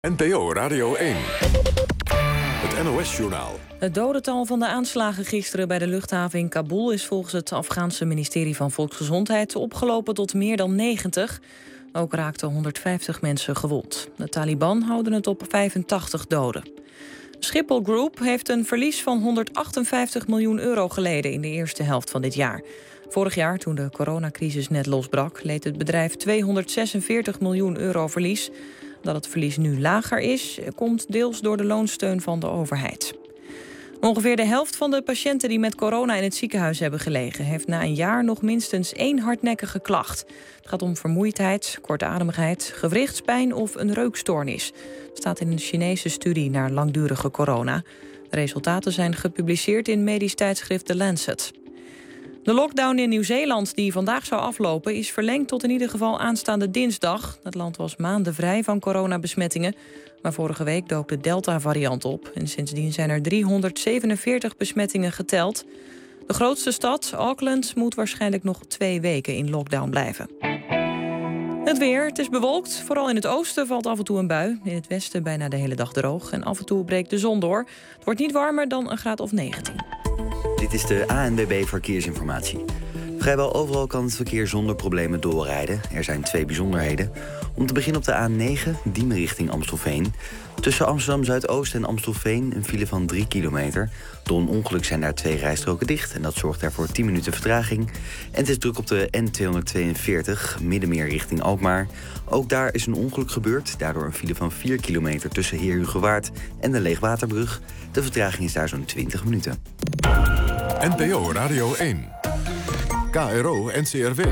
NPO Radio 1. Het NOS-journaal. Het dodental van de aanslagen gisteren bij de luchthaven in Kabul is volgens het Afghaanse ministerie van Volksgezondheid opgelopen tot meer dan 90. Ook raakten 150 mensen gewond. De Taliban houden het op 85 doden. Schiphol Group heeft een verlies van 158 miljoen euro geleden in de eerste helft van dit jaar. Vorig jaar, toen de coronacrisis net losbrak, leed het bedrijf 246 miljoen euro verlies. Dat het verlies nu lager is, komt deels door de loonsteun van de overheid. Ongeveer de helft van de patiënten die met corona in het ziekenhuis hebben gelegen heeft na een jaar nog minstens 1 hardnekkige klacht. Het gaat om vermoeidheid, kortademigheid, gewrichtspijn of een reukstoornis. Dat staat in een Chinese studie naar langdurige corona. De resultaten zijn gepubliceerd in medisch tijdschrift The Lancet. De lockdown in Nieuw-Zeeland, die vandaag zou aflopen, is verlengd tot in ieder geval aanstaande dinsdag. Het land was maanden vrij van coronabesmettingen, maar vorige week dook de Delta-variant op. En sindsdien zijn er 347 besmettingen geteld. De grootste stad, Auckland, moet waarschijnlijk nog 2 weken in lockdown blijven. Het weer, het is bewolkt. Vooral in het oosten valt af en toe een bui. In het westen bijna de hele dag droog. En af en toe breekt de zon door. Het wordt niet warmer dan een graad of 19. Dit is de ANWB Verkeersinformatie. Vrijwel overal kan het verkeer zonder problemen doorrijden. Er zijn 2 bijzonderheden. Om te beginnen op de A9, Diemen richting Amstelveen. Tussen Amsterdam-Zuidoost en Amstelveen een file van 3 kilometer. Door een ongeluk zijn daar 2 rijstroken dicht en dat zorgt daarvoor 10 minuten vertraging. En het is druk op de N242, Middenmeer richting Alkmaar. Ook daar is een ongeluk gebeurd, daardoor een file van 4 kilometer tussen Heerhugowaard en de Leegwaterbrug. De vertraging is daar zo'n 20 minuten. NPO Radio 1. KRO NCRW.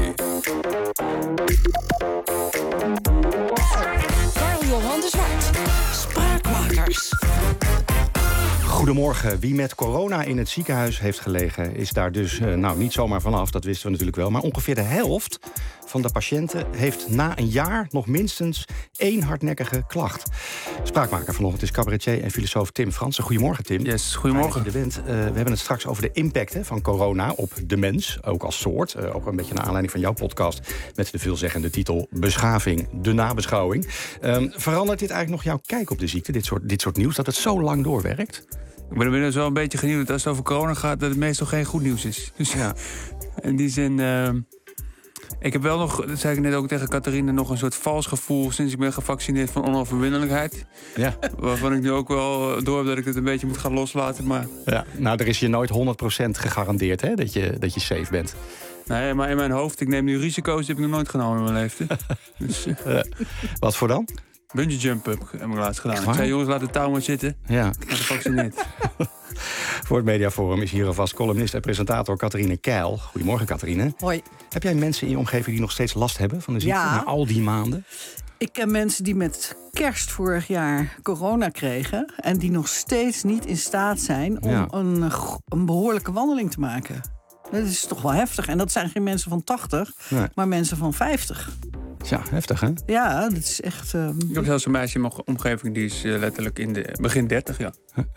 Karl-Johan de Zwart. Spraakmakers. Goedemorgen. Wie met corona in het ziekenhuis heeft gelegen is daar dus niet zomaar vanaf. Dat wisten we natuurlijk wel. Maar ongeveer de helft van de patiënten heeft na een jaar nog minstens 1 hardnekkige klacht. Spraakmaker vanochtend is cabaretier en filosoof Tim Fransen. Goedemorgen, Tim. Yes, goedemorgen. We hebben het straks over de impact van corona op de mens, ook als soort. Ook een beetje naar aanleiding van jouw podcast met de veelzeggende titel Beschaving, de nabeschouwing. Verandert dit eigenlijk nog jouw kijk op de ziekte, dit soort nieuws, dat het zo lang doorwerkt? Ik ben dus wel een beetje genieuwd dat als het over corona gaat, dat het meestal geen goed nieuws is. Dus ja, in die zin, ik heb wel nog, dat zei ik net ook tegen Catharine, nog een soort vals gevoel sinds ik ben gevaccineerd van onoverwinnelijkheid. Ja. Waarvan ik nu ook wel door heb dat ik het een beetje moet gaan loslaten. Maar ja, er is je nooit 100% gegarandeerd, hè, dat je safe bent. Nee, maar in mijn hoofd, ik neem nu risico's, die heb ik nog nooit genomen in mijn leven. Dus, wat voor dan? Bungee jump heb ik laatst gedaan. Ik zei, jongens, laat de touw maar zitten. Ja. Ik ben gevaccineerd. Voor het Mediaforum is hier alvast columnist en presentator Catharine Keil. Goedemorgen, Catharine. Hoi. Heb jij mensen in je omgeving die nog steeds last hebben van de ziekte na al die maanden? Ik ken mensen die met kerst vorig jaar corona kregen en die nog steeds niet in staat zijn om een behoorlijke wandeling te maken. Dat is toch wel heftig. En dat zijn geen mensen van 80, maar mensen van 50. Ja, heftig, hè? Ja, dat is echt... Ik heb zelfs een meisje in mijn omgeving, die is letterlijk in de begin 30, ja.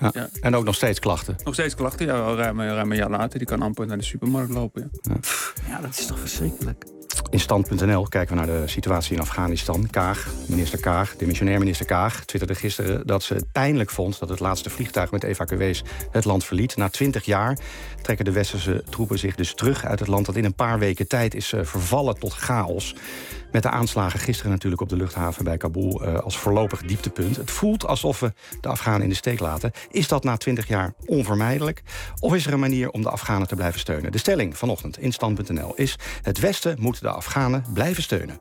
En ook nog steeds klachten? Nog steeds klachten, ja. Ruim een jaar later. Die kan amper naar de supermarkt lopen, ja, dat is toch verschrikkelijk. In Stand.nl kijken we naar de situatie in Afghanistan. Minister Kaag, demissionair minister Kaag, twitterde gisteren dat ze pijnlijk vond dat het laatste vliegtuig met evacuees het land verliet. Na 20 jaar trekken de westerse troepen zich dus terug uit het land dat in een paar weken tijd is vervallen tot chaos. Met de aanslagen gisteren natuurlijk op de luchthaven bij Kabul als voorlopig dieptepunt. Het voelt alsof we de Afghanen in de steek laten. Is dat na 20 jaar onvermijdelijk? Of is er een manier om de Afghanen te blijven steunen? De stelling vanochtend in Stand.nl is: het Westen moet de Afghanen blijven steunen.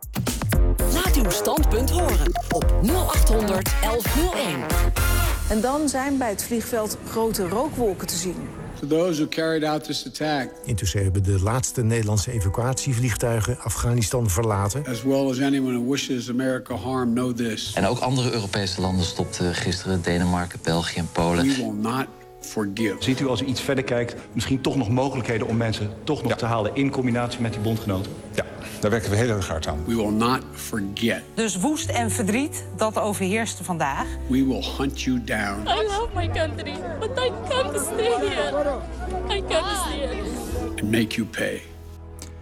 Laat uw standpunt horen op 0800 1101. En dan zijn bij het vliegveld grote rookwolken te zien. To those who carried out this attack. Intussen hebben de laatste Nederlandse evacuatievliegtuigen Afghanistan verlaten. As well as anyone who wishes America harm, know this. En ook andere Europese landen stopten gisteren, Denemarken, België en Polen. We will not forgive. Ziet u als u iets verder kijkt misschien toch nog mogelijkheden om mensen toch nog te halen in combinatie met die bondgenoten? Ja, daar werken we heel erg hard aan. We will not forget. Dus woest en verdriet, dat overheerste vandaag. We will hunt you down. I love my country, but I can't stay here. I can't stay here. And make you pay.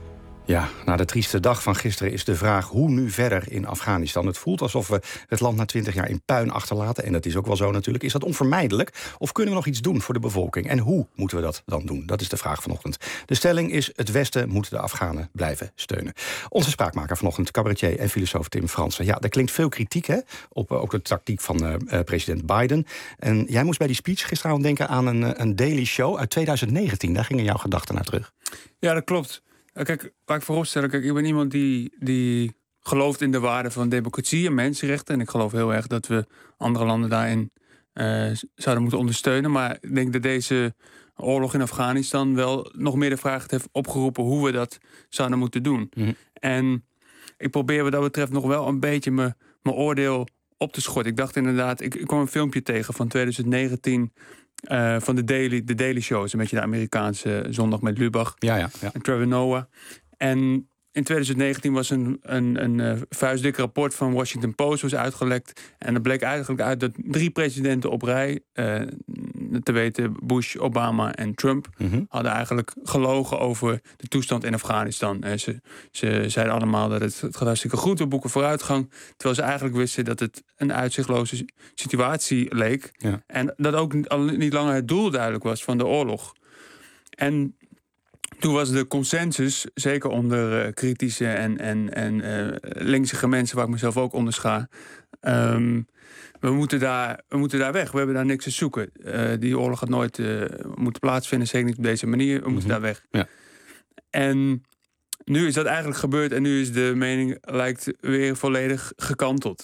Ja, na de trieste dag van gisteren is de vraag hoe nu verder in Afghanistan. Het voelt alsof we het land na 20 jaar in puin achterlaten. En dat is ook wel zo natuurlijk. Is dat onvermijdelijk? Of kunnen we nog iets doen voor de bevolking? En hoe moeten we dat dan doen? Dat is de vraag vanochtend. De stelling is: het Westen moet de Afghanen blijven steunen. Onze spraakmaker vanochtend, cabaretier en filosoof Tim Fransen. Ja, er klinkt veel kritiek op ook de tactiek van president Biden. En jij moest bij die speech gisteravond denken aan een Daily Show uit 2019. Daar gingen jouw gedachten naar terug. Ja, dat klopt. Kijk, waar ik vooropstel, ik ben iemand die gelooft in de waarde van democratie en mensenrechten. En ik geloof heel erg dat we andere landen daarin zouden moeten ondersteunen. Maar ik denk dat deze oorlog in Afghanistan wel nog meer de vraag heeft opgeroepen hoe we dat zouden moeten doen. Mm-hmm. En ik probeer wat dat betreft nog wel een beetje mijn oordeel op te schorten. Ik dacht inderdaad, ik kwam een filmpje tegen van 2019... van de Daily Show, is een beetje de Amerikaanse zondag met Lubach en Trevor Noah. En in 2019 was een vuistdik rapport van Washington Post was uitgelekt. En er bleek eigenlijk uit dat 3 presidenten op rij, te weten Bush, Obama en Trump, hadden eigenlijk gelogen over de toestand in Afghanistan. Ze zeiden allemaal dat het gaat hartstikke goed, we boeken vooruitgang. Terwijl ze eigenlijk wisten dat het een uitzichtloze situatie leek. Ja. En dat ook al niet langer het doel duidelijk was van de oorlog. En toen was de consensus, zeker onder kritische en linkse mensen, waar ik mezelf ook onder schaar. We moeten daar weg. We hebben daar niks te zoeken. Die oorlog gaat nooit moeten plaatsvinden, zeker niet op deze manier. We moeten daar weg. Ja. En nu is dat eigenlijk gebeurd en nu is de mening lijkt weer volledig gekanteld.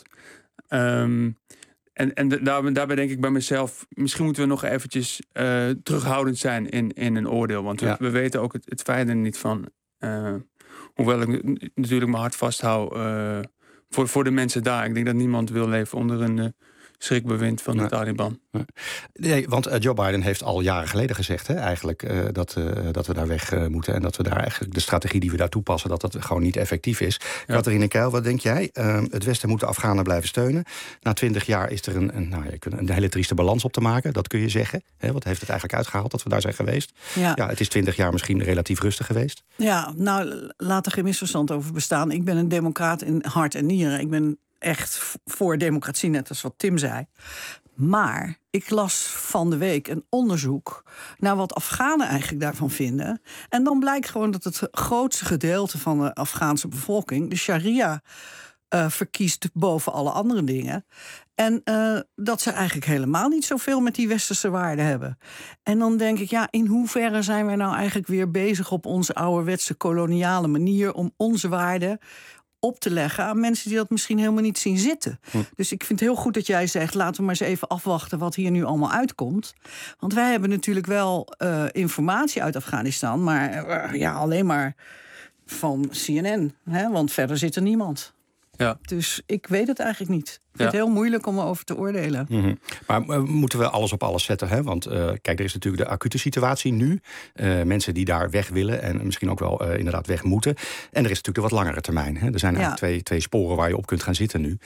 En daarbij denk ik bij mezelf, misschien moeten we nog eventjes terughoudend zijn in een oordeel. Want we weten ook het feit er niet van. Hoewel ik natuurlijk mijn hart vasthoud voor de mensen daar. Ik denk dat niemand wil leven onder een schrikbewind van de Taliban. Nee, want Joe Biden heeft al jaren geleden gezegd, eigenlijk, dat we daar weg moeten. En dat we daar eigenlijk de strategie die we daar toepassen, dat dat gewoon niet effectief is. Ja. Catharine Keil, wat denk jij? Het Westen moet de Afghanen blijven steunen. Na 20 jaar is er een hele trieste balans op te maken. Dat kun je zeggen. Wat heeft het eigenlijk uitgehaald dat we daar zijn geweest? Ja, het is 20 jaar misschien relatief rustig geweest. Ja, nou, laat er geen misverstand over bestaan. Ik ben een democraat in hart en nieren. Ik ben echt voor democratie, net als wat Tim zei. Maar ik las van de week een onderzoek naar wat Afghanen eigenlijk daarvan vinden. En dan blijkt gewoon dat het grootste gedeelte van de Afghaanse bevolking de sharia verkiest boven alle andere dingen. En dat ze eigenlijk helemaal niet zoveel met die westerse waarden hebben. En dan denk ik, in hoeverre zijn wij nou eigenlijk weer bezig op onze ouderwetse koloniale manier om onze waarden op te leggen aan mensen die dat misschien helemaal niet zien zitten. Dus ik vind het heel goed dat jij zegt, laten we maar eens even afwachten wat hier nu allemaal uitkomt. Want wij hebben natuurlijk wel informatie uit Afghanistan, maar alleen maar van CNN. Want verder zit er niemand. Ja. Dus ik weet het eigenlijk niet. Ik vind het heel moeilijk om erover te oordelen. Mm-hmm. Maar moeten we alles op alles zetten? Want kijk, er is natuurlijk de acute situatie nu. Mensen die daar weg willen en misschien ook wel inderdaad weg moeten. En er is natuurlijk de wat langere termijn. Er zijn eigenlijk twee sporen waar je op kunt gaan zitten nu.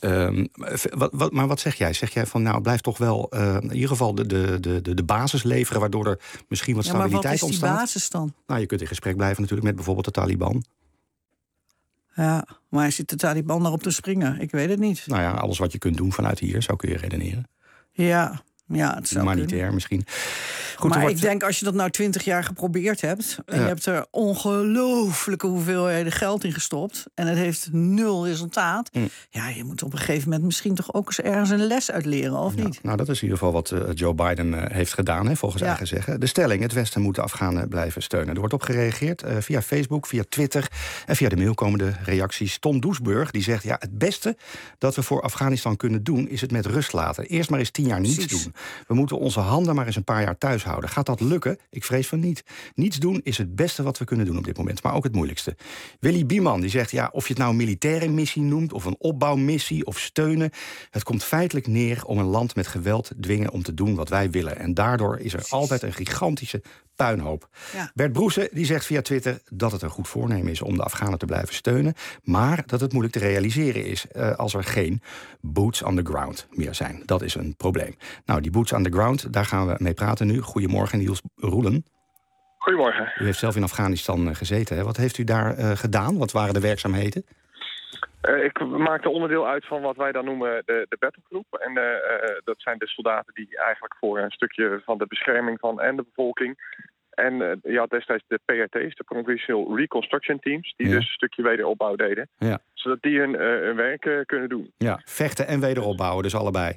Maar wat zeg jij? Zeg jij van, blijf toch wel in ieder geval de basis leveren, waardoor er misschien wat stabiliteit ontstaat? Maar wat is die basis dan? Nou, je kunt in gesprek blijven natuurlijk met bijvoorbeeld de Taliban. Ja, maar zit de Taliban daarop te springen? Ik weet het niet. Nou ja, alles wat je kunt doen vanuit hier, zo kun je redeneren. Ja, het zou humanitair kunnen. Misschien. Goed, maar ik denk, als je dat nou 20 jaar geprobeerd hebt en je hebt er ongelooflijke hoeveelheden geld in gestopt en het heeft 0 resultaat. Je moet op een gegeven moment misschien toch ook eens ergens een les uit leren, of niet? Nou, dat is in ieder geval wat Joe Biden heeft gedaan, volgens eigen zeggen. De stelling, het Westen moet de Afghanen blijven steunen. Er wordt op gereageerd via Facebook, via Twitter en via de mail komen de reacties. Tom Doesburg, die zegt, het beste dat we voor Afghanistan kunnen doen is het met rust laten. Eerst maar eens 10 jaar niets doen. We moeten onze handen maar eens een paar jaar thuis houden. Gaat dat lukken? Ik vrees van niet. Niets doen is het beste wat we kunnen doen op dit moment, maar ook het moeilijkste. Willy Bieman die zegt, of je het nou een militaire missie noemt of een opbouwmissie of steunen, het komt feitelijk neer om een land met geweld dwingen om te doen wat wij willen. En daardoor is er altijd een gigantische puinhoop. Ja. Bert Broese die zegt via Twitter dat het een goed voornemen is om de Afghanen te blijven steunen, maar dat het moeilijk te realiseren is als er geen boots on the ground meer zijn. Dat is een probleem. Nou, die boots on the ground, daar gaan we mee praten nu. Goedemorgen, Niels Roelen. Goedemorgen. U heeft zelf in Afghanistan gezeten. Hè? Wat heeft u daar gedaan? Wat waren de werkzaamheden? Ik maakte onderdeel uit van wat wij dan noemen de battlegroep. En dat zijn de soldaten die eigenlijk voor een stukje van de bescherming van en de bevolking. En je had destijds de PRT's, de Provincial Reconstruction Teams, die dus een stukje wederopbouw deden. Ja. Zodat die hun werk kunnen doen. Ja, vechten en wederopbouwen, dus allebei.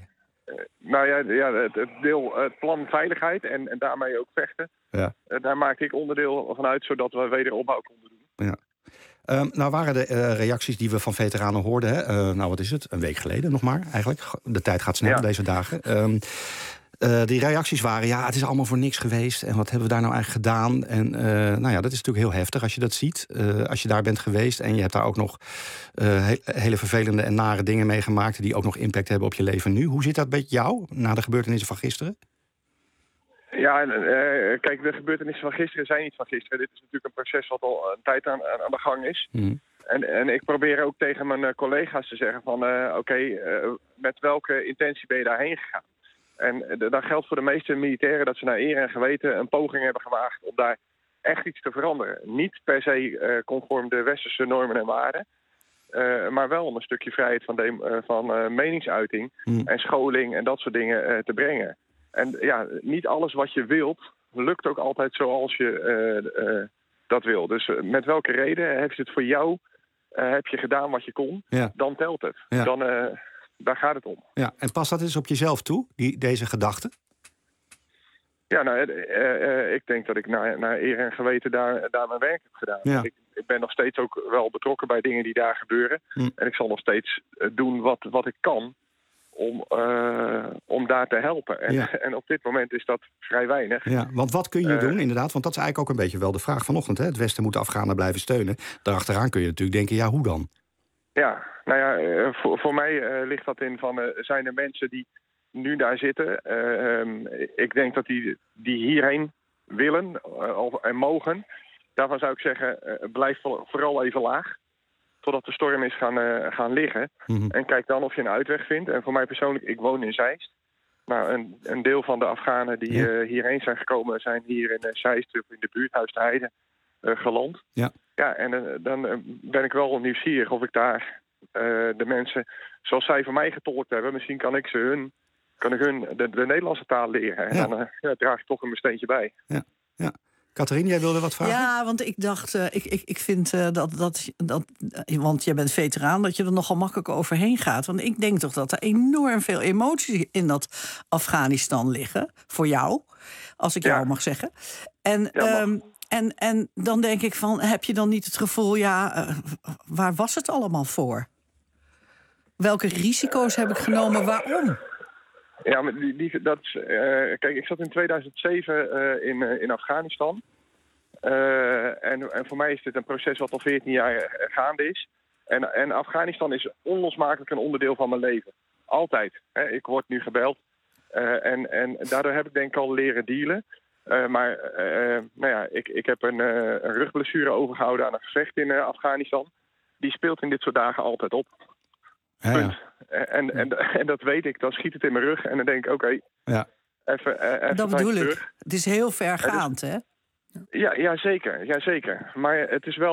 Het plan veiligheid en daarmee ook vechten. Ja. Daar maakte ik onderdeel van uit, zodat we wederopbouw konden doen. Ja. Nou waren de reacties die we van veteranen hoorden, hè? Wat is het? Een week geleden nog maar, eigenlijk. De tijd gaat snel deze dagen. Die reacties waren, het is allemaal voor niks geweest. En wat hebben we daar nou eigenlijk gedaan? En dat is natuurlijk heel heftig als je dat ziet. Als je daar bent geweest en je hebt daar ook nog hele vervelende en nare dingen meegemaakt die ook nog impact hebben op je leven nu. Hoe zit dat met jou, na de gebeurtenissen van gisteren? Ja, kijk, de gebeurtenissen van gisteren zijn niet van gisteren. Dit is natuurlijk een proces wat al een tijd aan de gang is. Mm. En ik probeer ook tegen mijn collega's te zeggen van met welke intentie ben je daarheen gegaan? En dat geldt voor de meeste militairen dat ze naar eer en geweten een poging hebben gemaakt om daar echt iets te veranderen. Niet per se conform de westerse normen en waarden, maar wel om een stukje vrijheid van meningsuiting en scholing en dat soort dingen te brengen. En niet alles wat je wilt, lukt ook altijd zoals je dat wil. Dus met welke reden heeft het voor jou, heb je gedaan wat je kon, dan telt het. Ja. Daar gaat het om. Ja, en past dat eens op jezelf toe, deze gedachte? Ja, ik denk dat ik naar eer en geweten daar mijn werk heb gedaan. Ja. Ik ben nog steeds ook wel betrokken bij dingen die daar gebeuren. En ik zal nog steeds doen wat ik kan om daar te helpen. En op dit moment is dat vrij weinig. Ja, want wat kun je doen, inderdaad? Want dat is eigenlijk ook een beetje wel de vraag vanochtend. Hè? Het Westen moet de Afghanen blijven steunen. Daarachteraan kun je natuurlijk denken, hoe dan? Ja, voor mij ligt dat in van, zijn er mensen die nu daar zitten. Ik denk dat die hierheen willen en mogen. Daarvan zou ik zeggen, blijf vooral even laag. Totdat de storm is gaan liggen. Mm-hmm. En kijk dan of je een uitweg vindt. En voor mij persoonlijk, ik woon in Zeist. Nou, een deel van de Afghanen die hierheen zijn gekomen, zijn hier in Zeist of in de buurt, Huis de Heide, geland. Ja. Ja, en dan ben ik wel nieuwsgierig of ik daar de mensen, zoals zij voor mij getolkt hebben, misschien kan ik hun de Nederlandse taal leren. En dan draag ik toch een steentje bij. Ja. Catherine, jij wilde wat vragen? Ja, want ik dacht, ik vind dat, want jij bent veteraan, dat je er nogal makkelijk overheen gaat. Want ik denk toch dat er enorm veel emoties in dat Afghanistan liggen. Voor jou, als ik jou mag zeggen. En dan denk ik van, heb je dan niet het gevoel, waar was het allemaal voor? Welke risico's heb ik genomen? Waarom? Ja, maar kijk, ik zat in 2007 in Afghanistan. En voor mij is dit een proces wat al 14 jaar gaande is. En Afghanistan is onlosmakelijk een onderdeel van mijn leven. Altijd. Ik word nu gebeld. En daardoor heb ik denk ik al leren dealen. Ik heb een rugblessure overgehouden aan een gevecht in Afghanistan. Die speelt in dit soort dagen altijd op. Punt. En dat weet ik, dan schiet het in mijn rug. En dan denk ik, oké, even dat bedoel ik. Terug. Het is heel vergaand, hè? Ja, zeker. Maar het is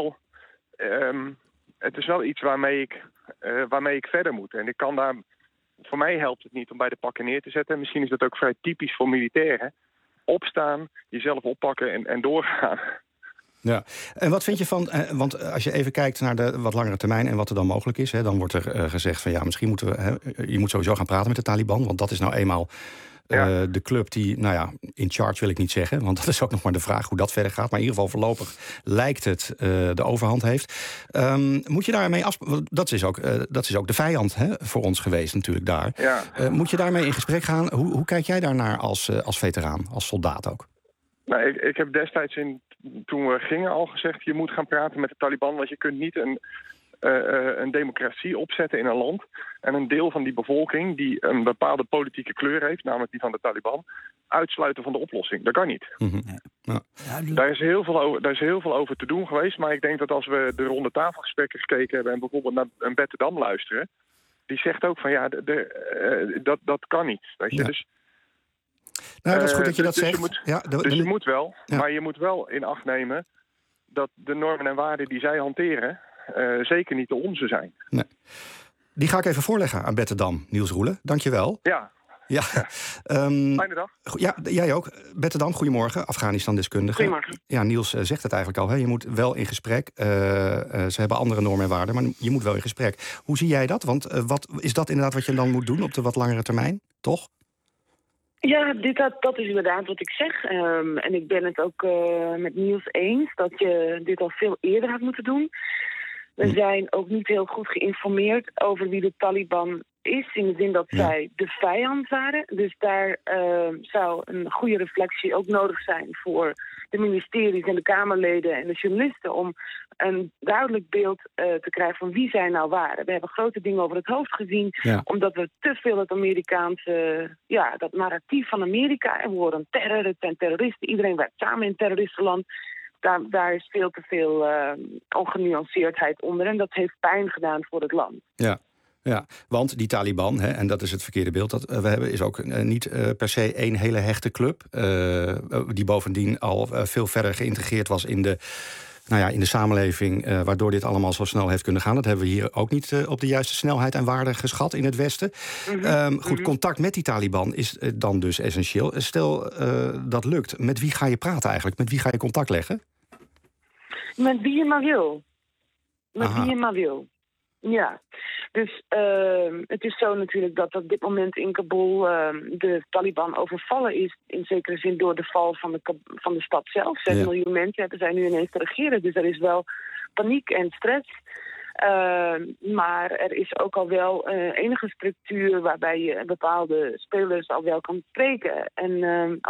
wel iets waarmee ik verder moet. En ik kan daar, voor mij helpt het niet om bij de pakken neer te zetten. Misschien is dat ook vrij typisch voor militairen. Opstaan, jezelf oppakken en doorgaan. Ja, en wat vind je van, want als je even kijkt naar de wat langere termijn en wat er dan mogelijk is, dan wordt er gezegd van misschien moeten we, je moet sowieso gaan praten met de Taliban, want dat is nou eenmaal de club die, in charge wil ik niet zeggen, want dat is ook nog maar de vraag hoe dat verder gaat, maar in ieder geval voorlopig lijkt het de overhand heeft. Moet je daarmee dat is ook de vijand voor ons geweest natuurlijk daar. Ja. Moet je daarmee in gesprek gaan? Hoe kijk jij daarnaar als veteraan, als soldaat ook? Nou, ik heb destijds toen we gingen al gezegd, je moet gaan praten met de Taliban, want je kunt niet een democratie opzetten in een land en een deel van die bevolking die een bepaalde politieke kleur heeft, namelijk die van de Taliban, uitsluiten van de oplossing. Dat kan niet. Mm-hmm. Ja. Daar is heel veel over te doen geweest, maar ik denk dat als we de ronde tafelgesprekken gekeken hebben en bijvoorbeeld naar een Bette Dam luisteren, die zegt ook van dat kan niet. Weet je? Ja. Dus Nou, dat is goed dat je dat dus zegt. Je moet wel, maar je moet wel in acht nemen dat de normen en waarden die zij hanteren zeker niet de onze zijn. Nee. Die ga ik even voorleggen aan Bette Dam, Niels Roelen. Dank je wel. Ja. Fijne dag. Ja, jij ook. Bette Dam, goedemorgen. Afghanistan-deskundige. Goedemorgen. Ja, Niels zegt het eigenlijk al. Hè? Je moet wel in gesprek. Ze hebben andere normen en waarden, maar je moet wel in gesprek. Hoe zie jij dat? Want wat is dat inderdaad wat je dan moet doen op de wat langere termijn? Toch? Ja, dat is inderdaad wat ik zeg. En ik ben het ook met Niels eens dat je dit al veel eerder had moeten doen. We zijn ook niet heel goed geïnformeerd over wie de Taliban is, in de zin dat zij de vijand waren. Dus daar zou een goede reflectie ook nodig zijn voor de ministeries en de Kamerleden en de journalisten om een duidelijk beeld te krijgen van wie zij nou waren. We hebben grote dingen over het hoofd gezien, omdat we te veel het Amerikaanse, dat narratief van Amerika, en we horen terror, het zijn terroristen, iedereen werkt samen in een terroristenland. Daar is veel te veel ongenuanceerdheid onder en dat heeft pijn gedaan voor het land. Ja, want die Taliban, en dat is het verkeerde beeld dat we hebben, is ook niet per se één hele hechte club. Die bovendien al veel verder geïntegreerd was in de samenleving, waardoor dit allemaal zo snel heeft kunnen gaan. Dat hebben we hier ook niet op de juiste snelheid en waarde geschat in het Westen. Goed, contact met die Taliban is dan dus essentieel. Stel dat lukt, met wie ga je praten eigenlijk? Met wie ga je contact leggen? Met wie je maar wil. Wie je maar wil. Ja, dus het is zo natuurlijk dat op dit moment in Kabul de Taliban overvallen is, in zekere zin door de val van de stad zelf. 6 miljoen mensen hebben zij nu ineens te regeren, dus er is wel paniek en stress. Maar er is ook al wel enige structuur waarbij je bepaalde spelers al wel kan spreken. En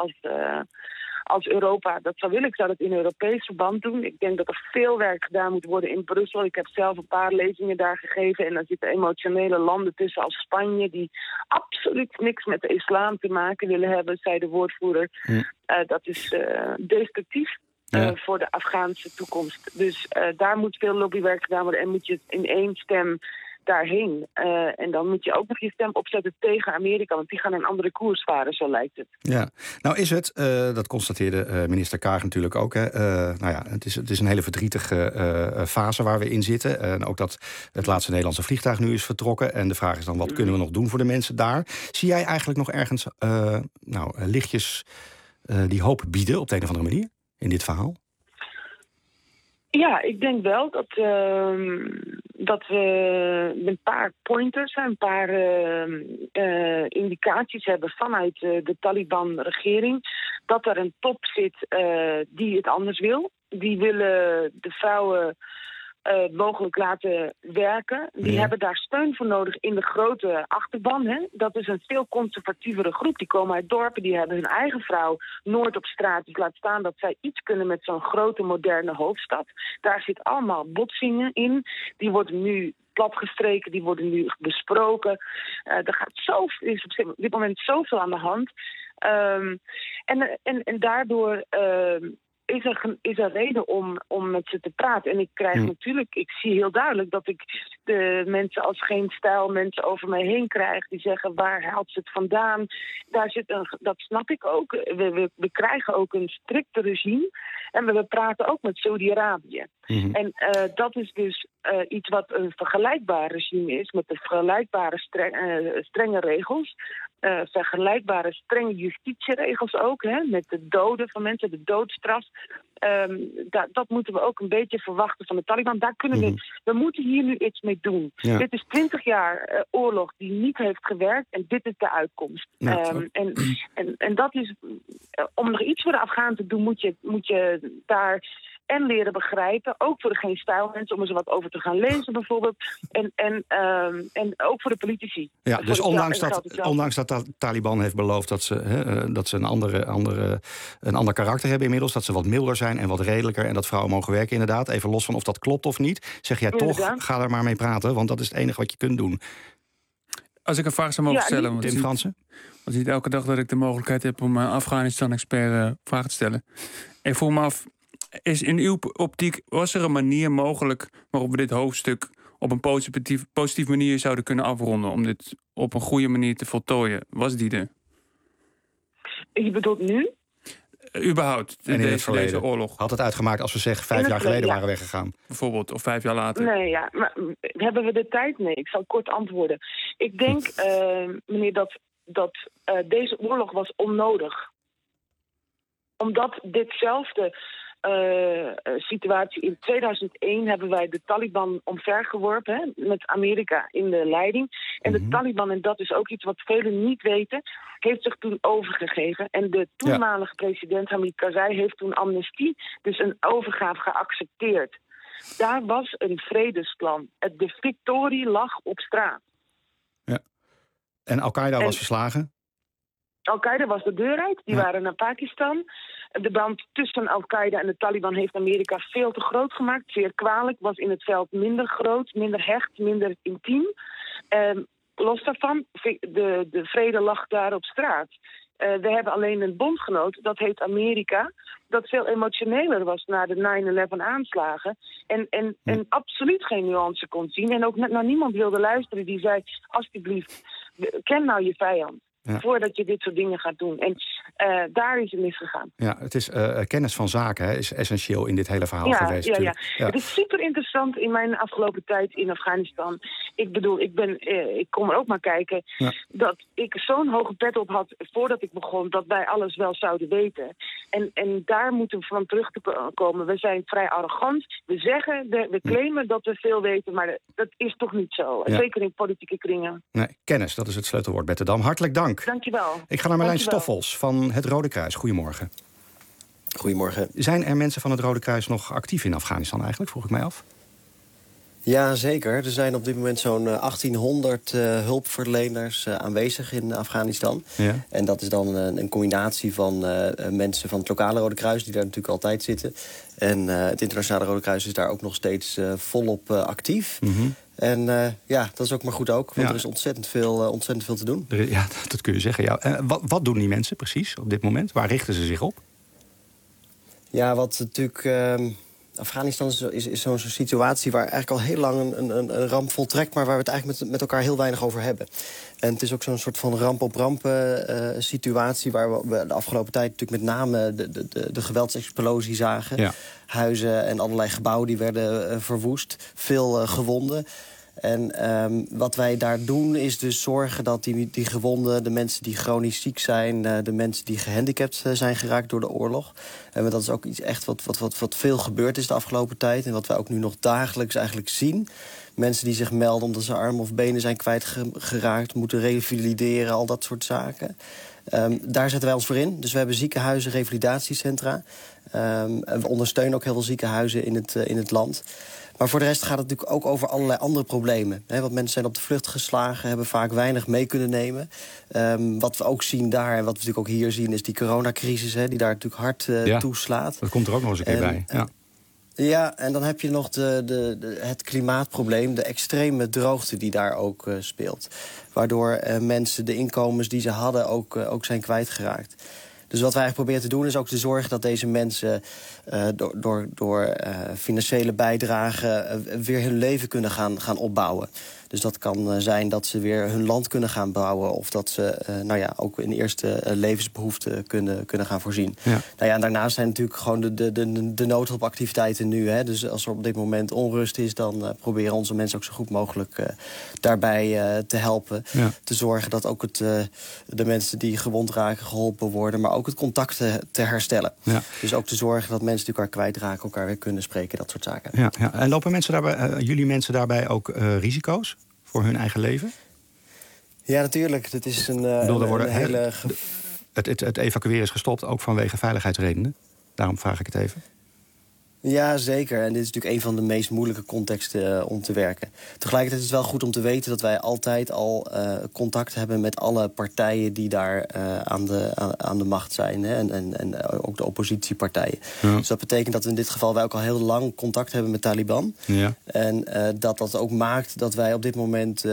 als Europa dat zou willen, ik zou dat in Europees verband doen. Ik denk dat er veel werk gedaan moet worden in Brussel. Ik heb zelf een paar lezingen daar gegeven. En dan zitten emotionele landen tussen als Spanje, die absoluut niks met de islam te maken willen hebben, zei de woordvoerder. Dat is destructief voor de Afghaanse toekomst. Dus daar moet veel lobbywerk gedaan worden en moet je in één stem daarheen. En dan moet je ook nog je stem opzetten tegen Amerika, want die gaan een andere koers varen, zo lijkt het. Ja, nou is het, dat constateerde minister Kaag natuurlijk ook, het is een hele verdrietige fase waar we in zitten. En ook dat het laatste Nederlandse vliegtuig nu is vertrokken. En de vraag is dan, wat kunnen we nog doen voor de mensen daar? Zie jij eigenlijk nog ergens lichtjes die hoop bieden op de een of andere manier in dit verhaal? Ja, ik denk wel dat we een paar pointers, een paar indicaties hebben vanuit de Taliban-regering, dat er een top zit die het anders wil. Die willen de vrouwen mogelijk laten werken. Die hebben daar steun voor nodig in de grote achterban. Hè? Dat is een veel conservatievere groep. Die komen uit dorpen, die hebben hun eigen vrouw nooit op straat. Dus laat staan dat zij iets kunnen met zo'n grote moderne hoofdstad. Daar zit allemaal botsingen in. Die worden nu platgestreken, die worden nu besproken. Er is op dit moment zoveel aan de hand. En daardoor is er reden om met ze te praten. En ik krijg natuurlijk, ik zie heel duidelijk dat ik de mensen als geen stijl mensen over mij heen krijg die zeggen, waar haalt ze het vandaan? Dat snap ik ook. We krijgen ook een strikte regime en we praten ook met Saudi-Arabië. En dat is dus iets wat een vergelijkbaar regime is met de vergelijkbare strenge regels. Vergelijkbare strenge justitieregels ook, hè, met de doden van mensen, de doodstraf. Dat moeten we ook een beetje verwachten van de Taliban. Daar kunnen we moeten hier nu iets mee doen. Ja. Dit is 20 jaar oorlog die niet heeft gewerkt en dit is de uitkomst. En dat is, om nog iets voor de Afghanen te doen, moet je daar en leren begrijpen, ook voor de geen stijl mensen, om er zo wat over te gaan lezen bijvoorbeeld. En ook voor de politici. Ja, dus ondanks dat de Taliban heeft beloofd dat ze een ander karakter hebben inmiddels, dat ze wat milder zijn en wat redelijker en dat vrouwen mogen werken inderdaad, even los van of dat klopt of niet, zeg jij toch, ga er maar mee praten, want dat is het enige wat je kunt doen. Als ik een vraag zou mogen stellen, Tim Fransen? Want niet elke dag dat ik de mogelijkheid heb om een Afghanistan-expert vragen te stellen. Ik vroeg me af, is in uw optiek, was er een manier mogelijk waarop we dit hoofdstuk op een positieve manier zouden kunnen afronden, om dit op een goede manier te voltooien? Was die er? Je bedoelt nu? Überhaupt, en in het verleden. Deze oorlog. Had het uitgemaakt als we zeggen 5 jaar geleden waren weggegaan? Bijvoorbeeld, of 5 jaar later. Nee, ja. Maar hebben we de tijd? Nee, ik zal kort antwoorden. Ik denk, meneer, dat deze oorlog was onnodig. Omdat ditzelfde situatie in 2001 hebben wij de Taliban omvergeworpen, hè, met Amerika in de leiding. En de Taliban, en dat is ook iets wat velen niet weten, heeft zich toen overgegeven. En de toenmalige president Hamid Karzai heeft toen amnestie, dus een overgave, geaccepteerd. Daar was een vredesplan. De victorie lag op straat. Ja. En Al-Qaeda was verslagen? Al-Qaeda was de deur uit. Die waren naar Pakistan. De band tussen Al-Qaeda en de Taliban heeft Amerika veel te groot gemaakt. Zeer kwalijk. Was in het veld minder groot, minder hecht, minder intiem. Los daarvan, de vrede lag daar op straat. We hebben alleen een bondgenoot, dat heet Amerika, dat veel emotioneler was na de 9/11 aanslagen. En absoluut geen nuance kon zien. En ook naar niemand wilde luisteren die zei, alsjeblieft, ken nou je vijand. Ja. Voordat je dit soort dingen gaat doen. En daar is het misgegaan. Ja, het is kennis van zaken, hè, is essentieel in dit hele verhaal geweest. Ja. Het is super interessant in mijn afgelopen tijd in Afghanistan. Ik bedoel, ik kom er ook maar kijken dat ik zo'n hoge pet op had voordat ik begon, dat wij alles wel zouden weten. En daar moeten we van terug te komen. We zijn vrij arrogant. We zeggen, we claimen dat we veel weten, maar dat is toch niet zo. Ja. Zeker in politieke kringen. Nee, kennis, dat is het sleutelwoord, Bette Dam. Hartelijk dank. Dankjewel. Ik ga naar Marlijn Stoffels van het Rode Kruis. Goedemorgen. Goedemorgen. Zijn er mensen van het Rode Kruis nog actief in Afghanistan eigenlijk, vroeg ik mij af? Ja, zeker. Er zijn op dit moment zo'n 1800 hulpverleners aanwezig in Afghanistan. Ja. En dat is dan een combinatie van mensen van het lokale Rode Kruis, die daar natuurlijk altijd zitten. En het internationale Rode Kruis is daar ook nog steeds volop actief. Mm-hmm. En dat is ook maar goed ook, want er is ontzettend veel te doen. Ja, dat kun je zeggen. Ja. Wat doen die mensen precies op dit moment? Waar richten ze zich op? Ja, wat natuurlijk... Afghanistan is zo'n situatie waar eigenlijk al heel lang een ramp voltrekt, maar waar we het eigenlijk met elkaar heel weinig over hebben. En het is ook zo'n soort van ramp-op-ramp situatie waar we de afgelopen tijd natuurlijk met name de geweldsexplosie zagen. Ja. Huizen en allerlei gebouwen die werden verwoest. Veel gewonden. En wat wij daar doen is dus zorgen dat die gewonden, de mensen die chronisch ziek zijn, de mensen die gehandicapt zijn geraakt door de oorlog. En dat is ook iets echt wat veel gebeurd is de afgelopen tijd. En wat wij ook nu nog dagelijks eigenlijk zien. Mensen die zich melden omdat ze armen of benen zijn kwijtgeraakt, moeten revalideren, al dat soort zaken. Daar zetten wij ons voor in. Dus we hebben ziekenhuizen, revalidatiecentra. We ondersteunen ook heel veel ziekenhuizen in het land. Maar voor de rest gaat het natuurlijk ook over allerlei andere problemen. Want mensen zijn op de vlucht geslagen, hebben vaak weinig mee kunnen nemen. Wat we ook zien daar, en wat we natuurlijk ook hier zien, is die coronacrisis, die daar natuurlijk hard toeslaat. Dat komt er ook nog eens een keer bij. Ja, en dan heb je nog het klimaatprobleem, de extreme droogte die daar ook speelt. Waardoor mensen de inkomens die ze hadden ook zijn kwijtgeraakt. Dus wat wij eigenlijk proberen te doen is ook te zorgen dat deze mensen door financiële bijdragen weer hun leven kunnen gaan opbouwen. Dus dat kan zijn dat ze weer hun land kunnen gaan bouwen, of dat ze ook in eerste levensbehoeften kunnen gaan voorzien. Ja. En daarnaast zijn natuurlijk gewoon de noodhulpactiviteiten nu. Hè. Dus als er op dit moment onrust is, dan proberen onze mensen ook zo goed mogelijk daarbij te helpen. Ja. Te zorgen dat ook de mensen die gewond raken geholpen worden, maar ook het contact te herstellen. Ja. Dus ook te zorgen dat mensen die elkaar kwijtraken, elkaar weer kunnen spreken, dat soort zaken. Ja. En lopen mensen daarbij, jullie mensen daarbij ook risico's voor hun eigen leven? Ja, natuurlijk. Dat is een hele... Het evacueren is gestopt, ook vanwege veiligheidsredenen. Daarom vraag ik het even. Ja, zeker. En dit is natuurlijk een van de meest moeilijke contexten om te werken. Tegelijkertijd is het wel goed om te weten dat wij altijd al contact hebben met alle partijen die daar aan de macht zijn. Hè? En ook de oppositiepartijen. Ja. Dus dat betekent dat in dit geval wij ook al heel lang contact hebben met Taliban. Ja. En dat ook maakt dat wij op dit moment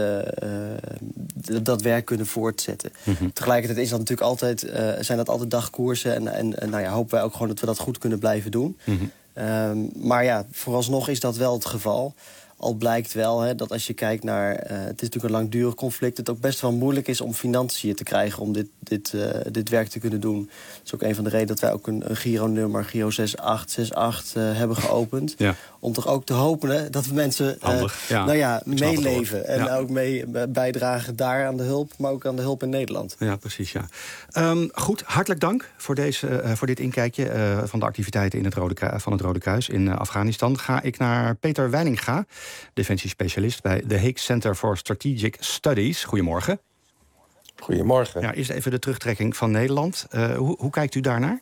dat werk kunnen voortzetten. Mm-hmm. Tegelijkertijd is dat natuurlijk zijn dat altijd dagkoersen. En hopen wij ook gewoon dat we dat goed kunnen blijven doen. Mm-hmm. Maar vooralsnog is dat wel het geval. Al blijkt wel dat als je kijkt naar... het is natuurlijk een langdurig conflict... het ook best wel moeilijk is om financiën te krijgen... om dit werk te kunnen doen. Dat is ook een van de redenen dat wij ook een Giro-nummer... Giro 6868 hebben geopend. Ja. Om toch ook te hopen dat we mensen meeleven. En ook mee bijdragen daar aan de hulp... maar ook aan de hulp in Nederland. Ja, precies, ja. Goed, hartelijk dank voor dit inkijkje... van de activiteiten van het Rode Kruis in Afghanistan. Ga ik naar Peter Weininga, defensiespecialist... bij The Hague Center for Strategic Studies. Goedemorgen. Goedemorgen. Ja, eerst even de terugtrekking van Nederland. Hoe kijkt u daarnaar?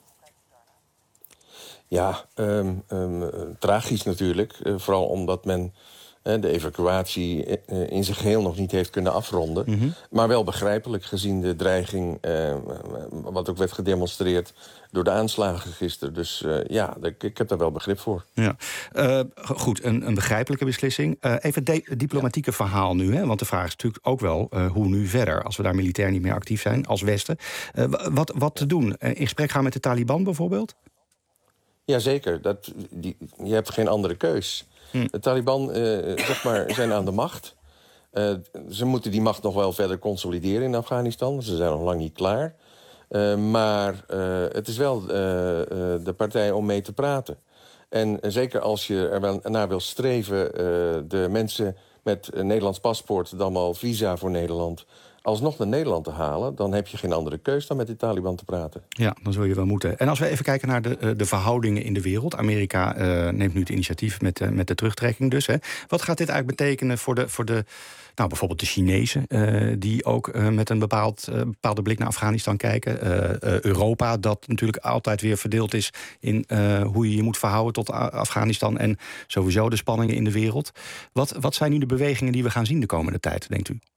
Ja, tragisch natuurlijk. Vooral omdat men de evacuatie in zijn geheel nog niet heeft kunnen afronden. Mm-hmm. Maar wel begrijpelijk gezien de dreiging... wat ook werd gedemonstreerd door de aanslagen gisteren. Dus ik heb daar wel begrip voor. Ja. Goed, een begrijpelijke beslissing. Even het diplomatieke verhaal nu. Hè? Want de vraag is natuurlijk ook wel hoe nu verder... als we daar militair niet meer actief zijn als Westen. Wat te doen? In gesprek gaan met de Taliban bijvoorbeeld? Jazeker. Je hebt geen andere keus. De Taliban zijn aan de macht. Ze moeten die macht nog wel verder consolideren in Afghanistan. Ze zijn nog lang niet klaar. Maar het is wel de partij om mee te praten. En zeker als je er wel naar wil streven... de mensen met een Nederlands paspoort... dan wel visa voor Nederland... alsnog naar Nederland te halen... dan heb je geen andere keus dan met de Taliban te praten. Ja, dan zul je wel moeten. En als we even kijken naar de verhoudingen in de wereld... Amerika neemt nu het initiatief met de terugtrekking dus. Hè. Wat gaat dit eigenlijk betekenen voor de bijvoorbeeld de Chinezen... die ook met een bepaalde blik naar Afghanistan kijken? Europa, dat natuurlijk altijd weer verdeeld is... in hoe je je moet verhouden tot Afghanistan... en sowieso de spanningen in de wereld. Wat zijn nu de bewegingen die we gaan zien de komende tijd, denkt u?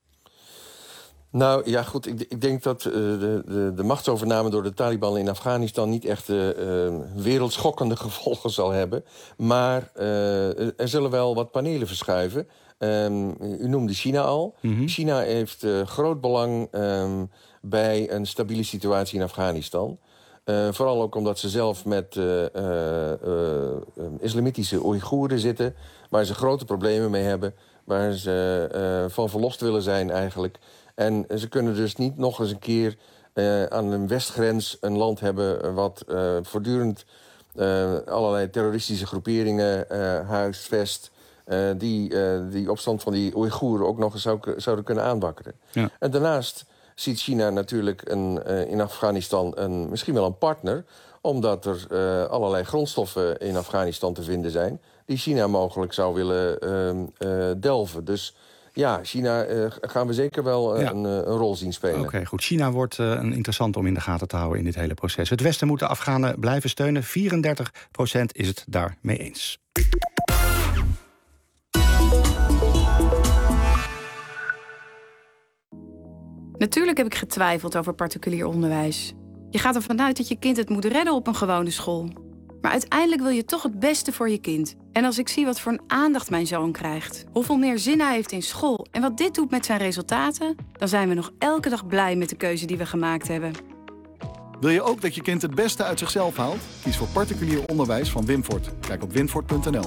Nou ja, goed, ik denk dat de machtsovername door de Taliban in Afghanistan... niet echt wereldschokkende gevolgen zal hebben. Maar er zullen wel wat panelen verschuiven. U noemde China al. Mm-hmm. China heeft groot belang bij een stabiele situatie in Afghanistan. Vooral ook omdat ze zelf met islamitische Oeigoeren zitten... waar ze grote problemen mee hebben. Waar ze van verlost willen zijn eigenlijk... En ze kunnen dus niet nog eens een keer aan een westgrens een land hebben... wat voortdurend allerlei terroristische groeperingen huisvest... die opstand van die Oeigoeren ook nog eens zouden kunnen aanwakkeren. Ja. En daarnaast ziet China natuurlijk in Afghanistan misschien wel een partner... omdat er allerlei grondstoffen in Afghanistan te vinden zijn... die China mogelijk zou willen delven. Dus... Ja, China gaan we zeker wel een rol zien spelen. Oké, goed. China wordt interessant om in de gaten te houden in dit hele proces. Het Westen moet de Afghanen blijven steunen. 34% is het daarmee eens. Natuurlijk heb ik getwijfeld over particulier onderwijs. Je gaat ervan uit dat je kind het moet redden op een gewone school. Maar uiteindelijk wil je toch het beste voor je kind. En als ik zie wat voor een aandacht mijn zoon krijgt... hoeveel meer zin hij heeft in school... en wat dit doet met zijn resultaten... dan zijn we nog elke dag blij met de keuze die we gemaakt hebben. Wil je ook dat je kind het beste uit zichzelf haalt? Kies voor particulier onderwijs van Winfort. Kijk op winfort.nl.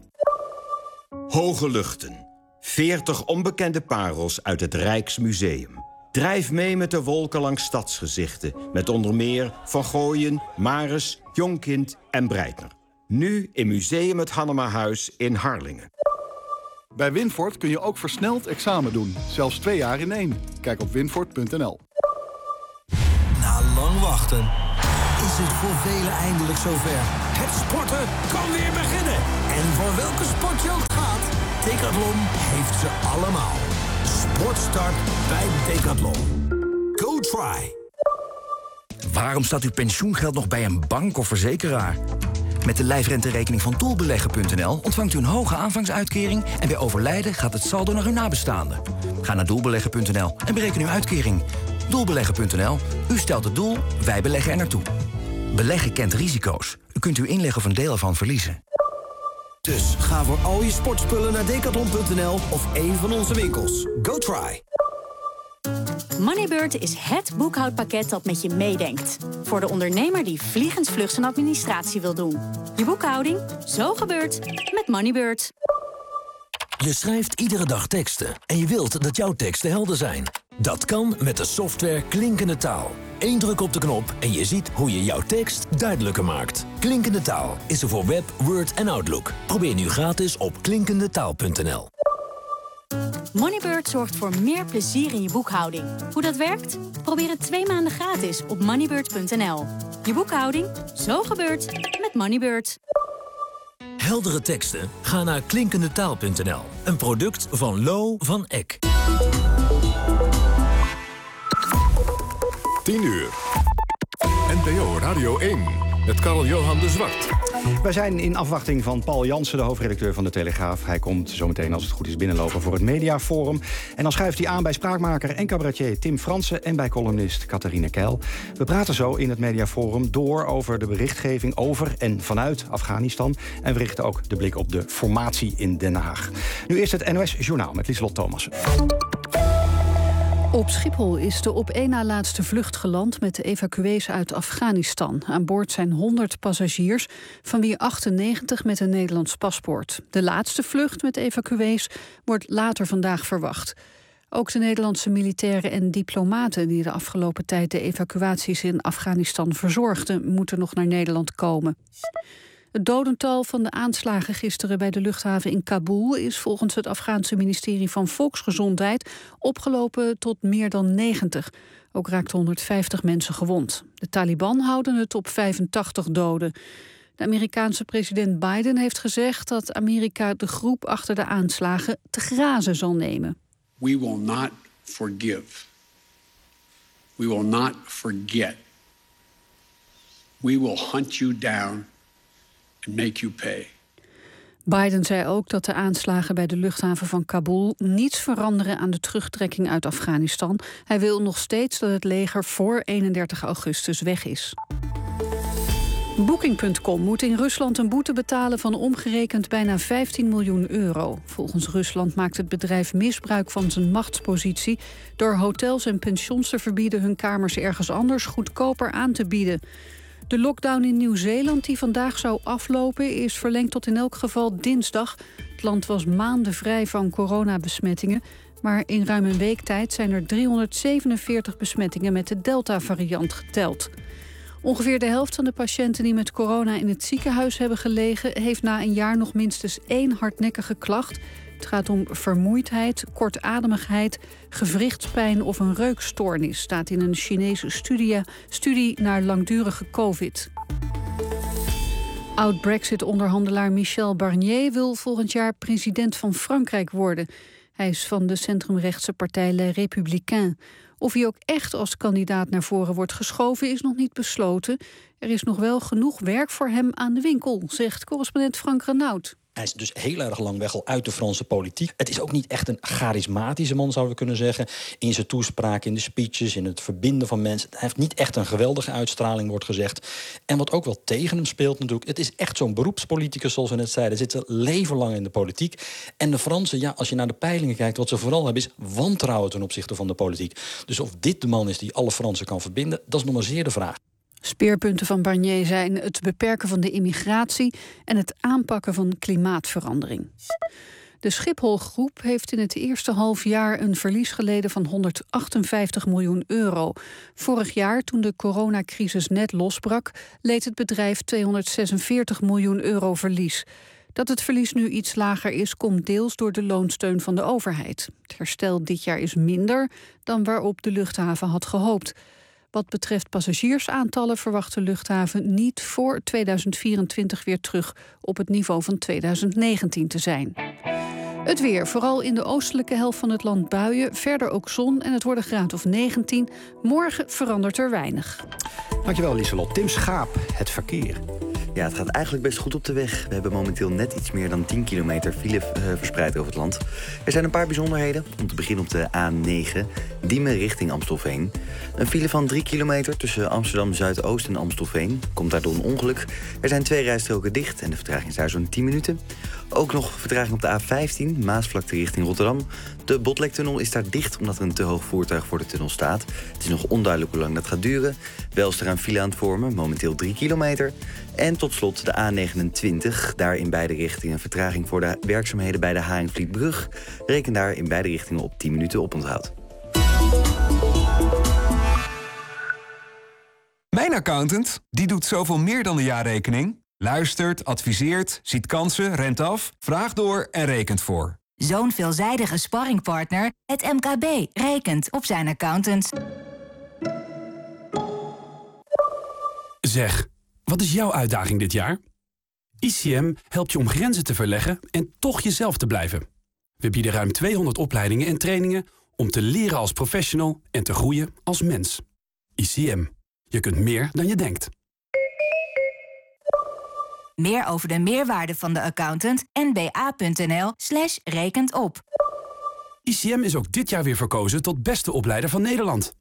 Hoge luchten. 40 onbekende parels uit het Rijksmuseum. Drijf mee met de wolken langs stadsgezichten... met onder meer Van Gooien, Maris, Jonkind en Breitner. Nu in Museum het Hannemahuis in Harlingen. Bij Winfort kun je ook versneld examen doen. Zelfs 2 jaar in 1. Kijk op winfort.nl. Na lang wachten is het voor velen eindelijk zover. Het sporten kan weer beginnen. En voor welke sport je ook gaat, Decathlon heeft ze allemaal. Sportstart bij Decathlon. Go try. Waarom staat uw pensioengeld nog bij een bank of verzekeraar? Met de lijfrenterekening van doelbeleggen.nl ontvangt u een hoge aanvangsuitkering... en bij overlijden gaat het saldo naar uw nabestaanden. Ga naar doelbeleggen.nl en bereken uw uitkering. Doelbeleggen.nl. U stelt het doel, wij beleggen er naartoe. Beleggen kent risico's. U kunt uw inleg of een deel ervan verliezen. Dus ga voor al je sportspullen naar decathlon.nl of een van onze winkels. Go try! Moneybird is het boekhoudpakket dat met je meedenkt. Voor de ondernemer die vliegensvlug zijn administratie wil doen. Je boekhouding, zo gebeurt met Moneybird. Je schrijft iedere dag teksten en je wilt dat jouw teksten helder zijn. Dat kan met de software Klinkende Taal. 1 druk op de knop en je ziet hoe je jouw tekst duidelijker maakt. Klinkende Taal is er voor Web, Word en Outlook. Probeer nu gratis op klinkendetaal.nl. Moneybird zorgt voor meer plezier in je boekhouding. Hoe dat werkt? Probeer het 2 maanden gratis op moneybird.nl. Je boekhouding, zo gebeurt met Moneybird. Heldere teksten? Ga naar klinkendetaal.nl. Een product van Lo van Eck. 10 uur. NPO Radio 1 met Karl-Johan de Zwart. Wij zijn in afwachting van Paul Jansen, de hoofdredacteur van de Telegraaf. Hij komt zometeen, als het goed is, binnenlopen voor het Mediaforum. En dan schuift hij aan bij spraakmaker en cabaretier Tim Fransen en bij columnist Catharine Keil. We praten zo in het Mediaforum door over de berichtgeving over en vanuit Afghanistan. En we richten ook de blik op de formatie in Den Haag. Nu eerst het NOS Journaal met Lieselot Thomassen. Op Schiphol is de op één na laatste vlucht geland met de evacuees uit Afghanistan. Aan boord zijn 100 passagiers, van wie 98 met een Nederlands paspoort. De laatste vlucht met evacuees wordt later vandaag verwacht. Ook de Nederlandse militairen en diplomaten die de afgelopen tijd de evacuaties in Afghanistan verzorgden, moeten nog naar Nederland komen. Het dodental van de aanslagen gisteren bij de luchthaven in Kabul is volgens het Afghaanse ministerie van Volksgezondheid opgelopen tot meer dan 90. Ook raakten 150 mensen gewond. De Taliban houden het op 85 doden. De Amerikaanse president Biden heeft gezegd dat Amerika de groep achter de aanslagen te grazen zal nemen. We will not forgive. We will not forget. We will hunt you down and make you pay. Biden zei ook dat de aanslagen bij de luchthaven van Kabul niets veranderen aan de terugtrekking uit Afghanistan. Hij wil nog steeds dat het leger voor 31 augustus weg is. Booking.com moet in Rusland een boete betalen van omgerekend bijna 15 miljoen euro. Volgens Rusland maakt het bedrijf misbruik van zijn machtspositie door hotels en pensions te verbieden hun kamers ergens anders goedkoper aan te bieden. De lockdown in Nieuw-Zeeland die vandaag zou aflopen is verlengd tot in elk geval dinsdag. Het land was maanden vrij van coronabesmettingen, maar in ruim een week tijd zijn er 347 besmettingen met de Delta-variant geteld. Ongeveer de helft van de patiënten die met corona in het ziekenhuis hebben gelegen heeft na een jaar nog minstens 1 hardnekkige klacht. Het gaat om vermoeidheid, kortademigheid, gewrichtspijn of een reukstoornis, staat in een Chinese studie naar langdurige COVID. Oud-Brexit-onderhandelaar Michel Barnier wil volgend jaar president van Frankrijk worden. Hij is van de centrumrechtse partij Les Républicains. Of hij ook echt als kandidaat naar voren wordt geschoven is nog niet besloten. Er is nog wel genoeg werk voor hem aan de winkel, zegt correspondent Frank Renaud. Hij is dus heel erg lang weg al uit de Franse politiek. Het is ook niet echt een charismatische man, zouden we kunnen zeggen. In zijn toespraak, in de speeches, in het verbinden van mensen. Hij heeft niet echt een geweldige uitstraling, wordt gezegd. En wat ook wel tegen hem speelt natuurlijk, het is echt zo'n beroepspoliticus, zoals we net zeiden. Zitten leven lang in de politiek. En de Fransen, ja, als je naar de peilingen kijkt, wat ze vooral hebben is wantrouwen ten opzichte van de politiek. Dus of dit de man is die alle Fransen kan verbinden, dat is nog maar zeer de vraag. Speerpunten van Barnier zijn het beperken van de immigratie en het aanpakken van klimaatverandering. De Schiphol-groep heeft in het eerste halfjaar een verlies geleden van 158 miljoen euro. Vorig jaar, toen de coronacrisis net losbrak, leed het bedrijf 246 miljoen euro verlies. Dat het verlies nu iets lager is, komt deels door de loonsteun van de overheid. Het herstel dit jaar is minder dan waarop de luchthaven had gehoopt. Wat betreft passagiersaantallen verwacht de luchthaven niet voor 2024 weer terug op het niveau van 2019 te zijn. Het weer, vooral in de oostelijke helft van het land buien, verder ook zon en het wordt een graad of 19. Morgen verandert er weinig. Dankjewel Lieselot. Tim Schaap, het verkeer. Ja, het gaat eigenlijk best goed op de weg. We hebben momenteel net iets meer dan 10 kilometer file verspreid over het land. Er zijn een paar bijzonderheden. Om te beginnen op de A9, Diemen richting Amstelveen. Een file van 3 kilometer tussen Amsterdam Zuidoost en Amstelveen. Komt daardoor een ongeluk. Er zijn 2 rijstroken dicht en de vertraging is daar zo'n 10 minuten. Ook nog vertraging op de A15, Maasvlakte richting Rotterdam. De Botlektunnel is daar dicht omdat er een te hoog voertuig voor de tunnel staat. Het is nog onduidelijk hoe lang dat gaat duren. Wel is er een file aan het vormen, momenteel 3 kilometer. En tot slot de A29, daar in beide richtingen vertraging voor de werkzaamheden bij de Haringvlietbrug. Reken daar in beide richtingen op 10 minuten oponthoud. Mijn accountant, die doet zoveel meer dan de jaarrekening. Luistert, adviseert, ziet kansen, remt af, vraagt door en rekent voor. Zo'n veelzijdige sparringpartner, het MKB, rekent op zijn accountant. Zeg, wat is jouw uitdaging dit jaar? ICM helpt je om grenzen te verleggen en toch jezelf te blijven. We bieden ruim 200 opleidingen en trainingen om te leren als professional en te groeien als mens. ICM. Je kunt meer dan je denkt. Meer over de meerwaarde van de accountant nba.nl/rekent op. ICM is ook dit jaar weer verkozen tot beste opleider van Nederland.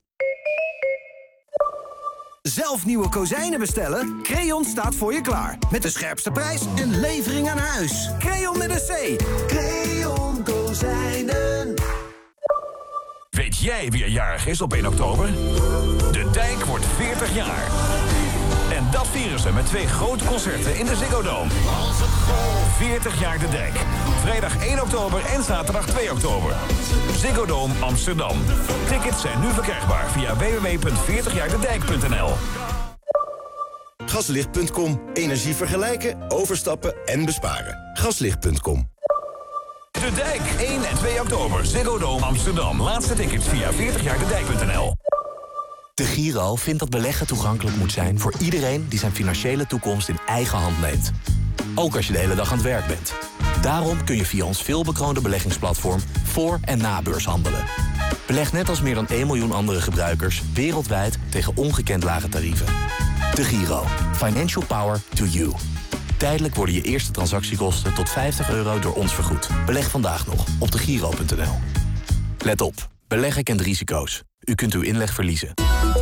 Zelf nieuwe kozijnen bestellen? Creon staat voor je klaar. Met de scherpste prijs en levering aan huis. Creon met een C. Creon Kozijnen. Weet jij wie er jarig is op 1 oktober? De Dijk wordt 40 jaar. En dat vieren ze met 2 grote concerten in de Ziggo Dome. 40 jaar De Dijk. Vrijdag 1 oktober en zaterdag 2 oktober. Ziggo Dome Amsterdam. Tickets zijn nu verkrijgbaar via www.40jaardedijk.nl. Gaslicht.com. Energie vergelijken, overstappen en besparen. Gaslicht.com. De Dijk, 1 en 2 oktober. Ziggo Dome Amsterdam. Laatste tickets via 40jaardedijk.nl. De Giro vindt dat beleggen toegankelijk moet zijn voor iedereen die zijn financiële toekomst in eigen hand neemt. Ook als je de hele dag aan het werk bent. Daarom kun je via ons veelbekroonde beleggingsplatform voor- en nabeurs handelen. Beleg net als meer dan 1 miljoen andere gebruikers wereldwijd tegen ongekend lage tarieven. De Giro. Financial power to you. Tijdelijk worden je eerste transactiekosten tot €50 door ons vergoed. Beleg vandaag nog op degiro.nl. Let op. Beleggen kent risico's. U kunt uw inleg verliezen.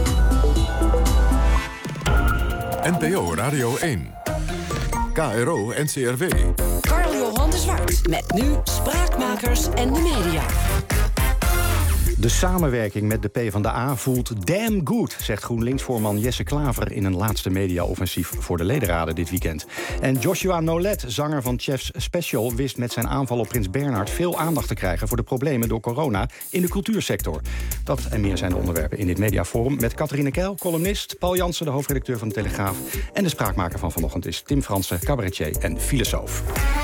NPO Radio 1. KRO NCRW. Carl-Johan de Zwart. Met nu Spraakmakers en de media. De samenwerking met de PvdA voelt damn good, zegt GroenLinks-voorman Jesse Klaver in een laatste media-offensief voor de ledenraden dit weekend. En Joshua Nolet, zanger van Chef's Special, wist met zijn aanval op Prins Bernhard veel aandacht te krijgen voor de problemen door corona in de cultuursector. Dat en meer zijn de onderwerpen in dit mediaforum met Catharine Keil, columnist, Paul Jansen, de hoofdredacteur van de Telegraaf, en de spraakmaker van vanochtend is Tim Fransen, cabaretier en filosoof.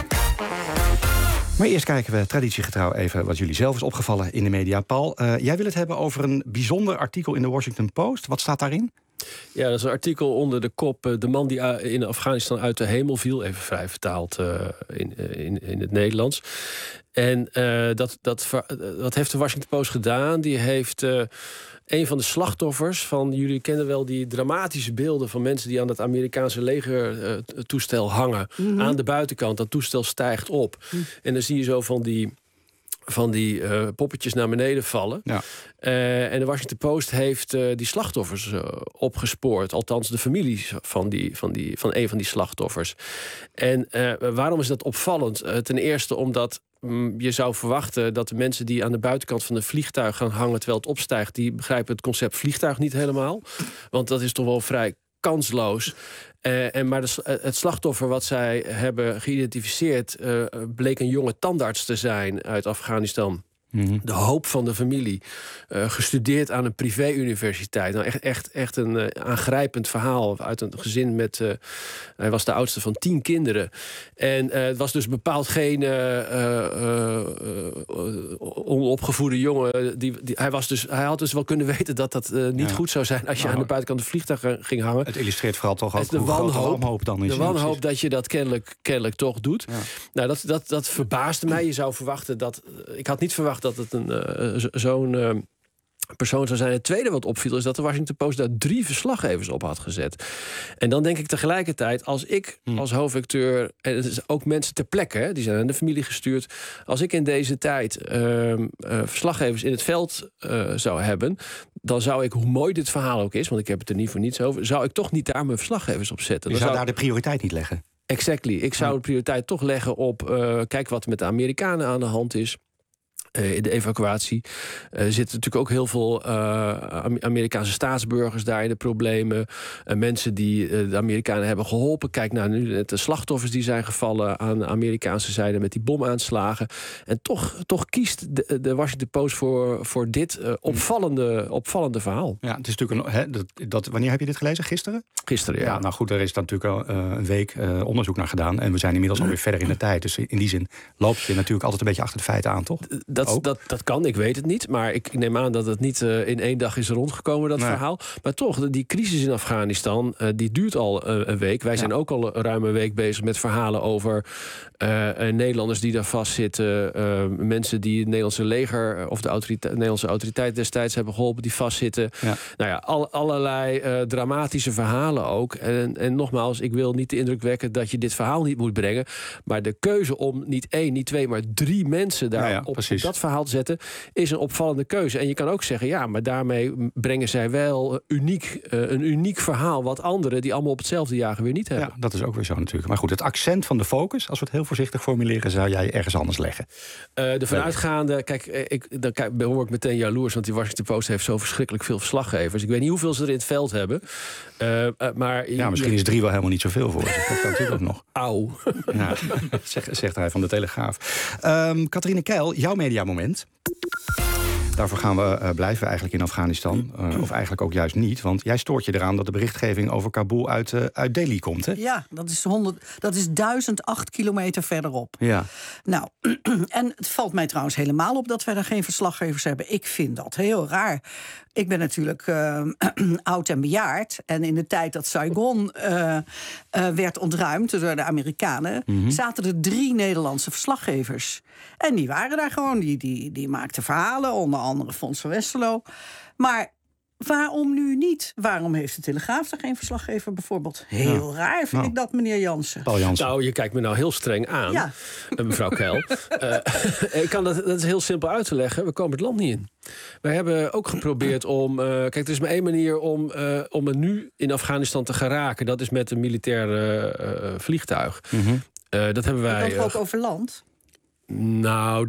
Maar eerst kijken we traditiegetrouw even wat jullie zelf is opgevallen in de media. Paul, jij wil het hebben over een bijzonder artikel in de Washington Post. Wat staat daarin? Ja, dat is een artikel onder de kop de man die in Afghanistan uit de hemel viel. Even vrij vertaald in het Nederlands. En wat heeft de Washington Post gedaan? Die heeft een van de slachtoffers van... Jullie kennen wel die dramatische beelden van mensen die aan het Amerikaanse legertoestel hangen. Mm-hmm. Aan de buitenkant, dat toestel stijgt op. Mm. En dan zie je zo van die poppetjes naar beneden vallen. Ja. En de Washington Post heeft die slachtoffers opgespoord. Althans, de families van een van die slachtoffers. En waarom is dat opvallend? Ten eerste omdat je zou verwachten dat de mensen die aan de buitenkant van een vliegtuig gaan hangen terwijl het opstijgt, die begrijpen het concept vliegtuig niet helemaal. Want dat is toch wel vrij kansloos. Maar het slachtoffer wat zij hebben geïdentificeerd bleek een jonge tandarts te zijn uit Afghanistan. Mm-hmm. De hoop van de familie. Gestudeerd aan een privé-universiteit. Nou, echt een aangrijpend verhaal uit een gezin met... hij was de oudste van 10 kinderen. En het was dus bepaald geen onopgevoede jongen. Hij had dus wel kunnen weten dat dat niet goed zou zijn als je aan de buitenkant een vliegtuig ging hangen. Het illustreert vooral toch ook de wanhoop dan is. De wanhoop dat je dat kennelijk toch doet. Ja. Nou, dat verbaasde mij. Je zou verwachten dat... Ik had niet verwacht dat het zo'n persoon zou zijn. Het tweede wat opviel is dat de Washington Post daar 3 verslaggevers op had gezet. En dan denk ik tegelijkertijd, als ik als hoofdredacteur, en het is ook mensen ter plekke, die zijn aan de familie gestuurd, als ik in deze tijd verslaggevers in het veld zou hebben, dan zou ik, hoe mooi dit verhaal ook is, want ik heb het er niet voor niets over, zou ik toch niet daar mijn verslaggevers op zetten. Je zou daar de prioriteit niet leggen? Exactly. Ik zou de prioriteit toch leggen op kijk wat er met de Amerikanen aan de hand is. In de evacuatie zitten natuurlijk ook heel veel Amerikaanse staatsburgers daar in de problemen. Mensen die de Amerikanen hebben geholpen. Kijk naar nu de slachtoffers die zijn gevallen aan de Amerikaanse zijde met die bomaanslagen. En toch kiest de Washington Post voor dit opvallende verhaal. Ja, het is natuurlijk wanneer heb je dit gelezen? Gisteren? Gisteren, ja. Nou goed, er is dan natuurlijk al een week onderzoek naar gedaan. En we zijn inmiddels alweer verder in de tijd. Dus in die zin loop je natuurlijk altijd een beetje achter de feiten aan, toch? Dat kan, ik weet het niet. Maar ik neem aan dat het niet in 1 dag is rondgekomen, dat verhaal. Maar toch, die crisis in Afghanistan, die duurt al een week. Wij zijn ook al ruim een week bezig met verhalen over Nederlanders die daar vastzitten. Mensen die het Nederlandse leger of de Nederlandse autoriteit destijds hebben geholpen, die vastzitten. Ja. Nou ja, allerlei dramatische verhalen ook. En nogmaals, ik wil niet de indruk wekken dat je dit verhaal niet moet brengen. Maar de keuze om niet 1, niet 2, maar 3 mensen daar op dat verhaal te zetten, is een opvallende keuze. En je kan ook zeggen, ja, maar daarmee brengen zij wel een uniek verhaal wat anderen die allemaal op hetzelfde jagen weer niet hebben. Ja, dat is ook weer zo natuurlijk. Maar goed, het accent van de focus, als we het heel voorzichtig formuleren, zou jij ergens anders leggen? De vanuitgaande, dan behoor ik meteen jaloers, want die Washington Post heeft zo verschrikkelijk veel verslaggevers. Ik weet niet hoeveel ze er in het veld hebben. Maar misschien is 3 wel helemaal niet zoveel voor ze. Dat kan natuurlijk ook nog. Auw. Ja, zegt hij van de Telegraaf. Catharine Keil, jouw mediamoment. Daarvoor blijven we eigenlijk in Afghanistan. Of eigenlijk ook juist niet. Want jij stoort je eraan dat de berichtgeving over Kabul uit Delhi komt, hè? Ja, dat is 1008 kilometer verderop. Ja. Nou, en het valt mij trouwens helemaal op dat wij daar geen verslaggevers hebben. Ik vind dat heel raar. Ik ben natuurlijk oud en bejaard. En in de tijd dat Saigon werd ontruimd door de Amerikanen, zaten er 3 Nederlandse verslaggevers. En die waren daar gewoon. Die maakten verhalen, onder andere Fons van Westerlo. Maar waarom nu niet? Waarom heeft de Telegraaf er geen verslaggever bijvoorbeeld? Heel raar vind ik dat, meneer Jansen. Paul Jansen. Nou, je kijkt me nou heel streng aan, mevrouw Keil. Ik kan dat is heel simpel uit te leggen. We komen het land niet in. Wij hebben ook geprobeerd om... kijk, er is maar 1 manier om het nu in Afghanistan te geraken. Dat is met een militair vliegtuig. Dat hebben wij... Dat ook over land? Nou,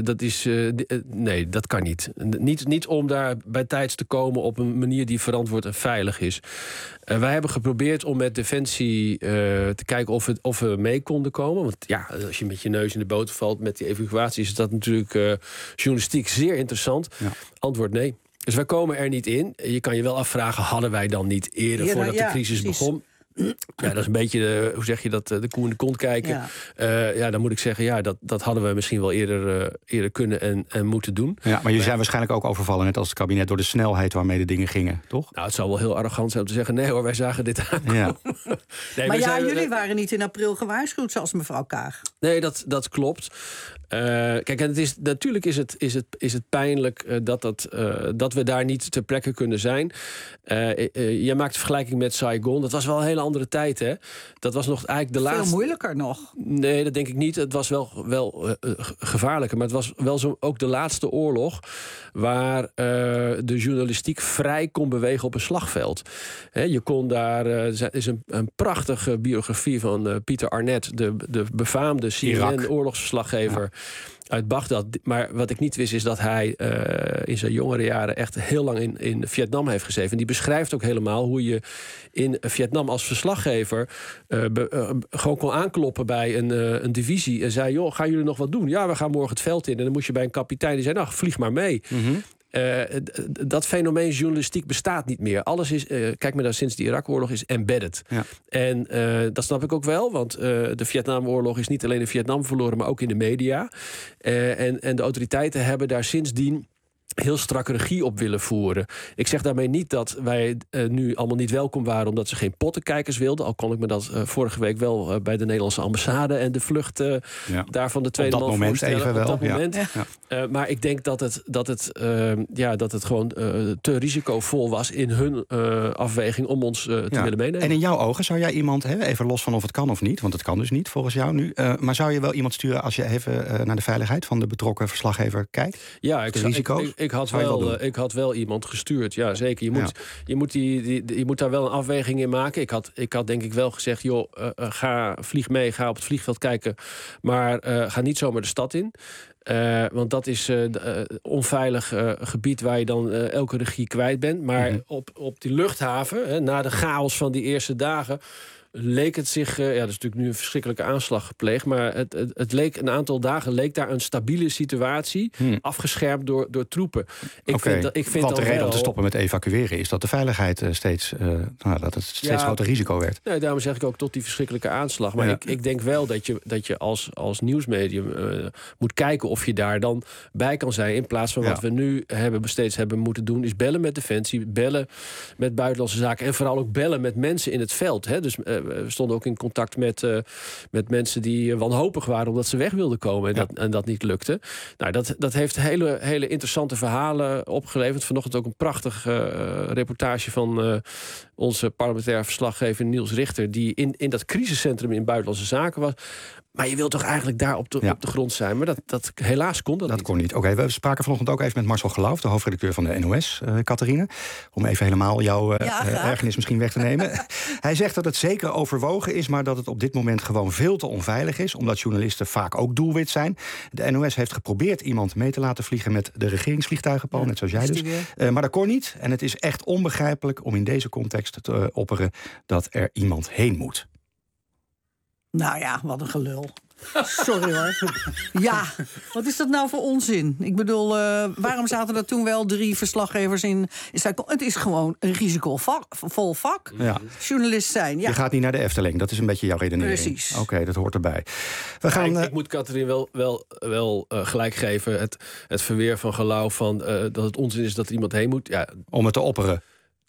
nee, dat kan niet. Niet om daar bij tijds te komen op een manier die verantwoord en veilig is. Wij hebben geprobeerd om met Defensie te kijken of we mee konden komen. Want ja, als je met je neus in de boter valt met die evacuatie, is dat natuurlijk journalistiek zeer interessant. Ja. Antwoord nee. Dus wij komen er niet in. Je kan je wel afvragen, hadden wij dan niet eerder voordat de crisis begon? Ja, dat is een beetje, hoe zeg je dat, de koe in de kont kijken. Ja, dan moet ik zeggen, dat hadden we misschien wel eerder kunnen en moeten doen. Ja, maar jullie zijn waarschijnlijk ook overvallen, net als het kabinet, door de snelheid waarmee de dingen gingen, toch? Nou, het zou wel heel arrogant zijn om te zeggen, nee hoor, wij zagen dit aankomen. Ja. Nee, maar jullie waren niet in april gewaarschuwd, zoals mevrouw Kaag. Nee, dat klopt. Kijk, en natuurlijk is het pijnlijk dat we daar niet ter plekke kunnen zijn. Jij maakt de vergelijking met Saigon. Dat was wel een hele andere tijd, hè? Dat was nog eigenlijk de laatste... Veel moeilijker nog. Nee, dat denk ik niet. Het was wel gevaarlijker. Maar het was wel ook de laatste oorlog waar de journalistiek vrij kon bewegen op een slagveld. Je kon daar... Er is een prachtige biografie van Pieter Arnett, de befaamde CNN-oorlogsverslaggever uit Bagdad. Maar wat ik niet wist is dat hij in zijn jongere jaren echt heel lang in Vietnam heeft gezeten. En die beschrijft ook helemaal hoe je in Vietnam als verslaggever gewoon kon aankloppen bij een divisie en zei, joh, gaan jullie nog wat doen? Ja, we gaan morgen het veld in. En dan moest je bij een kapitein die zei, nou, vlieg maar mee. Dat fenomeen journalistiek bestaat niet meer. Alles is, kijk maar, sinds de Irak-oorlog is embedded. Ja. En dat snap ik ook wel, want de Vietnamoorlog is niet alleen in Vietnam verloren, maar ook in de media. En de autoriteiten hebben daar sindsdien heel strak regie op willen voeren. Ik zeg daarmee niet dat wij nu allemaal niet welkom waren omdat ze geen pottenkijkers wilden. Al kon ik me dat vorige week wel bij de Nederlandse ambassade en de vlucht daarvan de tweede man voorstellen. Op dat moment. Ja. Maar ik denk dat het gewoon te risicovol was in hun afweging om ons te willen meenemen. En in jouw ogen zou jij iemand, even los van of het kan of niet, want het kan dus niet volgens jou nu, maar zou je wel iemand sturen als je even naar de veiligheid van de betrokken verslaggever kijkt? Ja, de risico's? ik had wel iemand gestuurd. Ja, zeker. Je moet daar wel een afweging in maken. Ik had denk ik wel gezegd, joh, vlieg mee, ga op het vliegveld kijken. Maar ga niet zomaar de stad in. Want dat is onveilig gebied waar je dan elke regie kwijt bent. Maar op die luchthaven, na de chaos van die eerste dagen, leek het zich... er is natuurlijk nu een verschrikkelijke aanslag gepleegd, maar het leek een aantal dagen leek daar een stabiele situatie, afgeschermd door troepen. Want de reden om te stoppen met evacueren is dat de veiligheid steeds groter risico werd. Nee, daarom zeg ik ook tot die verschrikkelijke aanslag. Maar ik denk wel dat je als nieuwsmedium moet kijken of je daar dan bij kan zijn, in plaats van wat we nu steeds hebben moeten doen, is bellen met Defensie, bellen met Buitenlandse Zaken en vooral ook bellen met mensen in het veld. Hè? Dus we stonden ook in contact met mensen die wanhopig waren omdat ze weg wilden komen en dat niet lukte. Nou, dat heeft hele interessante verhalen opgeleverd. Vanochtend ook een prachtig reportage van onze parlementaire verslaggever Niels Richter, die in dat crisiscentrum in Buitenlandse Zaken was. Maar je wilt toch eigenlijk daar op de grond zijn. Maar dat helaas kon dat niet. Dat kon niet. Oké, we spraken vanochtend ook even met Marcel Geloof, de hoofdredacteur van de NOS, Catharine. Om even helemaal jouw ergernis misschien weg te nemen. Hij zegt dat het zeker overwogen is, maar dat het op dit moment gewoon veel te onveilig is, omdat journalisten vaak ook doelwit zijn. De NOS heeft geprobeerd iemand mee te laten vliegen met de regeringsvliegtuigen, Paul, net zoals jij dus. Maar dat kon niet. En het is echt onbegrijpelijk om in deze context te opperen dat er iemand heen moet. Nou ja, wat een gelul. Sorry hoor. Ja, wat is dat nou voor onzin? Ik bedoel, waarom zaten er toen wel 3 verslaggevers in? Het is gewoon een risicovol vak. Ja. Journalist zijn. Ja. Je gaat niet naar de Efteling, dat is een beetje jouw redenering. Precies. Oké, dat hoort erbij. Ik moet Catharine wel gelijk geven. Het verweer van Geloof van dat het onzin is dat er iemand heen moet. Ja. Om het te opperen.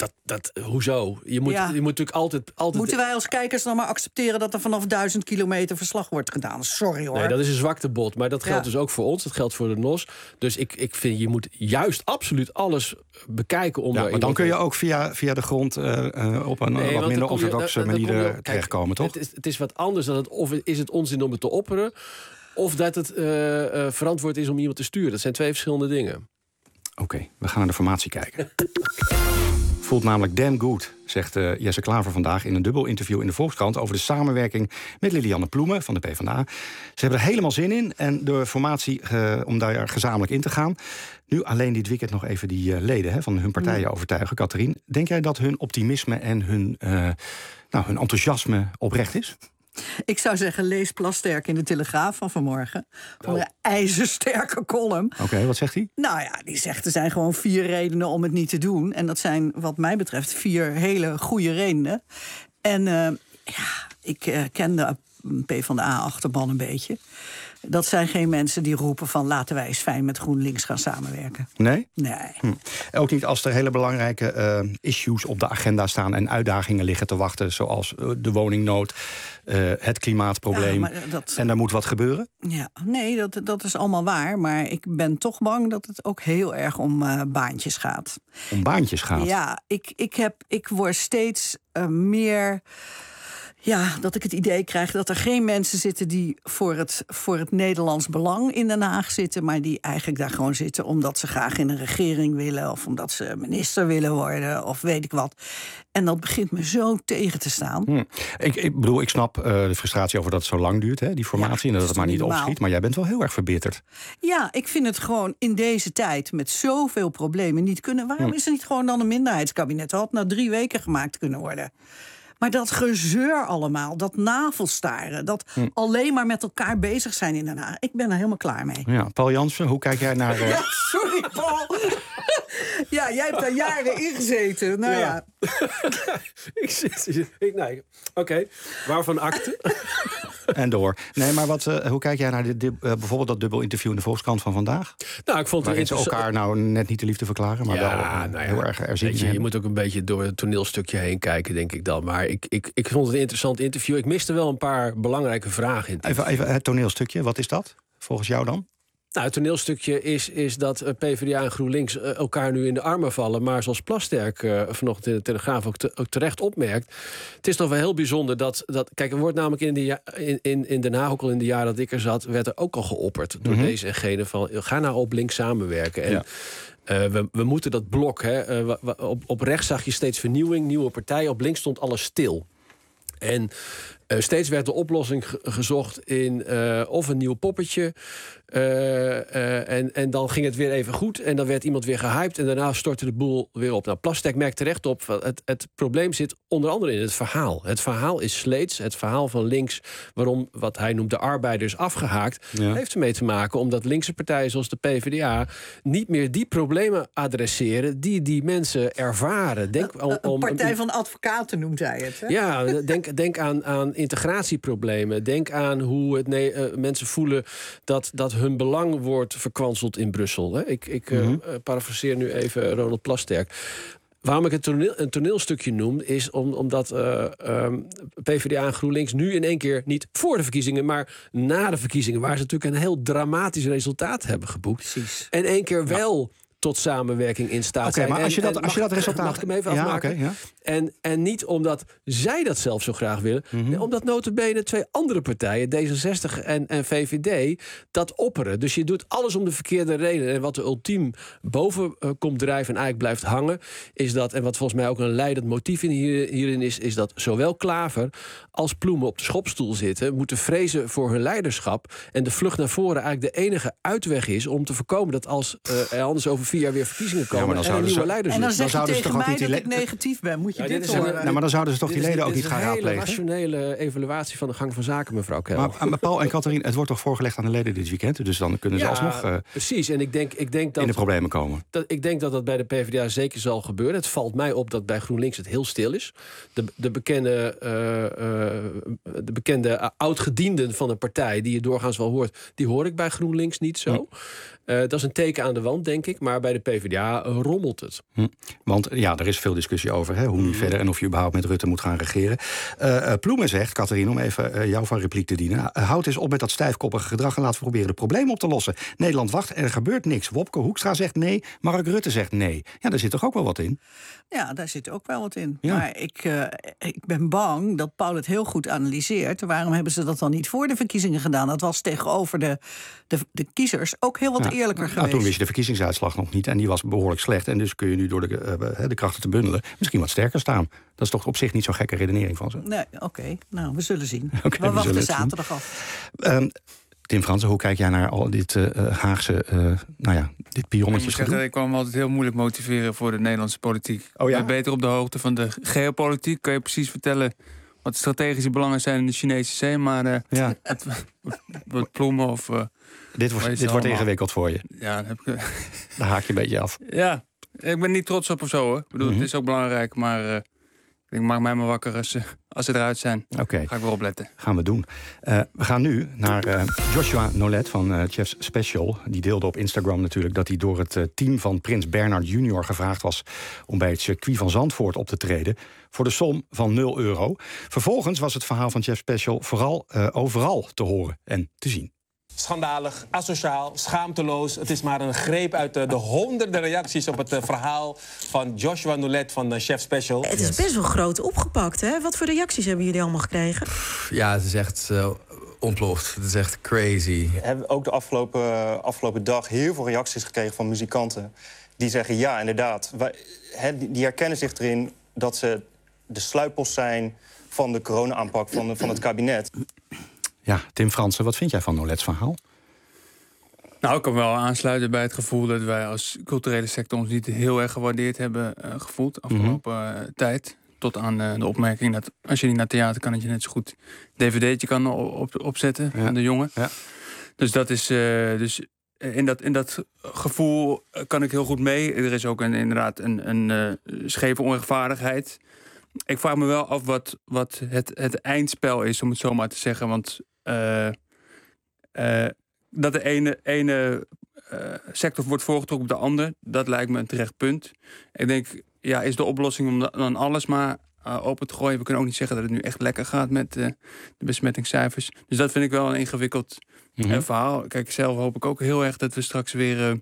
Hoezo? Je moet natuurlijk altijd... Moeten wij als kijkers dan maar accepteren dat er vanaf 1000 kilometer verslag wordt gedaan? Sorry hoor. Nee, dat is een zwaktebod. Maar dat geldt dus ook voor ons. Dat geldt voor de NOS. Dus ik vind, je moet juist absoluut alles bekijken. Maar dan kun je ook via de grond op een wat minder orthodoxe manier terechtkomen, toch? Het is wat anders dan of is het onzin om het te opperen, of dat het verantwoord is om iemand te sturen. Dat zijn 2 verschillende dingen. Oké, we gaan naar de formatie kijken. Voelt namelijk damn good, zegt Jesse Klaver vandaag in een dubbel interview in de Volkskrant over de samenwerking met Lilianne Ploemen van de PvdA. Ze hebben er helemaal zin in en de formatie om daar gezamenlijk in te gaan. Nu alleen dit weekend nog even die leden van hun partijen overtuigen. Catharine, denk jij dat hun optimisme en hun enthousiasme oprecht is? Ik zou zeggen, lees Plasterk in de Telegraaf van vanmorgen. Van een ijzersterke column. Oké, wat zegt hij? Nou ja, die zegt er zijn gewoon 4 redenen om het niet te doen. En dat zijn wat mij betreft 4 hele goede redenen. En ik ken de PvdA-achterban een beetje. Dat zijn geen mensen die roepen van laten wij eens fijn met GroenLinks gaan samenwerken. Nee? Nee. Ook niet als er hele belangrijke issues op de agenda staan en uitdagingen liggen te wachten, zoals de woningnood, het klimaatprobleem. En daar moet wat gebeuren? Ja, nee, dat is allemaal waar. Maar ik ben toch bang dat het ook heel erg om baantjes gaat. Om baantjes gaat? Ja, ik word steeds meer... Ja, dat ik het idee krijg dat er geen mensen zitten die voor het Nederlands belang in Den Haag zitten, maar die eigenlijk daar gewoon zitten omdat ze graag in een regering willen, of omdat ze minister willen worden, of weet ik wat. En dat begint me zo tegen te staan. Ik snap de frustratie over dat het zo lang duurt, hè, die formatie, en dat het maar niet opschiet. Maar jij bent wel heel erg verbitterd. Ja, ik vind het gewoon in deze tijd met zoveel problemen niet kunnen. Waarom is er niet gewoon dan een minderheidskabinet? Dat had na 3 weken gemaakt kunnen worden. Maar dat gezeur allemaal, dat navelstaren, dat alleen maar met elkaar bezig zijn in Den Haag. Ik ben er helemaal klaar mee. Ja, Paul Jansen, hoe kijk jij naar... Ja, sorry Paul. Ja, jij hebt daar jaren in gezeten. Nou ja. Oké, waarvan akte? En door. Nee, maar hoe kijk jij naar bijvoorbeeld dat dubbel interview in de Volkskrant van vandaag? Nou, ik vond waarin ze elkaar nou net niet de liefde verklaren, maar wel heel erg erzien. Je moet ook een beetje door het toneelstukje heen kijken, denk ik dan. Maar ik vond het een interessant interview. Ik miste wel een paar belangrijke vragen in. Even het toneelstukje, wat is dat volgens jou dan? Nou, het toneelstukje is dat PvdA en GroenLinks elkaar nu in de armen vallen. Maar zoals Plasterk vanochtend in de Telegraaf ook terecht opmerkt, het is toch wel heel bijzonder dat kijk, er wordt namelijk in Den Haag, ook al in de jaren dat ik er zat, werd er ook al geopperd door deze en gene van ga nou op links samenwerken. En We moeten dat blok... Op rechts zag je steeds vernieuwing, nieuwe partijen. Op links stond alles stil. En steeds werd de oplossing gezocht in of een nieuw poppetje. En dan ging het weer even goed. En dan werd iemand weer gehyped. En daarna stortte de boel weer op. Nou, Plasterk merkt terecht op. Het probleem zit onder andere in het verhaal. Het verhaal is sleets. Het verhaal van links, waarom wat hij noemt de arbeiders afgehaakt, heeft ermee te maken omdat linkse partijen zoals de PvdA niet meer die problemen adresseren die mensen ervaren. Een partij van advocaten noemt hij het. Hè? Ja, denk aan integratieproblemen. Denk aan hoe mensen voelen dat hun belang wordt verkwanseld in Brussel. Hè? Ik parafraseer nu even Ronald Plasterk. Waarom ik het een toneelstukje noem, is omdat PvdA en GroenLinks nu in één keer niet voor de verkiezingen, maar na de verkiezingen, waar ze natuurlijk een heel dramatisch resultaat hebben geboekt. Precies. En één keer wel tot samenwerking in staat zijn. Maar als je dat resultaat... Mag ik hem even afmaken? En niet omdat zij dat zelf zo graag willen. Omdat nota bene 2 andere partijen, D66 en VVD, dat opperen. Dus je doet alles om de verkeerde reden. En wat er ultiem boven komt drijven en eigenlijk blijft hangen, is dat, en wat volgens mij ook een leidend motief hierin is dat zowel Klaver als Ploemen op de schopstoel zitten, moeten vrezen voor hun leiderschap. En de vlucht naar voren eigenlijk de enige uitweg is om te voorkomen dat als er anders over 4 jaar weer verkiezingen komen en een nieuwe leider zit. En dan zeg je tegen mij dat ik negatief ben. Moet je dit horen? Maar dan zouden ze toch die leden ook niet gaan raadplegen? Het is een hele rationele evaluatie van de gang van zaken, mevrouw Keil. Maar Paul en Catherine, het wordt toch voorgelegd aan de leden dit weekend? Dus dan kunnen ze alsnog precies. En ik denk dat in de problemen komen. Ik denk dat dat bij de PvdA zeker zal gebeuren. Het valt mij op dat bij GroenLinks het heel stil is. De bekende oud-gedienden van een partij die je doorgaans wel hoort, die hoor ik bij GroenLinks niet zo. Dat is een teken aan de wand, denk ik. Maar bij de PvdA rommelt het. Want er is veel discussie over hoe nu verder en of je überhaupt met Rutte moet gaan regeren. Ploemen zegt, Catherine, om even jou van repliek te dienen, houd eens op met dat stijfkoppige gedrag en laten we proberen de problemen op te lossen. Nederland wacht en er gebeurt niks. Wopke Hoekstra zegt nee, Mark Rutte zegt nee. Ja, daar zit toch ook wel wat in? Ja, daar zit ook wel wat in. Ja. Maar ik ben bang dat Paul het heel goed analyseert. Waarom hebben ze dat dan niet voor de verkiezingen gedaan? Dat was tegenover de kiezers ook heel wat eerlijker geweest. Toen wist je de verkiezingsuitslag nog niet en die was behoorlijk slecht. En dus kun je nu door de krachten te bundelen misschien wat sterker staan. Dat is toch op zich niet zo'n gekke redenering van ze. Nee, oké. Nou, we zullen zien. We wachten zaterdag af. Tim Fransen, hoe kijk jij naar al dit Haagse, dit pionnetjesgedoe? Ik kwam me altijd heel moeilijk motiveren voor de Nederlandse politiek. Oh ja? Beter op de hoogte van de geopolitiek. Kan je precies vertellen wat de strategische belangen zijn in de Chinese zee. Maar wat Ploemen of... Dit wordt ingewikkeld voor je. Ja, daar haak je een beetje af. Ja, ik ben niet trots op of zo, hoor. Ik bedoel, het is ook belangrijk, maar ik maak mij maar wakker als ze eruit zijn. Oké. Ga ik weer opletten. Gaan we doen. We gaan nu naar Joshua Nolet van Chef's Special. Die deelde op Instagram natuurlijk dat hij door het team van Prins Bernhard Jr. gevraagd was om bij het circuit van Zandvoort op te treden voor de som van €0. Vervolgens was het verhaal van Chef's Special vooral overal te horen en te zien. Schandalig, asociaal, schaamteloos. Het is maar een greep uit de honderden reacties op het verhaal van Joshua Nolet van Chef Special. Het is best wel groot opgepakt, hè? Wat voor reacties hebben jullie allemaal gekregen? Ja, het is echt ontploft. Het is echt crazy. We hebben ook de afgelopen dag heel veel reacties gekregen van muzikanten. Die zeggen, ja, inderdaad. Die herkennen zich erin dat ze de sluippost zijn van de corona-aanpak van het kabinet. Ja, Tim Fransen, wat vind jij van Nolets verhaal? Nou, ik kan wel aansluiten bij het gevoel dat wij als culturele sector ons niet heel erg gewaardeerd hebben gevoeld afgelopen tijd. Tot aan de opmerking dat als je niet naar theater kan, dat je net zo goed een dvd'tje kan opzetten van de jongen. Ja. Dus dat is in dat gevoel kan ik heel goed mee. Er is ook inderdaad een scheve onrechtvaardigheid. Ik vraag me wel af wat het eindspel is, om het zo maar te zeggen. Want dat de ene sector wordt voorgetrokken op de ander, dat lijkt me een terecht punt. Ik denk, ja, is de oplossing om dan alles maar open te gooien? We kunnen ook niet zeggen dat het nu echt lekker gaat met de besmettingscijfers. Dus dat vind ik wel een ingewikkeld verhaal. Kijk, zelf hoop ik ook heel erg dat we straks weer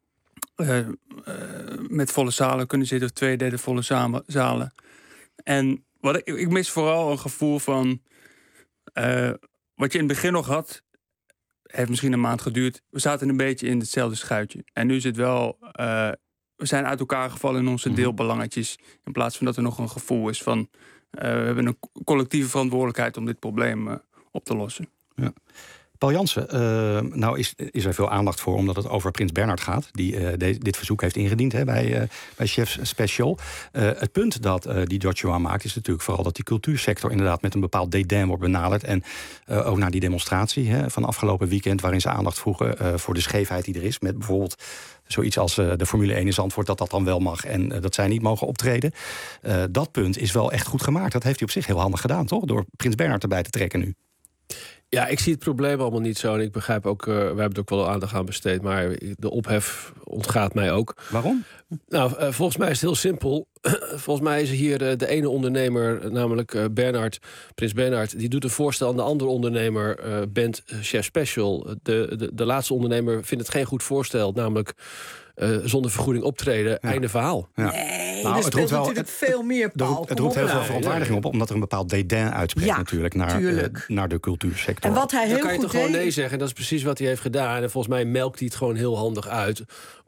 met volle zalen kunnen zitten, of 2/3 volle zalen. En ik mis vooral een gevoel van wat je in het begin nog had, heeft misschien een maand geduurd. We zaten een beetje in hetzelfde schuitje. En nu is het wel we zijn uit elkaar gevallen in onze deelbelangetjes. In plaats van dat er nog een gevoel is van... we hebben een collectieve verantwoordelijkheid om dit probleem op te lossen. Ja. Paul Jansen, nou is er veel aandacht voor omdat het over Prins Bernhard gaat. Die dit verzoek heeft ingediend bij Chefs Special. Het punt dat die Joshua maakt is natuurlijk vooral dat die cultuursector inderdaad met een bepaald dédain wordt benaderd. En ook naar die demonstratie van afgelopen weekend waarin ze aandacht vroegen voor de scheefheid die er is. Met bijvoorbeeld zoiets als de Formule 1 in Zandvoort, dat dan wel mag en dat zij niet mogen optreden. Dat punt is wel echt goed gemaakt. Dat heeft hij op zich heel handig gedaan, toch? Door Prins Bernhard erbij te trekken nu. Ja, ik zie het probleem allemaal niet zo. En ik begrijp ook, we hebben er ook wel aandacht aan besteed. Maar de ophef ontgaat mij ook. Waarom? Nou, volgens mij is het heel simpel. Volgens mij is hier de ene ondernemer, namelijk Prins Bernhard... die doet een voorstel aan de andere ondernemer, band Chef Special. De laatste ondernemer vindt het geen goed voorstel, namelijk... zonder vergoeding optreden, einde verhaal. Ja. Nee, nou, er speelt natuurlijk veel meer, Paul. Het roept heel veel verontwaardiging op, omdat er een bepaald dédain uitspreekt natuurlijk naar de cultuursector. En wat hij heel dan kan je goed toch gewoon nee zeggen. En dat is precies wat hij heeft gedaan. En volgens mij melkt hij het gewoon heel handig uit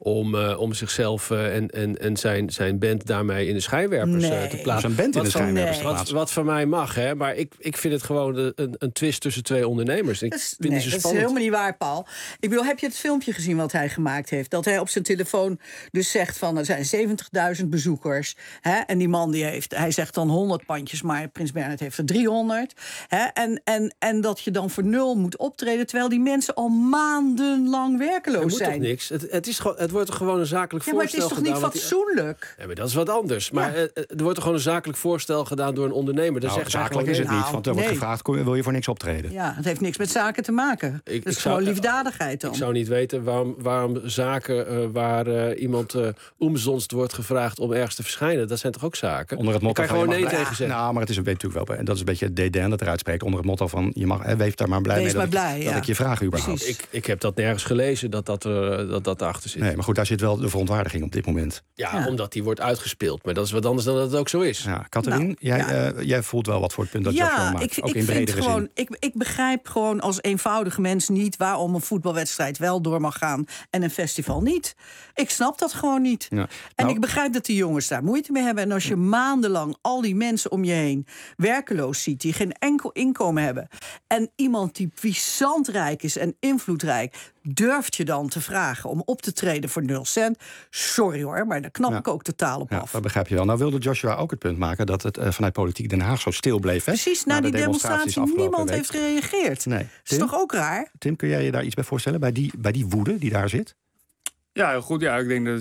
om zichzelf en zijn band daarmee in de schijnwerpers te plaatsen. Zijn band in de schijnwerpers te plaatsen. Wat van mij mag, hè. Maar ik vind het gewoon een twist tussen twee ondernemers. Ik vind die zo spannend. Dat is helemaal niet waar, Paul. Ik bedoel, heb je het filmpje gezien wat hij gemaakt heeft? Dat hij op zijn telefoon dus zegt van er zijn 70.000 bezoekers. Hè? En die man hij zegt dan 100 pandjes, maar Prins Bernhard heeft er 300. Hè? En dat je dan voor 0 moet optreden, terwijl die mensen al maandenlang werkeloos zijn. Dat moet toch niks? Het wordt toch gewoon een zakelijk voorstel gedaan. Maar het is toch niet fatsoenlijk? Ja, maar dat is wat anders. Maar er wordt toch gewoon een zakelijk voorstel gedaan door een ondernemer. Zakelijk is het niet, want er wordt gevraagd, wil je voor niks optreden? Ja, het heeft niks met zaken te maken. Het is gewoon liefdadigheid dan. Ik zou niet weten waarom zaken waar iemand omsonst wordt gevraagd om ergens te verschijnen. Dat zijn toch ook zaken? Onder het motto kan je gewoon nee tegen zeggen. Nou, maar het is natuurlijk wel, en dat is een beetje het dédain dat eruit spreekt onder het motto van je mag, wees daar maar blij mee dat ik je vraag überhaupt. Ik heb dat nergens gelezen dat achter zit. Nee, maar goed, daar zit wel de verontwaardiging op dit moment. Ja, omdat die wordt uitgespeeld. Maar dat is wat anders dan dat het ook zo is. Ja, Catherine, jij voelt wel wat voor het punt dat Joshua maakt. Ook in bredere zin. Ik begrijp gewoon als eenvoudige mens niet waarom een voetbalwedstrijd wel door mag gaan en een festival niet. Ik snap dat gewoon niet. Ja. En ik begrijp dat die jongens daar moeite mee hebben. En als je maandenlang al die mensen om je heen werkeloos ziet, die geen enkel inkomen hebben, en iemand die puissant rijk is en invloedrijk, durft je dan te vragen om op te treden voor 0 cent? Sorry hoor, maar daar knap ik ook totaal op af. Dat begrijp je wel. Nou wilde Joshua ook het punt maken dat het vanuit Politiek Den Haag zo stil bleef. Hè? Precies, na die demonstratie niemand heeft gereageerd. Nee. Is toch ook raar? Tim, kun jij je daar iets bij voorstellen, bij die woede die daar zit? Ja, heel goed. Ja, ik denk dat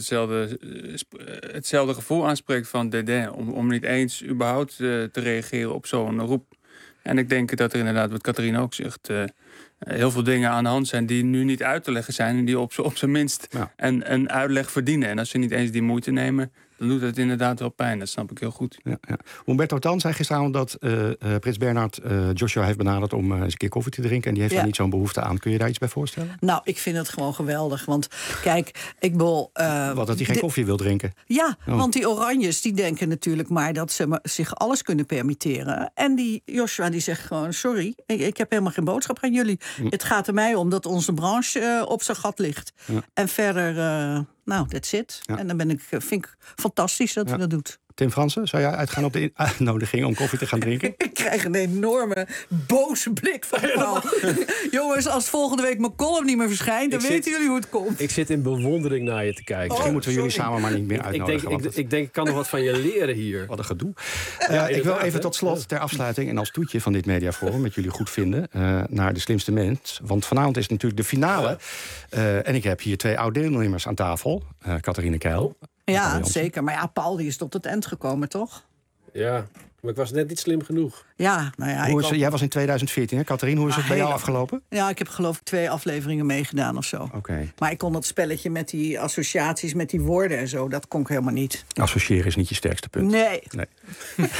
hetzelfde gevoel aanspreekt van dédain. Om niet eens überhaupt te reageren op zo'n roep. En ik denk dat er inderdaad, wat Catherine ook zegt, heel veel dingen aan de hand zijn die nu niet uit te leggen zijn en die op zijn minst een uitleg verdienen. En als ze niet eens die moeite nemen, dan doet het inderdaad wel pijn. Dat snap ik heel goed. Ja. Humberto Tan zei gisteravond dat Prins Bernhard Joshua heeft benaderd om eens een keer koffie te drinken. En die heeft daar niet zo'n behoefte aan. Kun je daar iets bij voorstellen? Nou, ik vind het gewoon geweldig. Want kijk, ik bedoel... Wat, dat hij geen koffie wil drinken? Ja, want die Oranjes die denken natuurlijk maar dat ze zich alles kunnen permitteren. En die Joshua die zegt gewoon, sorry, ik heb helemaal geen boodschap aan jullie. Het gaat er mij om dat onze branche op zijn gat ligt. En verder... Nou, that's it. Ja. En dan vind ik fantastisch dat hij dat doet. Tim Fransen, zou jij uitgaan op de uitnodiging om koffie te gaan drinken? Ik krijg een enorme boze blik van Paul. Jongens, als volgende week mijn column niet meer verschijnt, dan weten jullie hoe het komt. Ik zit in bewondering naar je te kijken. Misschien moeten we jullie samen maar niet meer uitnodigen. Ik denk, ik kan nog wat van je leren hier. Wat een gedoe. Ik wil even tot slot, ter afsluiting en als toetje van dit mediaforum, met jullie goed vinden, naar de slimste mens. Want vanavond is natuurlijk de finale. En ik heb hier 2 oud-deelnemers aan tafel. Catherine Keil. Ja, zeker. Maar ja, Paul die is tot het eind gekomen, toch? Ja, maar ik was net niet slim genoeg. Ja, nou ja. Jij was in 2014, hè, Catherine? Hoe is het bij jou afgelopen? Ja, ik heb geloof ik 2 afleveringen meegedaan of zo. Okay. Maar ik kon dat spelletje met die associaties, met die woorden en zo, dat kon ik helemaal niet. Associëren is niet je sterkste punt. Nee.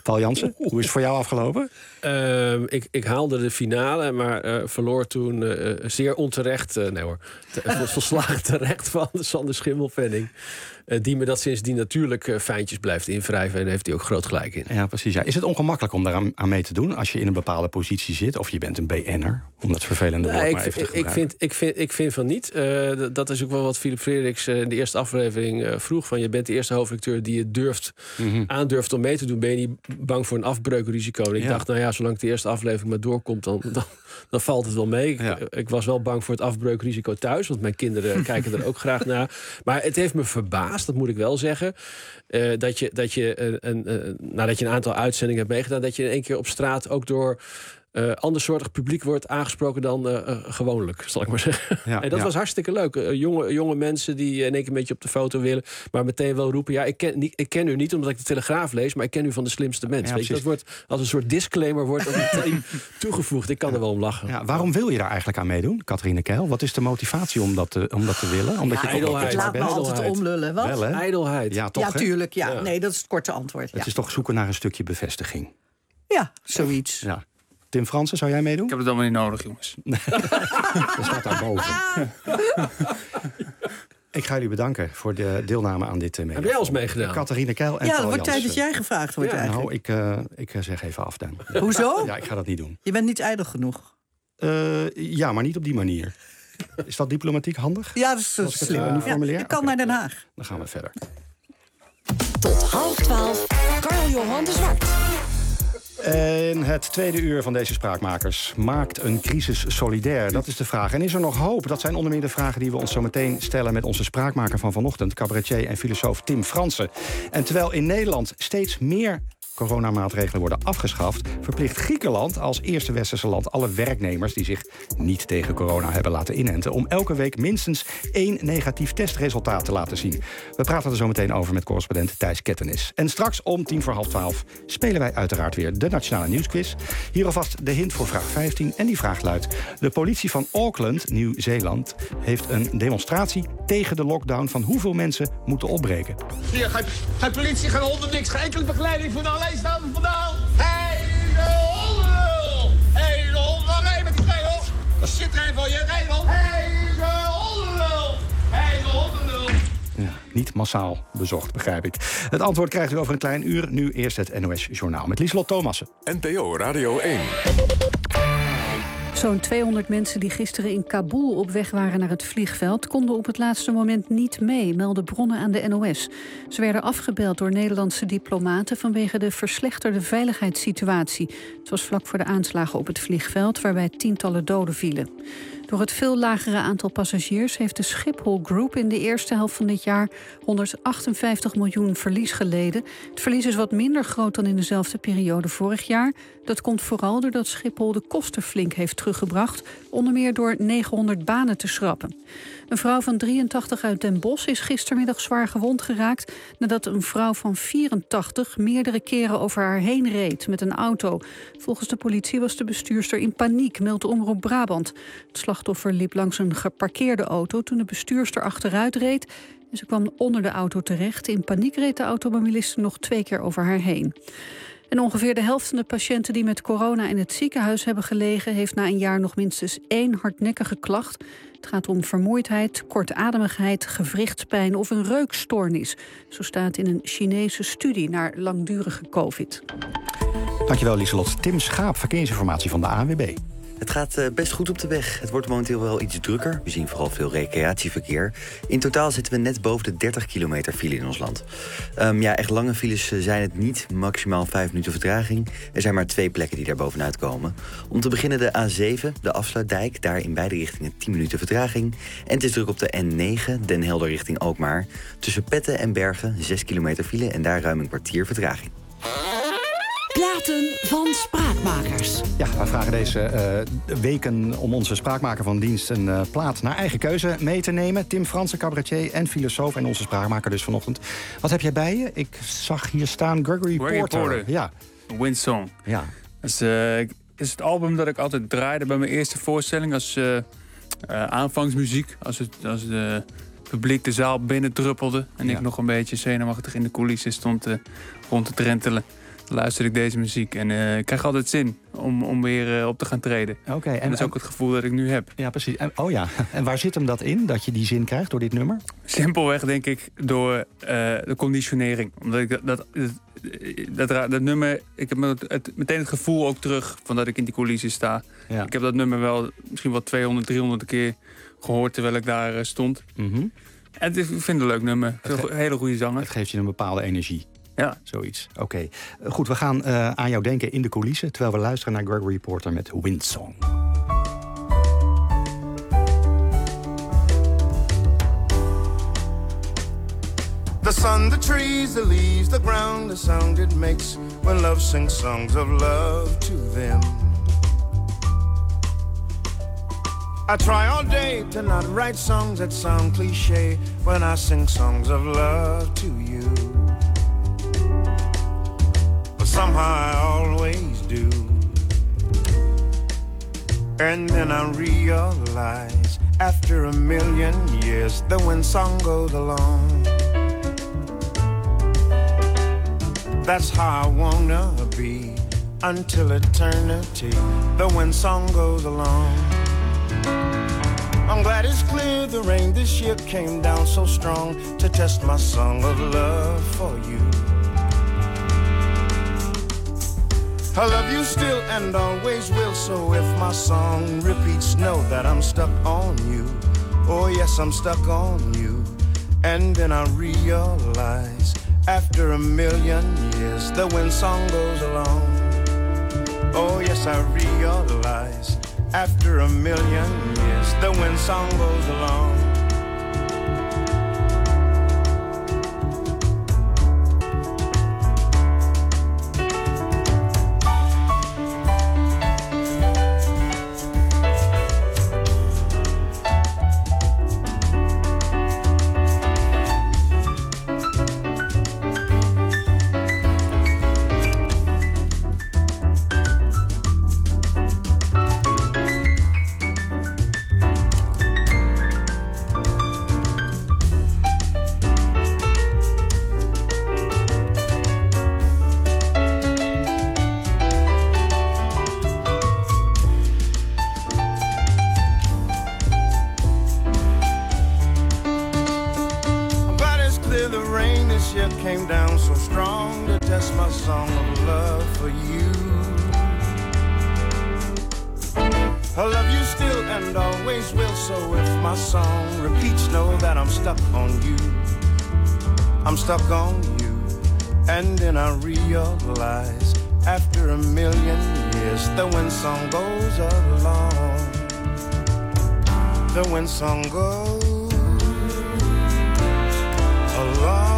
Paul Jansen, hoe is het voor jou afgelopen? Ik haalde de finale, maar verloor toen zeer onterecht... volslagen terecht van Sander Schimmelpenninck. Die me dat sindsdien natuurlijk fijntjes blijft invrijven. En daar heeft hij ook groot gelijk in. Ja, precies. Ja. Is het ongemakkelijk om daar aan mee te doen als je in een bepaalde positie zit? Of je bent een BN'er, om dat vervelende woord maar even te gebruiken. Ik vind van niet. Dat is ook wel wat Philip Frederiks in de eerste aflevering vroeg. Van, je bent de eerste hoofdredacteur die het aandurft om mee te doen. Ben je niet bang voor een afbreukrisico? En ik dacht, nou ja, zolang de eerste aflevering maar doorkomt... dan valt het wel mee. Ik was wel bang voor het afbreukrisico thuis. Want mijn kinderen kijken er ook graag naar. Maar het heeft me verbaasd, dat moet ik wel zeggen. Nadat je een aantal uitzendingen hebt meegedaan... dat je in één keer op straat ook door... andersoortig publiek wordt aangesproken dan gewoonlijk, zal ik maar zeggen. Ja, en dat was hartstikke leuk. Jonge mensen die in één keer een beetje op de foto willen... maar meteen wel roepen, ja, ik ken u niet omdat ik de Telegraaf lees... maar ik ken u van de slimste mens. Ja, weet je, dat wordt als een soort disclaimer wordt meteen toegevoegd. Ik kan er wel om lachen. Ja, waarom wil je daar eigenlijk aan meedoen, Catharine Keil? Wat is de motivatie om dat te willen? Omdat je ijdelheid. Laat me altijd omlullen. Wat? Wel, ijdelheid. Ja, toch, tuurlijk. Ja. Nee, dat is het korte antwoord. Het is toch zoeken naar een stukje bevestiging. Ja, zoiets. Ja. Tim Fransen, zou jij meedoen? Ik heb het allemaal niet nodig, jongens. Dat staat daarboven. Ik ga jullie bedanken voor de deelname aan dit media. Heb jij ons meegedaan? Catharine Keil en Paul Jansen. Ja, het wordt tijd dat jij gevraagd wordt eigenlijk. Nou, ik zeg even af dan. Hoezo? Ja, ik ga dat niet doen. Je bent niet ijdel genoeg. Ja, maar niet op die manier. Is dat diplomatiek handig? Ja, dat is slim. Ik kan naar Den Haag. Dan gaan we verder. Tot 11:30, Carl-Johan de Zwart. En het tweede uur van deze Spraakmakers maakt een crisis solidair. Dat is de vraag. En is er nog hoop? Dat zijn onder meer de vragen die we ons zo meteen stellen... met onze spraakmaker van vanochtend, cabaretier en filosoof Tim Fransen. En terwijl in Nederland steeds meer coronamaatregelen worden afgeschaft... verplicht Griekenland als eerste westerse land alle werknemers... die zich niet tegen corona hebben laten inenten... om elke week minstens 1 negatief testresultaat te laten zien. We praten er zo meteen over met correspondent Thijs Kettenis. En straks om 11:10 spelen wij uiteraard weer de Nationale Nieuwsquiz. Hier alvast de hint voor vraag 15. En die vraag luidt: de politie van Auckland, Nieuw-Zeeland... heeft een demonstratie tegen de lockdown van hoeveel mensen moeten opbreken. Hier, geen politie, geen honden, niks. Geen enkele begeleiding voor de alleenstaande vandaan. Hele hondenlul! Hele honden, waar rij met die twee hoor? Shit, rij van je, rij van. Hele hondenlul! Hele hondenlul! Ja, niet massaal bezocht, begrijp ik. Het antwoord krijgt u over een klein uur. Nu eerst het NOS-journaal met Lieselot Thomassen. NPO Radio 1. Zo'n 200 mensen die gisteren in Kabul op weg waren naar het vliegveld... konden op het laatste moment niet mee, melden bronnen aan de NOS. Ze werden afgebeld door Nederlandse diplomaten... vanwege de verslechterde veiligheidssituatie. Het was vlak voor de aanslagen op het vliegveld... waarbij tientallen doden vielen. Door het veel lagere aantal passagiers heeft de Schiphol Group in de eerste helft van dit jaar 158 miljoen verlies geleden. Het verlies is wat minder groot dan in dezelfde periode vorig jaar. Dat komt vooral doordat Schiphol de kosten flink heeft teruggebracht, onder meer door 900 banen te schrappen. Een vrouw van 83 uit Den Bosch is gistermiddag zwaar gewond geraakt nadat een vrouw van 84 meerdere keren over haar heen reed met een auto. Volgens de politie was de bestuurster in paniek, meldt Omroep Brabant. Het slachtoffer liep langs een geparkeerde auto toen de bestuurster achteruit reed en ze kwam onder de auto terecht. In paniek reed de automobiliste nog 2 keer over haar heen. En ongeveer de helft van de patiënten die met corona in het ziekenhuis hebben gelegen heeft na een jaar nog minstens 1 hardnekkige klacht. Het gaat om vermoeidheid, kortademigheid, gewrichtspijn of een reukstoornis. Zo staat in een Chinese studie naar langdurige covid. Dankjewel, Lieselot. Tim Schaap, verkeersinformatie van de ANWB. Het gaat best goed op de weg. Het wordt momenteel wel iets drukker. We zien vooral veel recreatieverkeer. In totaal zitten we net boven de 30 kilometer file in ons land. Echt lange files zijn het niet. Maximaal 5 minuten vertraging. Er zijn maar 2 plekken die daar bovenuit komen. Om te beginnen de A7, de afsluitdijk. Daar in beide richtingen 10 minuten vertraging. En het is druk op de N9, Den Helder richting Alkmaar. Tussen Petten en Bergen 6 kilometer file en daar ruim een kwartier vertraging. Platen van Spraakmakers. Ja, we vragen deze weken om onze spraakmaker van dienst een plaat naar eigen keuze mee te nemen. Tim Fransen, cabaretier en filosoof en onze spraakmaker dus vanochtend. Wat heb jij bij je? Ik zag hier staan Gregory Porter. Ja. Windsong. Ja. Dat is het album dat ik altijd draaide bij mijn eerste voorstelling als aanvangsmuziek. Als het publiek de zaal binnen druppelde en ik nog een beetje zenuwachtig in de coulissen stond rond te drentelen. luister ik deze muziek. En ik krijg altijd zin om weer op te gaan treden. Oké, en dat is ook het gevoel dat ik nu heb. Ja, precies. En waar zit hem dat in, dat je die zin krijgt door dit nummer? Simpelweg, denk ik, door de conditionering. Omdat ik dat nummer... Ik heb meteen het gevoel ook terug van dat ik in die coulissen sta. Ja. Ik heb dat nummer wel misschien wel 200, 300 keer gehoord terwijl ik daar stond. Mm-hmm. En ik vind het een leuk nummer. Een hele goede zanger. Het geeft je een bepaalde energie. Ja. Zoiets. Oké. Goed, we gaan aan jou denken in de coulissen, terwijl we luisteren naar Gregory Porter met Windsong. The sun, the trees, the leaves, the ground, the sound it makes when love sings songs of love to them. I try all day to not write songs that sound cliche when I sing songs of love to you. But somehow I always do. And then I realize after a million years the wind song goes along. That's how I wanna be until eternity. The wind song goes along. I'm glad it's clear the rain this year came down so strong to test my song of love for you. I love you still and always will, so if my song repeats, know that I'm stuck on you. Oh yes, I'm stuck on you. And then I realize after a million years, the wind song goes along. Oh yes, I realize after a million years, the wind song goes along. Came down so strong to test my song of love for you. I love you still and always will, so if my song repeats, know that I'm stuck on you. I'm stuck on you. And then I realize after a million years, the wind song goes along. The wind song goes along.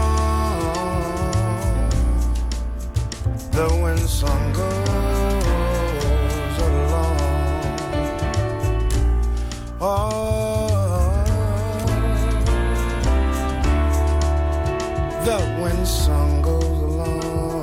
The wind song goes along. Oh, the wind song goes along.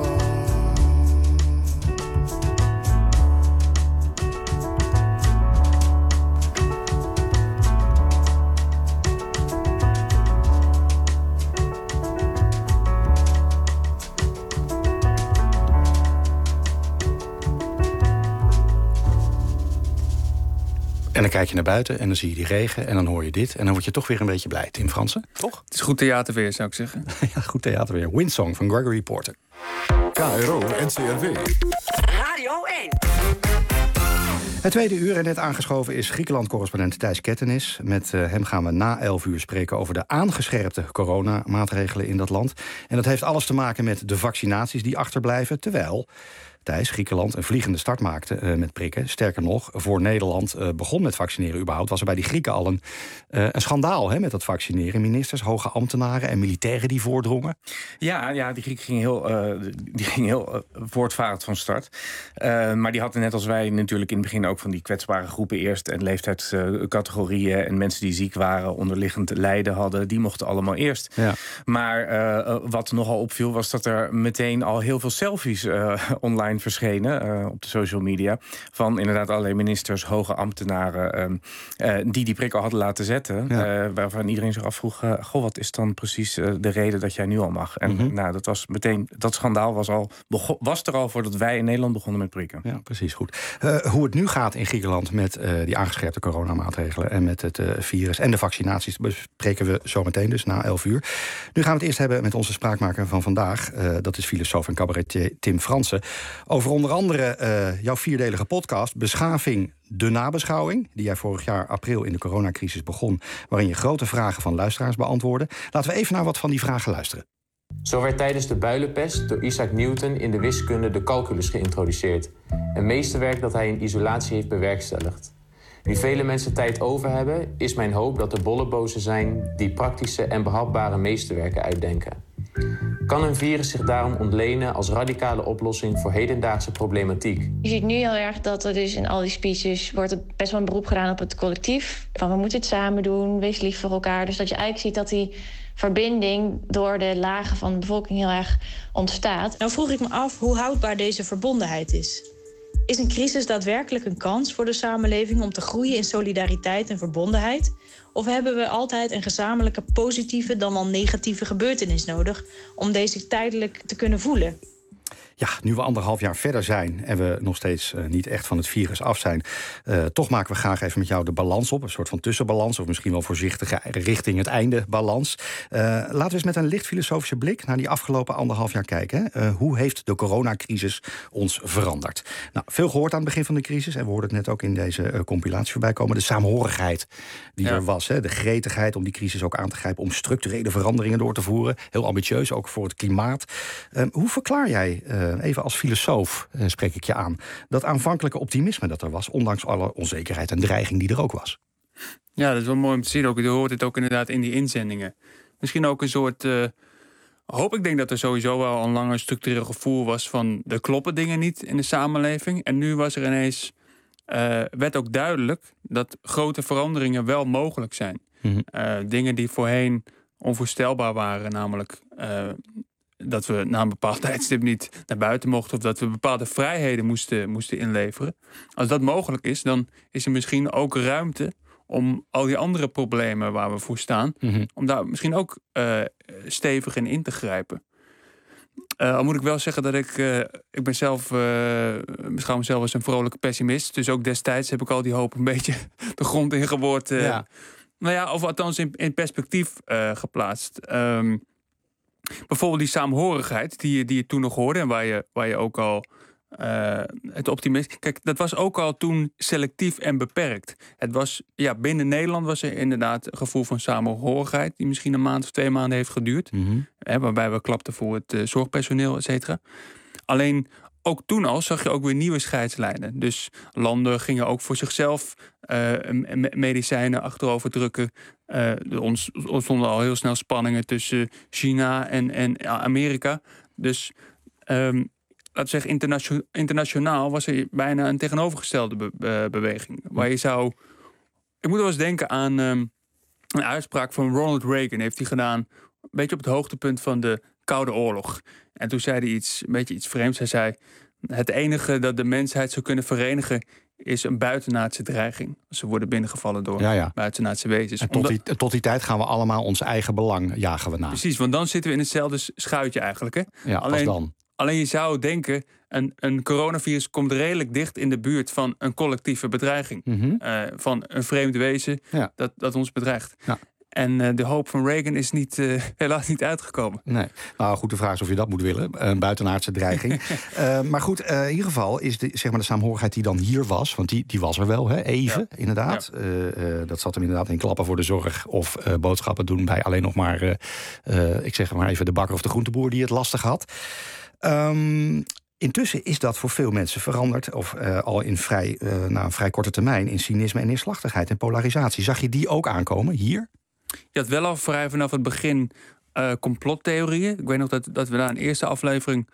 En dan kijk je naar buiten en dan zie je die regen en dan hoor je dit. En dan word je toch weer een beetje blij, Tim Fransen. Toch? Het is goed theaterweer, zou ik zeggen. Ja, goed theaterweer. Windsong van Gregory Porter. KRO NCRW. Radio 1. Het tweede uur en net aangeschoven is Griekenland-correspondent Thijs Kettenis. Met hem gaan we na 11 uur spreken over de aangescherpte coronamaatregelen in dat land. En dat heeft alles te maken met de vaccinaties die achterblijven. Terwijl Thijs, Griekenland een vliegende start maakte met prikken. Sterker nog, voor Nederland begon met vaccineren überhaupt. Was er bij die Grieken al een schandaal met dat vaccineren. Ministers, hoge ambtenaren en militairen die voordrongen. Ja, die Grieken gingen heel voortvarend van start. Maar die hadden net als wij natuurlijk in het begin ook van die kwetsbare groepen eerst. En leeftijdscategorieën en mensen die ziek waren, onderliggend lijden hadden. Die mochten allemaal eerst. Ja. Maar wat nogal opviel was dat er meteen al heel veel selfies online online verschenen op de social media. Van inderdaad allerlei ministers, hoge ambtenaren die prik al hadden laten zetten. Waarvan iedereen zich afvroeg, wat is dan precies de reden dat jij nu al mag? En dat was meteen, dat schandaal was er al voordat wij in Nederland begonnen met prikken. Ja, precies, goed. Hoe het nu gaat in Griekenland met die aangescherpte coronamaatregelen en met het virus en de vaccinaties bespreken we zo meteen, dus na 11 uur. Nu gaan we het eerst hebben met onze spraakmaker van vandaag. Dat is filosoof en cabaretier Tim Fransen. Over onder andere jouw 4-delige podcast Beschaving, de nabeschouwing, die jij vorig jaar april in de coronacrisis begon, waarin je grote vragen van luisteraars beantwoordde. Laten we even naar wat van die vragen luisteren. Zo werd tijdens de builenpest door Isaac Newton in de wiskunde de calculus geïntroduceerd. Een meesterwerk dat hij in isolatie heeft bewerkstelligd. Nu vele mensen tijd over hebben, is mijn hoop dat er bollebozen zijn die praktische en behapbare meesterwerken uitdenken. Kan een virus zich daarom ontlenen als radicale oplossing voor hedendaagse problematiek? Je ziet nu heel erg dat er dus in al die speeches wordt er best wel een beroep gedaan op het collectief. Van we moeten het samen doen, wees lief voor elkaar. Dus dat je eigenlijk ziet dat die verbinding door de lagen van de bevolking heel erg ontstaat. Nou vroeg ik me af hoe houdbaar deze verbondenheid is. Is een crisis daadwerkelijk een kans voor de samenleving om te groeien in solidariteit en verbondenheid? Of hebben we altijd een gezamenlijke positieve dan wel negatieve gebeurtenis nodig om deze tijdelijk te kunnen voelen? Ja, nu we 1,5 jaar verder zijn en we nog steeds niet echt van het virus af zijn, toch maken we graag even met jou de balans op. Een soort van tussenbalans, of misschien wel voorzichtige richting het einde balans. Laten we eens met een licht filosofische blik naar die afgelopen 1,5 jaar kijken. Hoe heeft de coronacrisis ons veranderd? Nou, veel gehoord aan het begin van de crisis, en we hoorden het net ook in deze compilatie voorbij komen. De saamhorigheid die er was, de gretigheid om die crisis ook aan te grijpen, om structurele veranderingen door te voeren. Heel ambitieus, ook voor het klimaat. Hoe verklaar jij, even als filosoof spreek ik je aan, dat aanvankelijke optimisme dat er was, ondanks alle onzekerheid en dreiging die er ook was? Ja, dat is wel mooi om te zien. Je hoort het ook inderdaad in die inzendingen. Misschien ook een soort hoop. Ik denk dat er sowieso wel al lang een structureel gevoel was van er kloppen dingen niet in de samenleving. En nu was er ineens, werd ook duidelijk dat grote veranderingen wel mogelijk zijn. Dingen die voorheen onvoorstelbaar waren, namelijk dat we na een bepaald tijdstip niet naar buiten mochten, of dat we bepaalde vrijheden moesten inleveren. Als dat mogelijk is, dan is er misschien ook ruimte om al die andere problemen waar we voor staan, om daar misschien ook stevig in te grijpen. Al moet ik wel zeggen dat ik ben zelf, beschouw mezelf als een vrolijke pessimist. Dus ook destijds heb ik al die hoop een beetje de grond ingeboord. Nou ja, of althans in perspectief geplaatst. Bijvoorbeeld die saamhorigheid die je toen nog hoorde en waar je ook al het optimisme. Kijk, dat was ook al toen selectief en beperkt. Het was, binnen Nederland was er inderdaad een gevoel van saamhorigheid die misschien een maand of 2 maanden heeft geduurd. Waarbij we klapten voor het zorgpersoneel, et cetera. Alleen ook toen al zag je ook weer nieuwe scheidslijnen. Dus landen gingen ook voor zichzelf medicijnen achterover drukken. Er ontstonden al heel snel spanningen tussen China en Amerika. Dus laten we zeggen, internationaal was er bijna een tegenovergestelde beweging. Waar je zou... Ik moet wel eens denken aan een uitspraak van Ronald Reagan. Heeft hij gedaan, een beetje op het hoogtepunt van de Koude Oorlog. En toen zei hij een beetje iets vreemds. Hij zei, het enige dat de mensheid zou kunnen verenigen is een buitenaardse dreiging. Ze worden binnengevallen door buitenaardse wezens. En tot die tijd gaan we allemaal ons eigen belang jagen we na. Precies, want dan zitten we in hetzelfde schuitje eigenlijk. Hè? Ja, alleen, dan. Alleen je zou denken, een coronavirus komt redelijk dicht in de buurt van een collectieve bedreiging. Van een vreemd wezen dat ons bedreigt. Ja. En de hoop van Reagan is helaas niet uitgekomen. Nee. Nou goed, de vraag is of je dat moet willen. Een buitenaardse dreiging. Maar goed, in ieder geval is de saamhorigheid die dan hier was, want die was er wel, even, inderdaad. Ja. Dat zat hem inderdaad in klappen voor de zorg of boodschappen doen bij alleen nog maar, ik zeg maar even, de bakker of de groenteboer die het lastig had. Intussen is dat voor veel mensen veranderd, of al in een vrij korte termijn, in cynisme en neerslachtigheid en polarisatie. Zag je die ook aankomen hier? Je had wel al vrij vanaf het begin complottheorieën. Ik weet nog dat we daar een eerste aflevering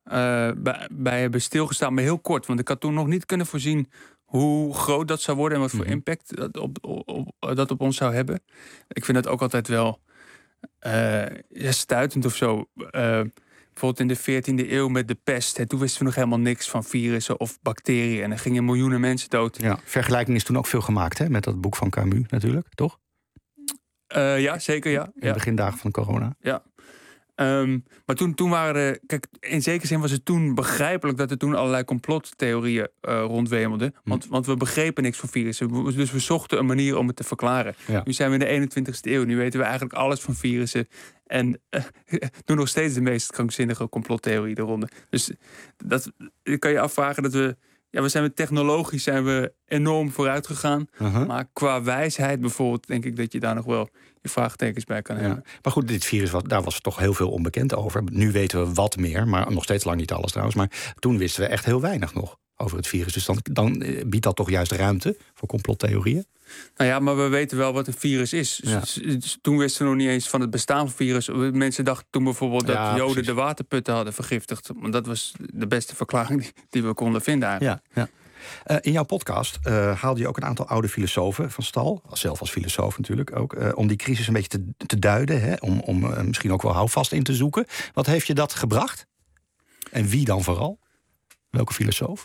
bij hebben stilgestaan, maar heel kort. Want ik had toen nog niet kunnen voorzien hoe groot dat zou worden en wat voor impact dat op ons zou hebben. Ik vind dat ook altijd wel stuitend of zo. bijvoorbeeld in de 14e eeuw met de pest. Toen wisten we nog helemaal niks van virussen of bacteriën. En er gingen miljoenen mensen dood. Ja, vergelijking is toen ook veel gemaakt, hè? Met dat boek van Camus natuurlijk, toch? Ja, zeker, ja. In de begindagen van corona. Ja. Maar toen waren er... Kijk, in zekere zin was het toen begrijpelijk dat er toen allerlei complottheorieën rondwemelden. Want we begrepen niks van virussen. Dus we zochten een manier om het te verklaren. Ja. Nu zijn we in de 21ste eeuw. Nu weten we eigenlijk alles van virussen. En doen nog steeds de meest krankzinnige complottheorieën eronder. Dus dat kan je afvragen dat we... Ja, technologisch zijn we enorm vooruit gegaan. Maar qua wijsheid bijvoorbeeld denk ik dat je daar nog wel je vraagtekens bij kan hebben. Maar goed, dit virus, daar was toch heel veel onbekend over. Nu weten we wat meer, maar nog steeds lang niet alles trouwens. Maar toen wisten we echt heel weinig nog over het virus. Dus dan biedt dat toch juist ruimte voor complottheorieën? Nou ja, maar we weten wel wat een virus is. Ja. Dus toen wisten we nog niet eens van het bestaan van virus. Mensen dachten toen bijvoorbeeld dat Joden de waterputten hadden vergiftigd. Want dat was de beste verklaring die we konden vinden eigenlijk. Ja. In jouw podcast haalde je ook een aantal oude filosofen van stal. Zelf als filosoof natuurlijk ook. Om die crisis een beetje te duiden. Hè? Om misschien ook wel houvast in te zoeken. Wat heeft je dat gebracht? En wie dan vooral? Welke filosoof?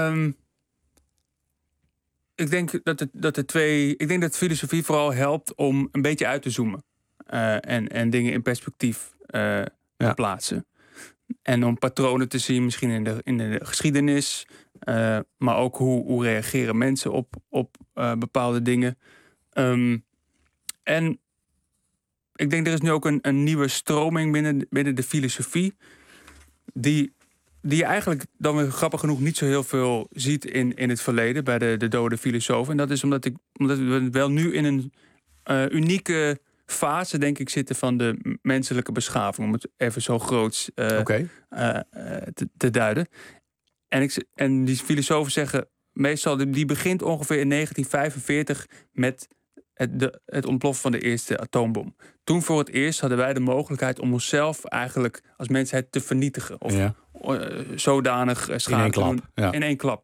Ik denk dat filosofie vooral helpt om een beetje uit te zoomen. En dingen in perspectief te plaatsen. En om patronen te zien, misschien in de geschiedenis. Maar ook hoe reageren mensen op bepaalde dingen. En ik denk er is nu ook een nieuwe stroming binnen de filosofie. Die je eigenlijk dan weer grappig genoeg niet zo heel veel ziet in het verleden bij de dode filosofen. En dat is omdat we wel nu in een unieke fase, denk ik, zitten van de menselijke beschaving. Om het even zo groots te duiden. En die filosofen zeggen meestal, die begint ongeveer in 1945 met het ontploffen van de eerste atoombom. Toen voor het eerst hadden wij de mogelijkheid om onszelf eigenlijk als mensheid te vernietigen. Of zodanig schade in één klap.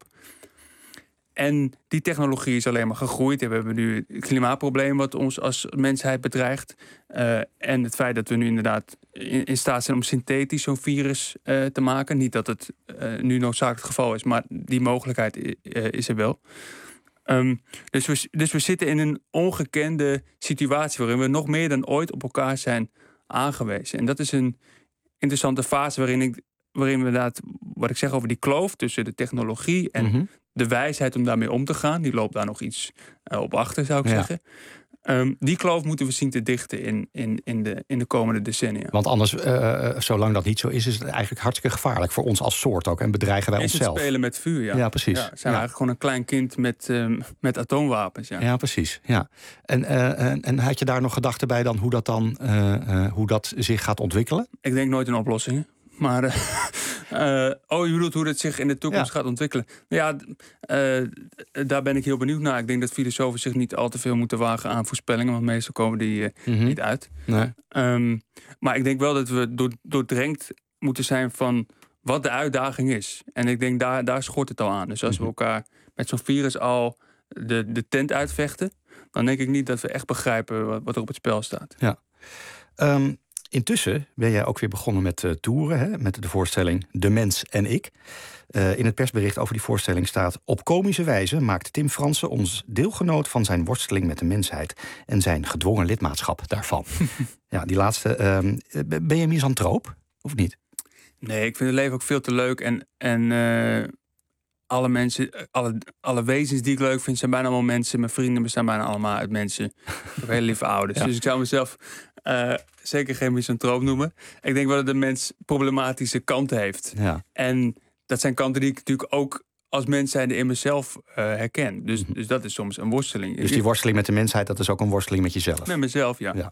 En die technologie is alleen maar gegroeid. En we hebben nu het klimaatprobleem wat ons als mensheid bedreigt. En het feit dat we nu inderdaad in staat zijn om synthetisch zo'n virus te maken. Niet dat het nu noodzakelijk het geval is, maar die mogelijkheid is er wel. Dus we zitten in een ongekende situatie waarin we nog meer dan ooit op elkaar zijn aangewezen. En dat is een interessante fase waarin we inderdaad, wat ik zeg over die kloof tussen de technologie en de wijsheid om daarmee om te gaan, die loopt daar nog iets op achter, zou ik zeggen. Die kloof moeten we zien te dichten in de komende decennia. Want anders, zolang dat niet zo is het eigenlijk hartstikke gevaarlijk voor ons als soort ook. En bedreigen wij onszelf. Het spelen met vuur, Ja, precies. Ja, zijn eigenlijk gewoon een klein kind met atoomwapens. Ja, precies. Ja. En had je daar nog gedachten bij dan hoe dat zich gaat ontwikkelen? Ik denk nooit in oplossingen. Maar je bedoelt hoe dat zich in de toekomst gaat ontwikkelen. Ja, daar ben ik heel benieuwd naar. Ik denk dat filosofen zich niet al te veel moeten wagen aan voorspellingen, want meestal komen die niet uit. Nee. Maar ik denk wel dat we doordrenkt moeten zijn van wat de uitdaging is. En ik denk daar schort het al aan. Dus als we elkaar met zo'n virus al de tent uitvechten, dan denk ik niet dat we echt begrijpen wat er op het spel staat. Ja. Intussen ben jij ook weer begonnen met toeren, hè? Met de voorstelling De Mens en Ik. In het persbericht over die voorstelling staat: op komische wijze maakt Tim Fransen ons deelgenoot van zijn worsteling met de mensheid en zijn gedwongen lidmaatschap daarvan. Ja, die laatste. Ben je misantroop, of niet? Nee, ik vind het leven ook veel te leuk. En alle mensen, alle wezens die ik leuk vind, zijn bijna allemaal mensen. Mijn vrienden bestaan bijna allemaal uit mensen. Ik heb hele lieve ouders. Ja. Dus ik zou mezelf zeker geen misantroop noemen. Ik denk wel dat de mens problematische kanten heeft. Ja. En dat zijn kanten die ik natuurlijk ook als mens zijnde in mezelf herken. Dus dat is soms een worsteling. Dus die worsteling met de mensheid, dat is ook een worsteling met jezelf? Met mezelf, ja.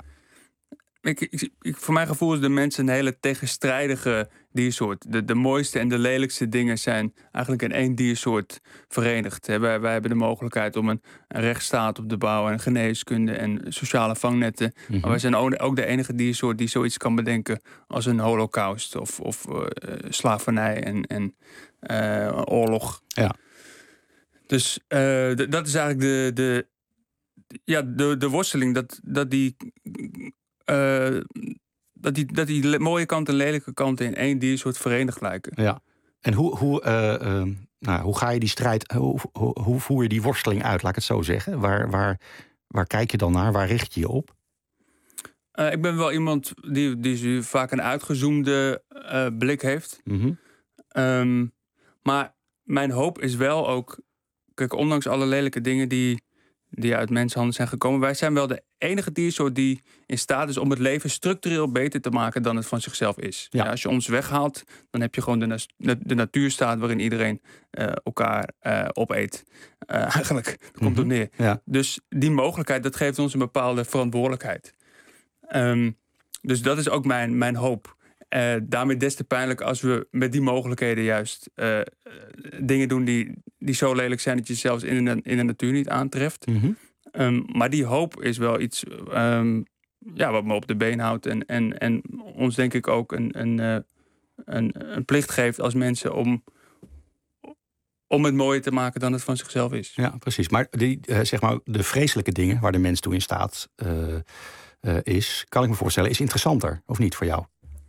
Voor mijn gevoel is de mens een hele tegenstrijdige diersoort. De mooiste en de lelijkste dingen zijn eigenlijk in één diersoort verenigd. Wij hebben de mogelijkheid om een rechtsstaat op te bouwen, en geneeskunde en sociale vangnetten. Maar wij zijn ook de enige diersoort die zoiets kan bedenken als een holocaust of slavernij en oorlog. Ja. Dus dat is eigenlijk de worsteling dat dat die mooie kanten en lelijke kanten in één diersoort verenigd lijken. Ja. En hoe ga je die strijd, hoe voer je die worsteling uit, laat ik het zo zeggen? Waar kijk je dan naar? Waar richt je je op? Ik ben wel iemand die vaak een uitgezoomde blik heeft. Mm-hmm. Maar mijn hoop is wel ook... Kijk, ondanks alle lelijke dingen die uit mensenhanden zijn gekomen... wij zijn wel de enige diersoort die in staat is om het leven structureel beter te maken dan het van zichzelf is. Ja. Ja, als je ons weghaalt, dan heb je gewoon de natuurstaat waarin iedereen elkaar opeet. Eigenlijk, dat komt op neer. Ja. Dus die mogelijkheid, dat geeft ons een bepaalde verantwoordelijkheid. Dus dat is ook mijn hoop. Daarmee des te pijnlijk als we met die mogelijkheden juist dingen doen die zo lelijk zijn dat je zelfs in de natuur niet aantreft. Mm-hmm. Maar die hoop is wel iets wat me op de been houdt en ons denk ik ook een plicht geeft als mensen om het mooier te maken dan het van zichzelf is. Ja, precies. Maar de vreselijke dingen waar de mens toe in staat is, kan ik me voorstellen, is interessanter, of niet, voor jou?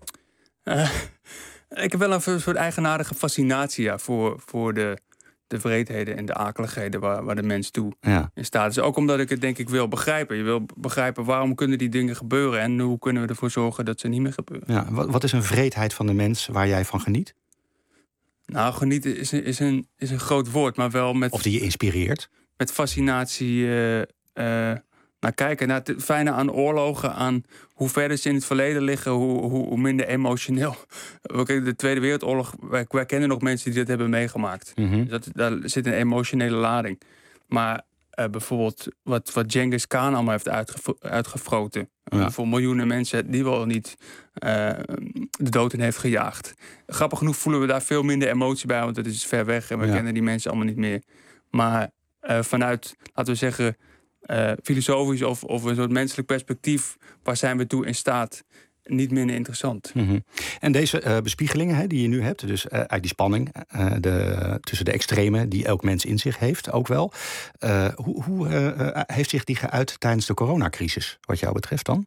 Ik heb wel een soort eigenaardige fascinatie voor de wreedheden en de akeligheden waar de mens toe in staat is. Ook omdat ik het denk ik wil begrijpen. Je wil begrijpen waarom kunnen die dingen gebeuren en hoe kunnen we ervoor zorgen dat ze niet meer gebeuren. Ja, wat is een wreedheid van de mens waar jij van geniet? Nou, genieten is een groot woord, maar wel met... Of die je inspireert? Met fascinatie naar kijken. Naar het fijne aan oorlogen, aan hoe verder ze in het verleden liggen, hoe minder emotioneel. De Tweede Wereldoorlog, wij kennen nog mensen die dat hebben meegemaakt. Mm-hmm. Daar zit een emotionele lading. Maar bijvoorbeeld wat Genghis Khan allemaal heeft uitgefroten. Voor miljoenen mensen die wel niet de dood in heeft gejaagd. Grappig genoeg voelen we daar veel minder emotie bij, want het is ver weg en we kennen die mensen allemaal niet meer. Maar vanuit, laten we zeggen, filosofisch of een soort menselijk perspectief, waar zijn we toe in staat, niet minder interessant. Mm-hmm. En deze bespiegelingen die je nu hebt, dus eigenlijk die spanning tussen de extremen die elk mens in zich heeft, ook wel. Hoe heeft zich die geuit tijdens de coronacrisis, wat jou betreft dan?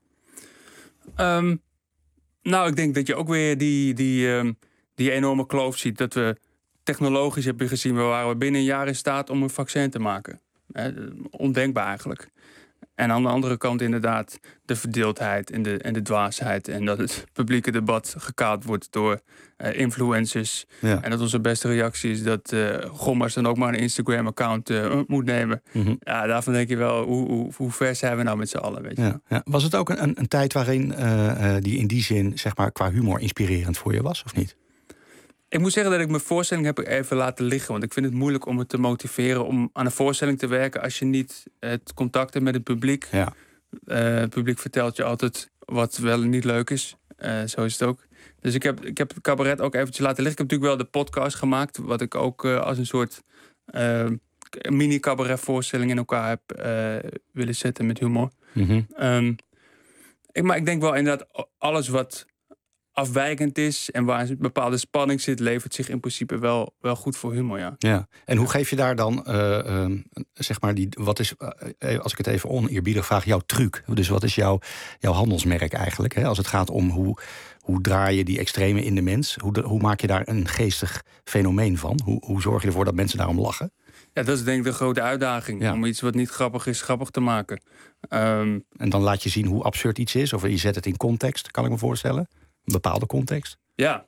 Nou, ik denk dat je ook weer die enorme kloof ziet. Dat we technologisch hebben gezien, we waren binnen een jaar in staat om een vaccin te maken. Ondenkbaar eigenlijk. En aan de andere kant inderdaad de verdeeldheid en de dwaasheid. En dat het publieke debat gekaapt wordt door influencers. Ja. En dat onze beste reactie is dat Gommers dan ook maar een Instagram-account moet nemen. Mm-hmm. Ja, daarvan denk je wel, hoe ver zijn we nou met z'n allen? Weet je? Ja, ja. Was het ook een tijd waarin die in die zin, zeg maar, qua humor inspirerend voor je was, of niet? Ik moet zeggen dat ik mijn voorstelling heb even laten liggen. Want ik vind het moeilijk om het te motiveren om aan een voorstelling te werken als je niet het contact hebt met het publiek. Ja. Het publiek vertelt je altijd wat wel en niet leuk is. Zo is het ook. Dus ik heb het cabaret ook eventjes laten liggen. Ik heb natuurlijk wel de podcast gemaakt, wat ik ook als een soort mini-cabaret voorstelling in elkaar heb willen zetten met humor. Mm-hmm. Maar ik denk wel inderdaad, alles wat afwijkend is en waar een bepaalde spanning zit, levert zich in principe wel goed voor humor, ja. Ja. En hoe geef je daar dan, zeg maar, wat is, als ik het even oneerbiedig vraag, jouw truc? Dus wat is jouw handelsmerk eigenlijk? Hè? Als het gaat om hoe draai je die extremen in de mens? Hoe maak je daar een geestig fenomeen van? Hoe zorg je ervoor dat mensen daarom lachen? Ja, dat is denk ik de grote uitdaging. Ja. Om iets wat niet grappig is, grappig te maken. En dan laat je zien hoe absurd iets is? Of je zet het in context, kan ik me voorstellen? Een bepaalde context? Ja.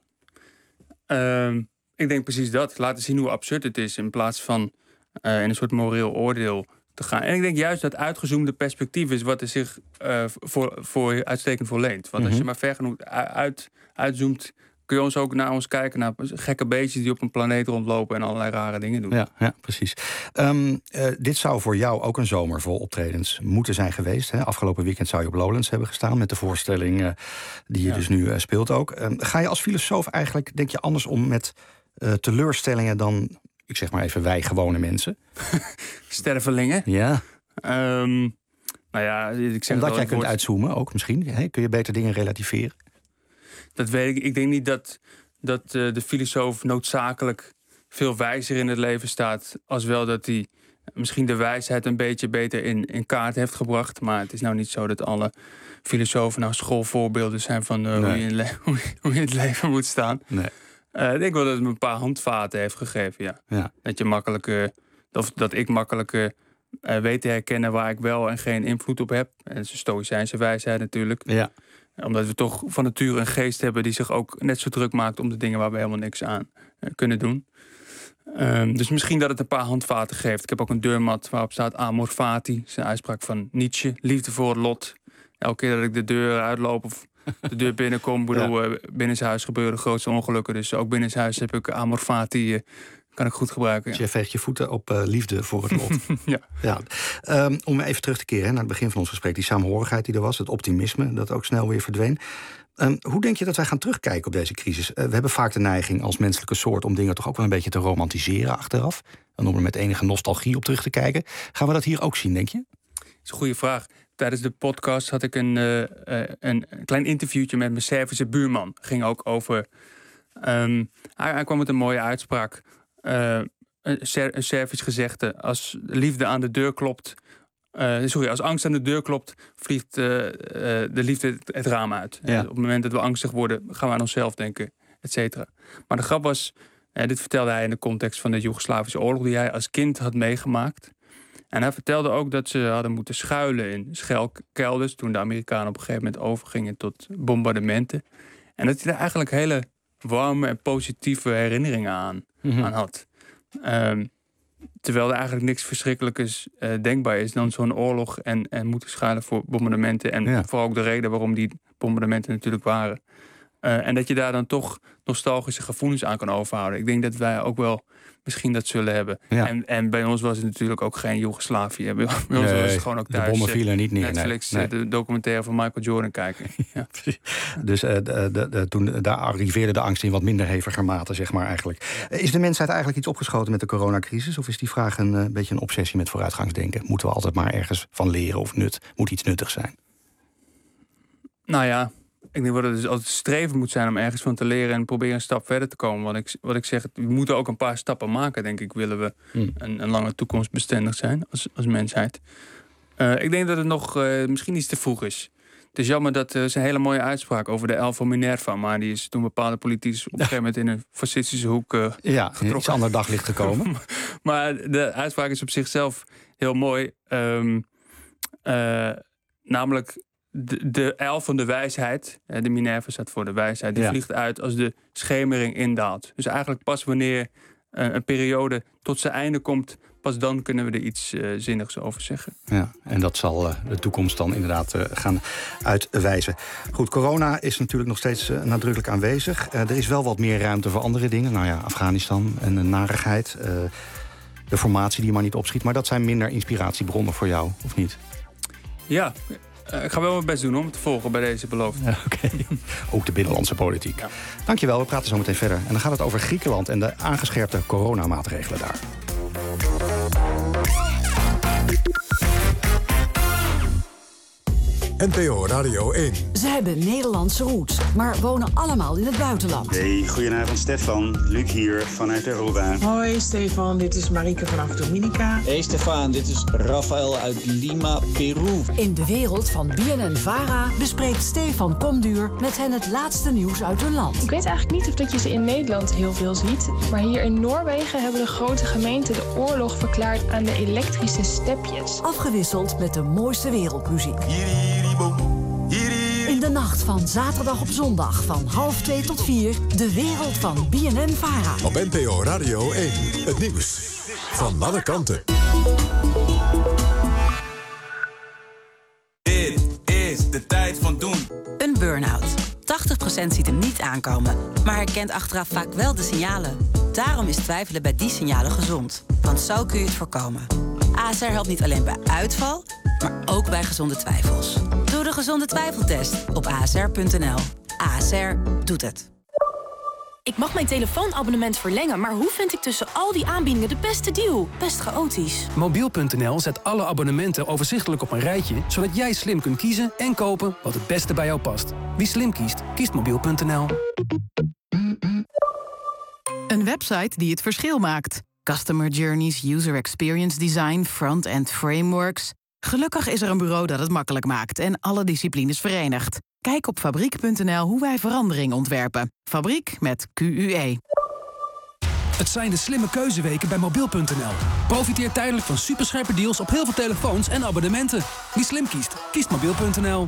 Ik denk precies dat. Laten zien hoe absurd het is in plaats van in een soort moreel oordeel te gaan. En ik denk juist dat uitgezoomde perspectief is wat er zich voor uitstekend voor leent. Want als je maar ver genoeg uitzoomt, kun je ons ook naar ons kijken, naar gekke beestjes die op een planeet rondlopen en allerlei rare dingen doen. Ja, precies. Dit zou voor jou ook een zomer vol optredens moeten zijn geweest. Hè? Afgelopen weekend zou je op Lowlands hebben gestaan met de voorstelling die je dus nu speelt ook. Ga je als filosoof eigenlijk, denk je, anders om met teleurstellingen dan, ik zeg maar even, wij gewone mensen? Stervelingen? Ja. Nou ja, ik zeg omdat jij kunt uitzoomen ook misschien. Hè? Kun je beter dingen relativeren? Dat weet ik. Ik denk niet dat de filosoof noodzakelijk veel wijzer in het leven staat, als wel dat hij misschien de wijsheid een beetje beter in kaart heeft gebracht. Maar het is nou niet zo dat alle filosofen nou schoolvoorbeelden zijn van hoe je in het leven moet staan. Nee. Ik denk wel dat het me een paar handvaten heeft gegeven, ja. Dat je dat ik makkelijker weet te herkennen waar ik wel en geen invloed op heb. En dat is een stoïcijnse wijsheid natuurlijk. Ja. Omdat we toch van nature een geest hebben die zich ook net zo druk maakt om de dingen waar we helemaal niks aan kunnen doen. Dus misschien dat het een paar handvaten geeft. Ik heb ook een deurmat waarop staat amor fati. Dat is een uitspraak van Nietzsche. Liefde voor het lot. Elke keer dat ik de deur uitloop of de deur binnenkom, binnenshuis gebeuren grootste ongelukken. Dus ook binnenshuis heb ik amor fati. Kan ik goed gebruiken. Dus je veegt je voeten op liefde voor het lot. Ja. Om even terug te keren naar het begin van ons gesprek. Die saamhorigheid die er was, het optimisme dat ook snel weer verdween. Hoe denk je dat wij gaan terugkijken op deze crisis? We hebben vaak de neiging als menselijke soort om dingen toch ook wel een beetje te romantiseren achteraf. En om er met enige nostalgie op terug te kijken. Gaan we dat hier ook zien, denk je? Dat is een goede vraag. Tijdens de podcast had ik een klein interviewtje met mijn Servische buurman. Ging ook over... Hij kwam met een mooie uitspraak. Een Servisch gezegde: als liefde aan de deur klopt... als angst aan de deur klopt, vliegt de liefde het raam uit. Ja. Op het moment dat we angstig worden, gaan we aan onszelf denken, et cetera. Maar de grap was, dit vertelde hij in de context van de Joegoslavische oorlog die hij als kind had meegemaakt. En hij vertelde ook dat ze hadden moeten schuilen in schuilkelders toen de Amerikanen op een gegeven moment overgingen tot bombardementen. En dat hij daar eigenlijk hele warme en positieve herinneringen aan had. Terwijl er eigenlijk niks verschrikkelijkers denkbaar is dan zo'n oorlog en moeten schuilen voor bombardementen. En vooral ook de reden waarom die bombardementen natuurlijk waren. En dat je daar dan toch nostalgische gevoelens aan kan overhouden. Ik denk dat wij ook wel misschien dat zullen hebben. Ja. En bij ons was het natuurlijk ook geen Joegoslavië. Bij ons was het gewoon ook thuis. De bommen vielen niet neer. Netflix, de documentaire van Michael Jordan kijken. Ja. Dus toen daar arriveerde de angst in wat minder heviger mate, zeg maar eigenlijk. Is de mensheid eigenlijk iets opgeschoten met de coronacrisis? Of is die vraag een beetje een obsessie met vooruitgangsdenken? Moeten we altijd maar ergens van leren of moet iets nuttigs zijn? Nou ja, ik denk dat het dus altijd streven moet zijn om ergens van te leren en proberen een stap verder te komen. Wat ik zeg, we moeten ook een paar stappen maken, denk ik, willen we een lange toekomst bestendig zijn als mensheid. Ik denk dat het nog misschien iets te vroeg is. Het is jammer dat er is een hele mooie uitspraak over de elf van Minerva, maar die is toen bepaalde politici op een gegeven moment in een fascistische hoek getrokken. In iets ander daglicht gekomen. Maar de uitspraak is op zichzelf heel mooi. Namelijk de elf van de wijsheid, de Minerva staat voor de wijsheid, die vliegt uit als de schemering indaalt. Dus eigenlijk pas wanneer een periode tot zijn einde komt, pas dan kunnen we er iets zinnigs over zeggen. Ja, en dat zal de toekomst dan inderdaad gaan uitwijzen. Goed, corona is natuurlijk nog steeds nadrukkelijk aanwezig. Er is wel wat meer ruimte voor andere dingen. Nou ja, Afghanistan en de narigheid. De formatie die je maar niet opschiet. Maar dat zijn minder inspiratiebronnen voor jou, of niet? Ja, ik ga wel mijn best doen om te volgen bij deze belofte. Ja, Oké. Ook de binnenlandse politiek. Ja. Dankjewel, we praten zo meteen verder. En dan gaat het over Griekenland en de aangescherpte coronamaatregelen daar. NPO Radio 1. Ze hebben Nederlandse roots, maar wonen allemaal in het buitenland. Hey, goedenavond Stefan. Luc hier vanuit Aruba. Hoi Stefan, dit is Marieke vanaf Dominica. Hey Stefan, dit is Rafael uit Lima, Peru. In de wereld van BNN-Vara bespreekt Stefan Komduur met hen het laatste nieuws uit hun land. Ik weet eigenlijk niet of dat je ze in Nederland heel veel ziet, maar hier in Noorwegen hebben de grote gemeenten de oorlog verklaard aan de elektrische stepjes. Afgewisseld met de mooiste wereldmuziek. In de nacht van zaterdag op zondag van 1:30 tot 4, de wereld van BNN-Vara. Op NPO Radio 1, het nieuws van alle kanten. Dit is de tijd van doen. Een burn-out. 80% ziet hem niet aankomen, maar herkent achteraf vaak wel de signalen. Daarom is twijfelen bij die signalen gezond, want zo kun je het voorkomen. ASR helpt niet alleen bij uitval, maar ook bij gezonde twijfels. Doe de gezonde twijfeltest op asr.nl. ASR doet het. Ik mag mijn telefoonabonnement verlengen, maar hoe vind ik tussen al die aanbiedingen de beste deal? Best chaotisch. Mobiel.nl zet alle abonnementen overzichtelijk op een rijtje, zodat jij slim kunt kiezen en kopen wat het beste bij jou past. Wie slim kiest, kiest Mobiel.nl. Een website die het verschil maakt. Customer journeys, user experience design, front-end frameworks. Gelukkig is er een bureau dat het makkelijk maakt en alle disciplines verenigt. Kijk op Fabriek.nl hoe wij verandering ontwerpen. Fabriek met QUE. Het zijn de slimme keuzeweken bij mobiel.nl. Profiteer tijdelijk van superscherpe deals op heel veel telefoons en abonnementen. Wie slim kiest, kiest mobiel.nl.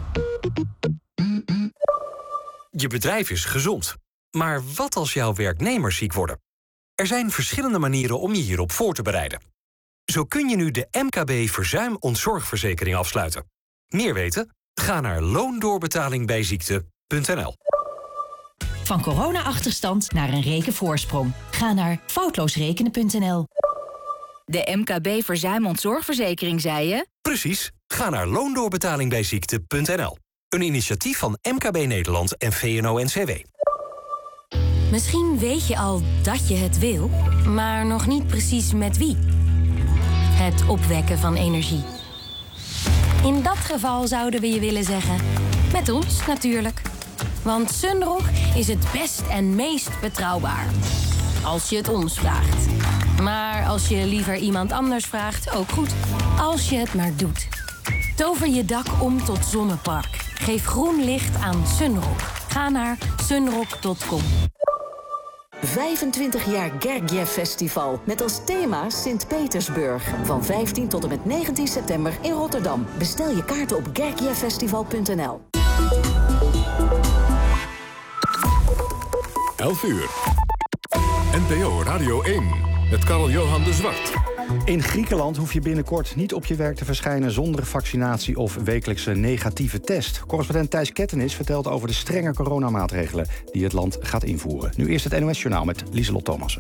Je bedrijf is gezond. Maar wat als jouw werknemers ziek worden? Er zijn verschillende manieren om je hierop voor te bereiden. Zo kun je nu de MKB verzuim-ontzorgverzekering afsluiten. Meer weten? Ga naar loondoorbetalingbijziekte.nl. Van corona-achterstand naar een rekenvoorsprong. Ga naar foutloosrekenen.nl. De MKB verzuim-ontzorgverzekering, zei je? Precies. Ga naar loondoorbetalingbijziekte.nl. Een initiatief van MKB Nederland en VNO-NCW. Misschien weet je al dat je het wil, maar nog niet precies met wie. Het opwekken van energie. In dat geval zouden we je willen zeggen, met ons natuurlijk. Want Sunrock is het best en meest betrouwbaar. Als je het ons vraagt. Maar als je liever iemand anders vraagt, ook goed. Als je het maar doet. Tover je dak om tot zonnepark. Geef groen licht aan Sunrock. Ga naar sunrock.com. 25 jaar Gergiev Festival met als thema Sint-Petersburg. Van 15 tot en met 19 september in Rotterdam. Bestel je kaarten op gergievfestival.nl. 11 uur. NPO Radio 1 met Karl-Johan de Zwart. In Griekenland hoef je binnenkort niet op je werk te verschijnen zonder vaccinatie of wekelijkse negatieve test. Correspondent Thijs Kettenis vertelt over de strenge coronamaatregelen die het land gaat invoeren. Nu eerst het NOS-journaal met Lieselot Thomassen.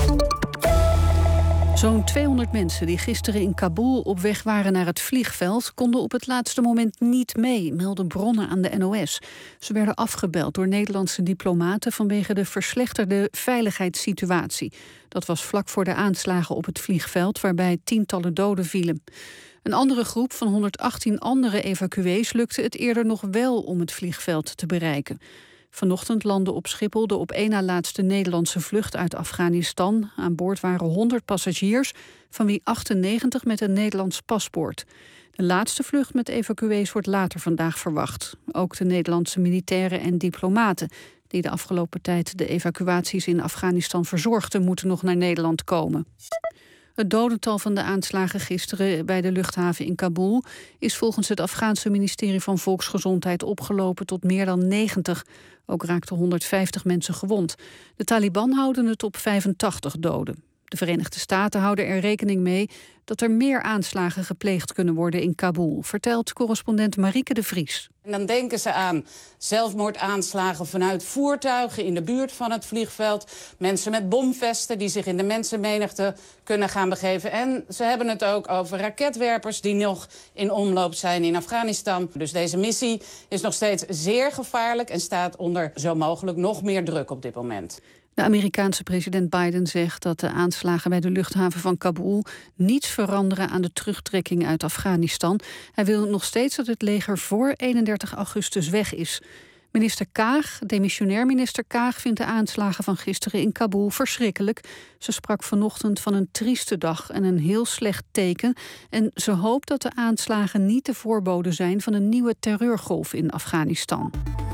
Zo'n 200 mensen die gisteren in Kabul op weg waren naar het vliegveld konden op het laatste moment niet mee, melden bronnen aan de NOS. Ze werden afgebeld door Nederlandse diplomaten vanwege de verslechterde veiligheidssituatie. Dat was vlak voor de aanslagen op het vliegveld, waarbij tientallen doden vielen. Een andere groep van 118 andere evacuees lukte het eerder nog wel om het vliegveld te bereiken. Vanochtend landde op Schiphol de op één na laatste Nederlandse vlucht uit Afghanistan. Aan boord waren 100 passagiers, van wie 98 met een Nederlands paspoort. De laatste vlucht met evacuees wordt later vandaag verwacht. Ook de Nederlandse militairen en diplomaten die de afgelopen tijd de evacuaties in Afghanistan verzorgden, moeten nog naar Nederland komen. Het dodental van de aanslagen gisteren bij de luchthaven in Kabul is volgens het Afghaanse ministerie van Volksgezondheid opgelopen tot meer dan 90. Ook raakten 150 mensen gewond. De Taliban houden het op 85 doden. De Verenigde Staten houden er rekening mee dat er meer aanslagen gepleegd kunnen worden in Kabul, vertelt correspondent Marieke de Vries. En dan denken ze aan zelfmoordaanslagen vanuit voertuigen in de buurt van het vliegveld. Mensen met bomvesten die zich in de mensenmenigte kunnen gaan begeven. En ze hebben het ook over raketwerpers die nog in omloop zijn in Afghanistan. Dus deze missie is nog steeds zeer gevaarlijk en staat onder zo mogelijk nog meer druk op dit moment. De Amerikaanse president Biden zegt dat de aanslagen bij de luchthaven van Kabul niets veranderen aan de terugtrekking uit Afghanistan. Hij wil nog steeds dat het leger voor 31 augustus weg is. Minister Kaag, demissionair minister Kaag, vindt de aanslagen van gisteren in Kabul verschrikkelijk. Ze sprak vanochtend van een trieste dag en een heel slecht teken. En ze hoopt dat de aanslagen niet de voorbode zijn van een nieuwe terreurgolf in Afghanistan.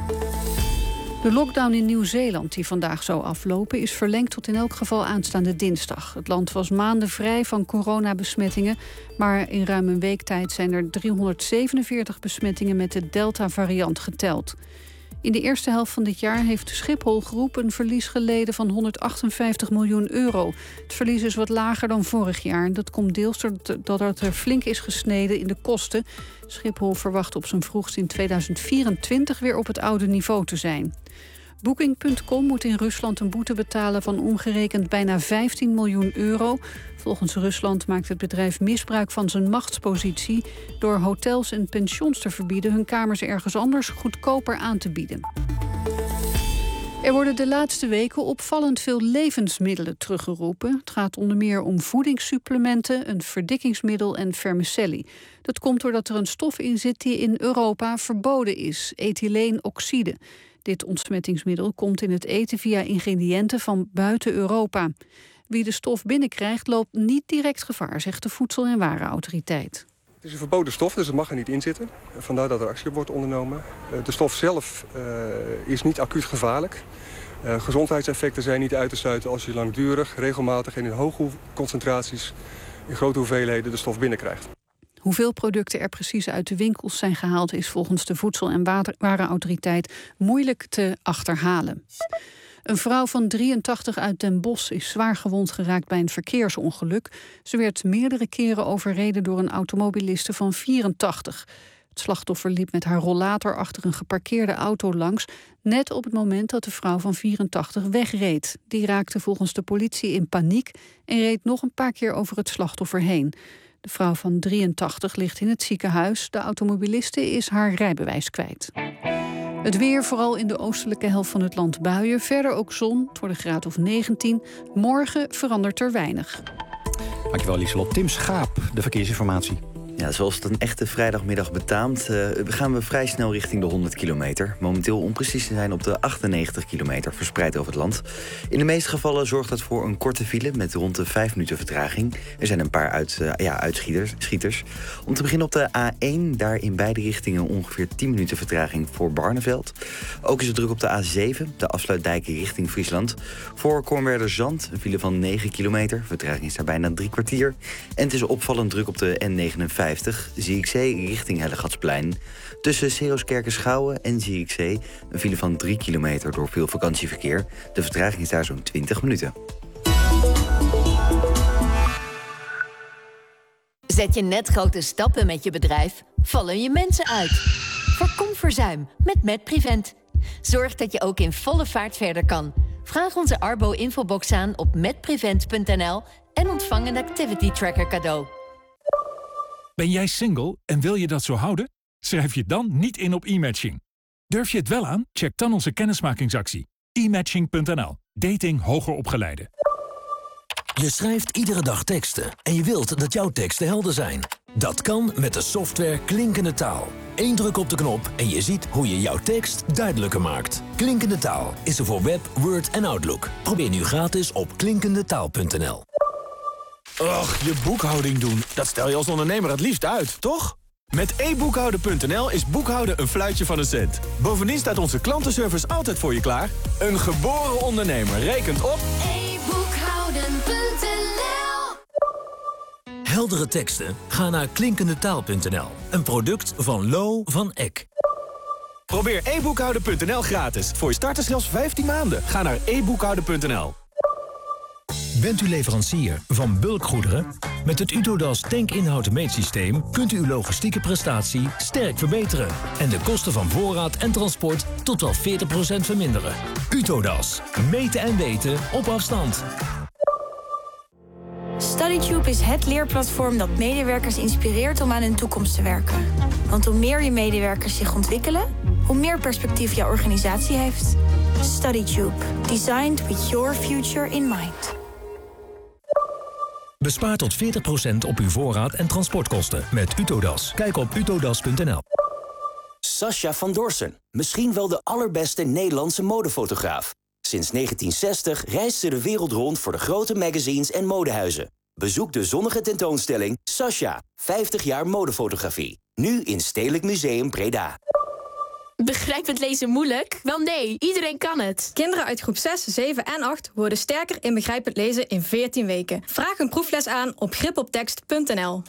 De lockdown in Nieuw-Zeeland, die vandaag zou aflopen, is verlengd tot in elk geval aanstaande dinsdag. Het land was maanden vrij van coronabesmettingen, maar in ruim een week tijd zijn er 347 besmettingen met de Delta-variant geteld. In de eerste helft van dit jaar heeft de Schiphol-groep een verlies geleden van 158 miljoen euro. Het verlies is wat lager dan vorig jaar. Dat komt deels doordat er flink is gesneden in de kosten. Schiphol verwacht op zijn vroegst in 2024 weer op het oude niveau te zijn. Booking.com moet in Rusland een boete betalen van omgerekend bijna 15 miljoen euro. Volgens Rusland maakt het bedrijf misbruik van zijn machtspositie door hotels en pensions te verbieden hun kamers ergens anders goedkoper aan te bieden. Er worden de laatste weken opvallend veel levensmiddelen teruggeroepen. Het gaat onder meer om voedingssupplementen, een verdikkingsmiddel en vermicelli. Dat komt doordat er een stof in zit die in Europa verboden is, ethyleenoxide. Dit ontsmettingsmiddel komt in het eten via ingrediënten van buiten Europa. Wie de stof binnenkrijgt loopt niet direct gevaar, zegt de Voedsel- en Warenautoriteit. Het is een verboden stof, dus het mag er niet in zitten. Vandaar dat er actie op wordt ondernomen. De stof zelf is niet acuut gevaarlijk. Gezondheidseffecten zijn niet uit te sluiten als je langdurig, regelmatig en in hoge concentraties, in grote hoeveelheden de stof binnenkrijgt. Hoeveel producten er precies uit de winkels zijn gehaald is volgens de Voedsel- en Warenautoriteit moeilijk te achterhalen. Een vrouw van 83 uit Den Bosch is zwaar gewond geraakt bij een verkeersongeluk. Ze werd meerdere keren overreden door een automobiliste van 84. Het slachtoffer liep met haar rollator achter een geparkeerde auto langs, net op het moment dat de vrouw van 84 wegreed. Die raakte volgens de politie in paniek en reed nog een paar keer over het slachtoffer heen. De vrouw van 83 ligt in het ziekenhuis. De automobiliste is haar rijbewijs kwijt. Het weer, vooral in de oostelijke helft van het land buien. Verder ook zon, het wordt een graad of 19. Morgen verandert er weinig. Dankjewel, Lieselot. Tim Schaap, de verkeersinformatie. Ja, zoals het een echte vrijdagmiddag betaamt, gaan we vrij snel richting de 100 kilometer. Momenteel om precies te zijn op de 98 kilometer, verspreid over het land. In de meeste gevallen zorgt dat voor een korte file met rond de 5 minuten vertraging. Er zijn een paar uitschieters. Om te beginnen op de A1, daar in beide richtingen ongeveer 10 minuten vertraging voor Barneveld. Ook is het druk op de A7, de afsluitdijk richting Friesland. Voor Kornwerderzand, een file van 9 kilometer. Vertraging is daar bijna 3 kwartier. En het is opvallend druk op de N59. Zierikzee richting Hellegatsplein. Tussen Seroskerken-Schouwen en Zierikzee een file van 3 kilometer door veel vakantieverkeer. De vertraging is daar zo'n 20 minuten. Zet je net grote stappen met je bedrijf? Vallen je mensen uit? Voorkom verzuim met MedPrevent. Zorg dat je ook in volle vaart verder kan. Vraag onze Arbo-infobox aan op medprevent.nl en ontvang een activity tracker cadeau. Ben jij single en wil je dat zo houden? Schrijf je dan niet in op e-matching. Durf je het wel aan? Check dan onze kennismakingsactie. e-matching.nl. Dating hoger opgeleiden. Je schrijft iedere dag teksten en je wilt dat jouw teksten helder zijn. Dat kan met de software Klinkende Taal. Eén druk op de knop en je ziet hoe je jouw tekst duidelijker maakt. Klinkende Taal is er voor Web, Word en Outlook. Probeer nu gratis op klinkendetaal.nl. Och, je boekhouding doen. Dat stel je als ondernemer het liefst uit, toch? Met e-boekhouden.nl is boekhouden een fluitje van een cent. Bovendien staat onze klantenservice altijd voor je klaar. Een geboren ondernemer rekent op... e-boekhouden.nl. Heldere teksten? Ga naar klinkendetaal.nl. Een product van Lo van Eck. Probeer e-boekhouden.nl gratis. Voor je starters zelfs 15 maanden. Ga naar e-boekhouden.nl. Bent u leverancier van bulkgoederen? Met het Utodas tankinhoud-meetsysteem kunt u uw logistieke prestatie sterk verbeteren en de kosten van voorraad en transport tot wel 40% verminderen. Utodas. Meten en weten op afstand. StudyTube is het leerplatform dat medewerkers inspireert om aan hun toekomst te werken. Want hoe meer je medewerkers zich ontwikkelen, hoe meer perspectief jouw organisatie heeft. StudyTube. Designed with your future in mind. Bespaar tot 40% op uw voorraad en transportkosten met Utodas. Kijk op utodas.nl. Sascha van Dorsen. Misschien wel de allerbeste Nederlandse modefotograaf. Sinds 1960 reist ze de wereld rond voor de grote magazines en modehuizen. Bezoek de zonnige tentoonstelling Sascha, 50 jaar modefotografie. Nu in Stedelijk Museum Breda. Begrijpend lezen moeilijk? Wel nee, iedereen kan het. Kinderen uit groep 6, 7 en 8 worden sterker in begrijpend lezen in 14 weken. Vraag een proefles aan op gripoptekst.nl.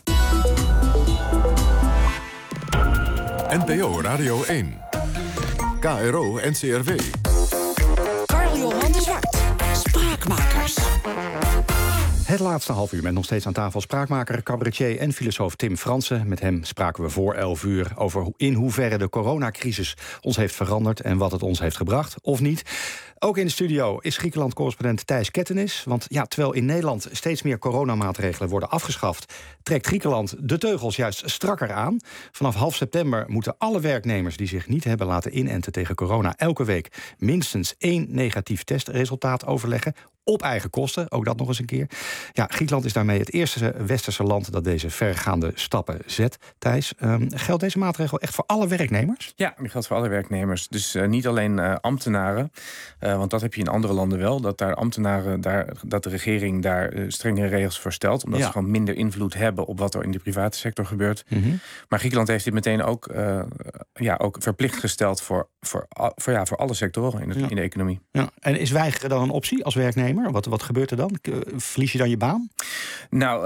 NPO Radio 1. KRO NCRW. Carl-Johan de Zwart. Spraakmakers. Het laatste half uur met nog steeds aan tafel spraakmaker, cabaretier en filosoof Tim Fransen. Met hem spraken we voor 11 uur over in hoeverre de coronacrisis ons heeft veranderd en wat het ons heeft gebracht, of niet. Ook in de studio is Griekenland-correspondent Thijs Kettenis. Want ja, terwijl in Nederland steeds meer coronamaatregelen worden afgeschaft, trekt Griekenland de teugels juist strakker aan. Vanaf half september moeten alle werknemers die zich niet hebben laten inenten tegen corona elke week minstens 1 negatief testresultaat overleggen. op eigen kosten, ook dat nog eens een keer. Ja, Griekenland is daarmee het eerste westerse land dat deze vergaande stappen zet. Thijs, geldt deze maatregel echt voor alle werknemers? Ja, die geldt voor alle werknemers. Dus niet alleen ambtenaren, want dat heb je in andere landen wel. Dat daar ambtenaren, dat de regering daar strengere regels voor stelt. Omdat ze gewoon minder invloed hebben op wat er in de private sector gebeurt. Mm-hmm. Maar Griekenland heeft dit meteen ook verplicht gesteld voor alle sectoren in de economie. Ja. En is weigeren dan een optie als werknemer? Wat gebeurt er dan? Verlies je dan je baan? Nou,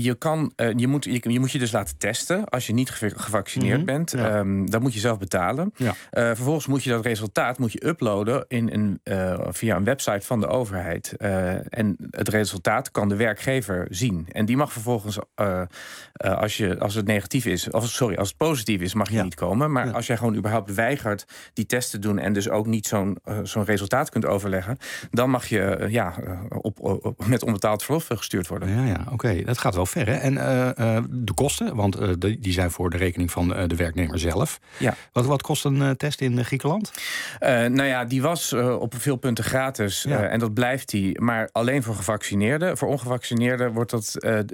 je moet je dus laten testen als je niet gevaccineerd bent. Ja. Dat moet je zelf betalen. Ja. Vervolgens moet je dat resultaat uploaden via een website van de overheid. En het resultaat kan de werkgever zien. En die mag vervolgens, als het negatief is, als het positief is, mag je niet komen. Maar als jij gewoon überhaupt weigert die test te doen en dus ook niet zo'n resultaat kunt overleggen, dan mag je met onbetaald verlof gestuurd worden. Ja, oké. Dat gaat wel ver, hè? En de kosten, want die zijn voor de rekening van de werknemer zelf. Ja. Wat kost een test in Griekenland? Die was op veel punten gratis. Ja. En dat blijft die. Maar alleen voor gevaccineerden. Voor ongevaccineerden wordt dat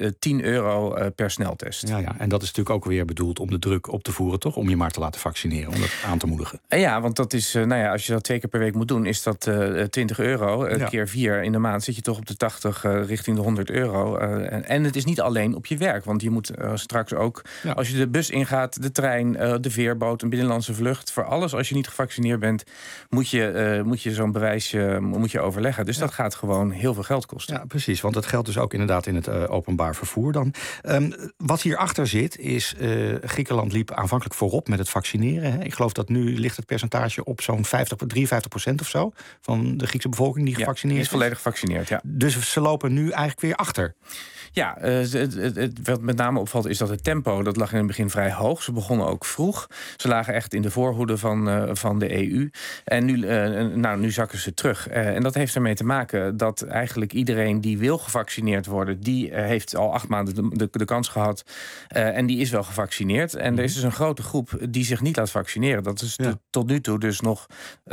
€10 per sneltest. Ja, en dat is natuurlijk ook weer bedoeld om de druk op te voeren, toch? Om je maar te laten vaccineren, om dat aan te moedigen. Ja, want dat is, als je dat 2 keer per week moet doen, is dat €20. Keer 4 in de maand zit je toch op de 80 richting de €100. En het is niet alleen op je werk, want je moet straks ook, als je de bus ingaat, de trein, de veerboot, een binnenlandse vlucht, voor alles als je niet gevaccineerd bent, moet je zo'n bewijsje overleggen. Dus dat gaat gewoon heel veel geld kosten. Ja, precies, want dat geldt dus ook inderdaad in het openbaar vervoer dan. Wat hierachter zit is, Griekenland liep aanvankelijk voorop met het vaccineren. Hè. Ik geloof dat nu ligt het percentage op zo'n 53% of zo van de Griekse bevolking die gevaccineerd is. Volledig gevaccineerd, ja. Dus ze lopen nu eigenlijk weer achter. Ja, wat met name opvalt is dat het tempo, dat lag in het begin vrij hoog. Ze begonnen ook vroeg. Ze lagen echt in de voorhoede van de EU. En nu zakken ze terug. En dat heeft ermee te maken dat eigenlijk iedereen die wil gevaccineerd worden, die heeft al 8 maanden de kans gehad. En die is wel gevaccineerd. En er is dus een grote groep die zich niet laat vaccineren. Dat is tot nu toe dus nog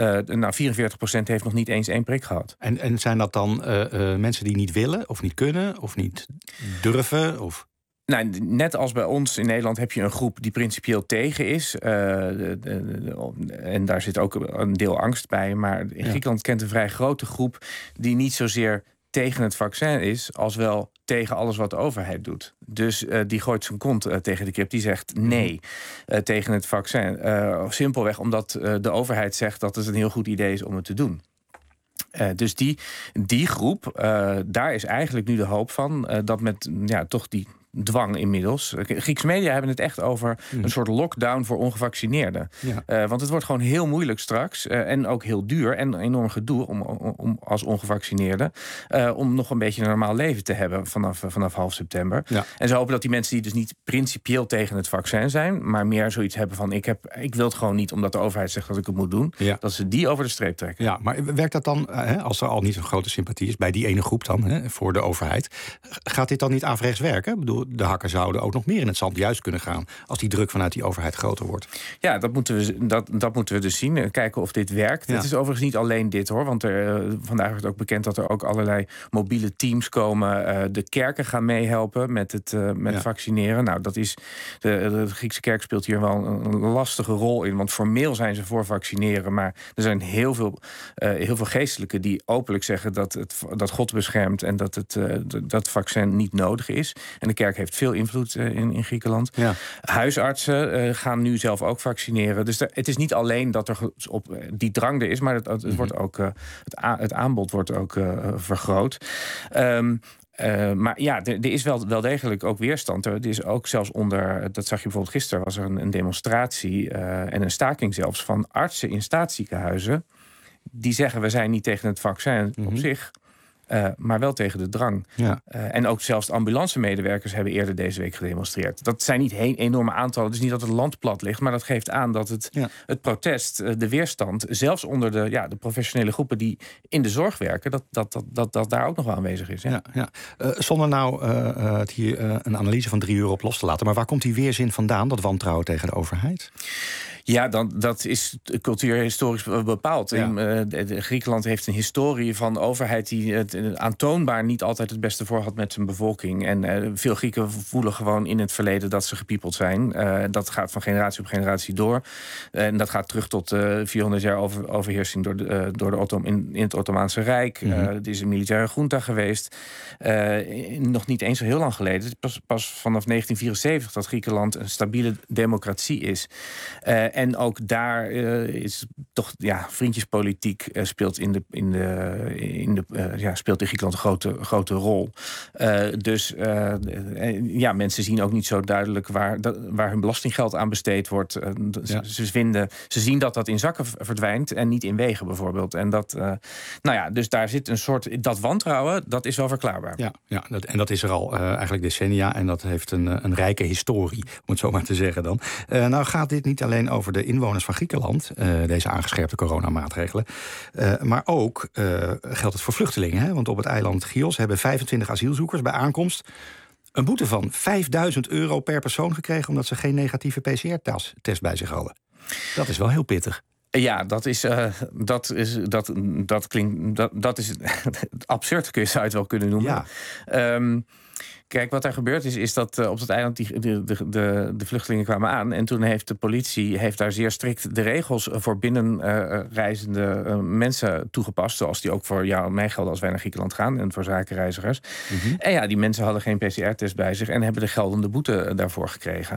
44% heeft nog niet eens 1 prik gehad. En zijn dat dan mensen die niet willen of niet kunnen of niet durven? Of? Nou, net als bij ons in Nederland heb je een groep die principieel tegen is. En daar zit ook een deel angst bij. Maar in Griekenland kent een vrij grote groep die niet zozeer tegen het vaccin is, als wel tegen alles wat de overheid doet. Dus die gooit zijn kont tegen de krip. Die zegt nee tegen het vaccin. Simpelweg omdat de overheid zegt dat het een heel goed idee is om het te doen. Dus die groep, daar is eigenlijk nu de hoop van dat met toch die dwang inmiddels. Griekse media hebben het echt over een soort lockdown voor ongevaccineerden. Ja. Want het wordt gewoon heel moeilijk straks en ook heel duur en enorm gedoe om als ongevaccineerde om nog een beetje een normaal leven te hebben vanaf half september. Ja. En ze hopen dat die mensen die dus niet principieel tegen het vaccin zijn, maar meer zoiets hebben van ik wil het gewoon niet omdat de overheid zegt dat ik het moet doen, dat ze die over de streep trekken. Ja, maar werkt dat dan, als er al niet zo'n grote sympathie is bij die ene groep dan, voor de overheid, gaat dit dan niet averechts werken? Ik bedoel, de hakken zouden ook nog meer in het zand juist kunnen gaan als die druk vanuit die overheid groter wordt. Ja, dat moeten we dus zien. Kijken of dit werkt. Ja. Het is overigens niet alleen dit hoor, want vandaag wordt ook bekend dat er ook allerlei mobiele teams komen. De kerken gaan meehelpen met het vaccineren. Nou, dat is de Griekse kerk speelt hier wel een lastige rol in, want formeel zijn ze voor vaccineren, maar er zijn heel veel geestelijken die openlijk zeggen dat God beschermt en dat vaccin niet nodig is. En de kerk heeft veel invloed in Griekenland. Ja. Huisartsen gaan nu zelf ook vaccineren. Dus het is niet alleen dat er die drang er is, maar het wordt ook, het aanbod wordt ook vergroot. Maar ja, er is wel degelijk ook weerstand. Er is ook zelfs dat zag je bijvoorbeeld gisteren, was er een demonstratie en een staking zelfs van artsen in staatsziekenhuizen die zeggen we zijn niet tegen het vaccin op zich, maar wel tegen de drang. Ja. En ook zelfs de ambulancemedewerkers hebben eerder deze week gedemonstreerd. Dat zijn niet enorme aantallen. Het is niet dat het land plat ligt, maar dat geeft aan dat het protest, de weerstand, zelfs onder de professionele groepen die in de zorg werken, dat daar ook nog wel aanwezig is. Ja. Zonder nou het hier een analyse van 3 uur op los te laten, maar waar komt die weerzin vandaan, dat wantrouwen tegen de overheid? Ja, dat is cultuurhistorisch bepaald. Ja. Griekenland heeft een historie van overheid die het aantoonbaar niet altijd het beste voor had met zijn bevolking. En veel Grieken voelen gewoon in het verleden dat ze gepiepeld zijn. Dat gaat van generatie op generatie door. En dat gaat terug tot 400 jaar overheersing in het Ottomaanse Rijk. Er is een militaire junta geweest. Nog niet eens zo heel lang geleden. Het is pas vanaf 1974 dat Griekenland een stabiele democratie is. En ook daar is toch vriendjespolitiek speelt in Griekenland een grote rol. Dus mensen zien ook niet zo duidelijk waar hun belastinggeld aan besteed wordt. Ze zien dat in zakken verdwijnt en niet in wegen bijvoorbeeld. En dus daar zit een soort dat wantrouwen, dat is wel verklaarbaar. Ja, dat is er al eigenlijk decennia en dat heeft een rijke historie, om het zo maar te zeggen dan. Nou gaat dit niet alleen over de inwoners van Griekenland, deze aangescherpte coronamaatregelen. Maar ook geldt het voor vluchtelingen. Hè? Want op het eiland Chios hebben 25 asielzoekers bij aankomst een boete van €5.000 per persoon gekregen omdat ze geen negatieve PCR-test bij zich hadden. Dat is wel heel pittig. Ja, dat is absurd, zou je het wel kunnen noemen. Ja. Kijk, wat er gebeurd is dat op het eiland de vluchtelingen kwamen aan. En toen heeft de politie daar zeer strikt de regels voor binnenreizende mensen toegepast. Zoals die ook voor jou en mij gelden als wij naar Griekenland gaan. En voor zakenreizigers. En die mensen hadden geen PCR-test bij zich en hebben de geldende boete daarvoor gekregen.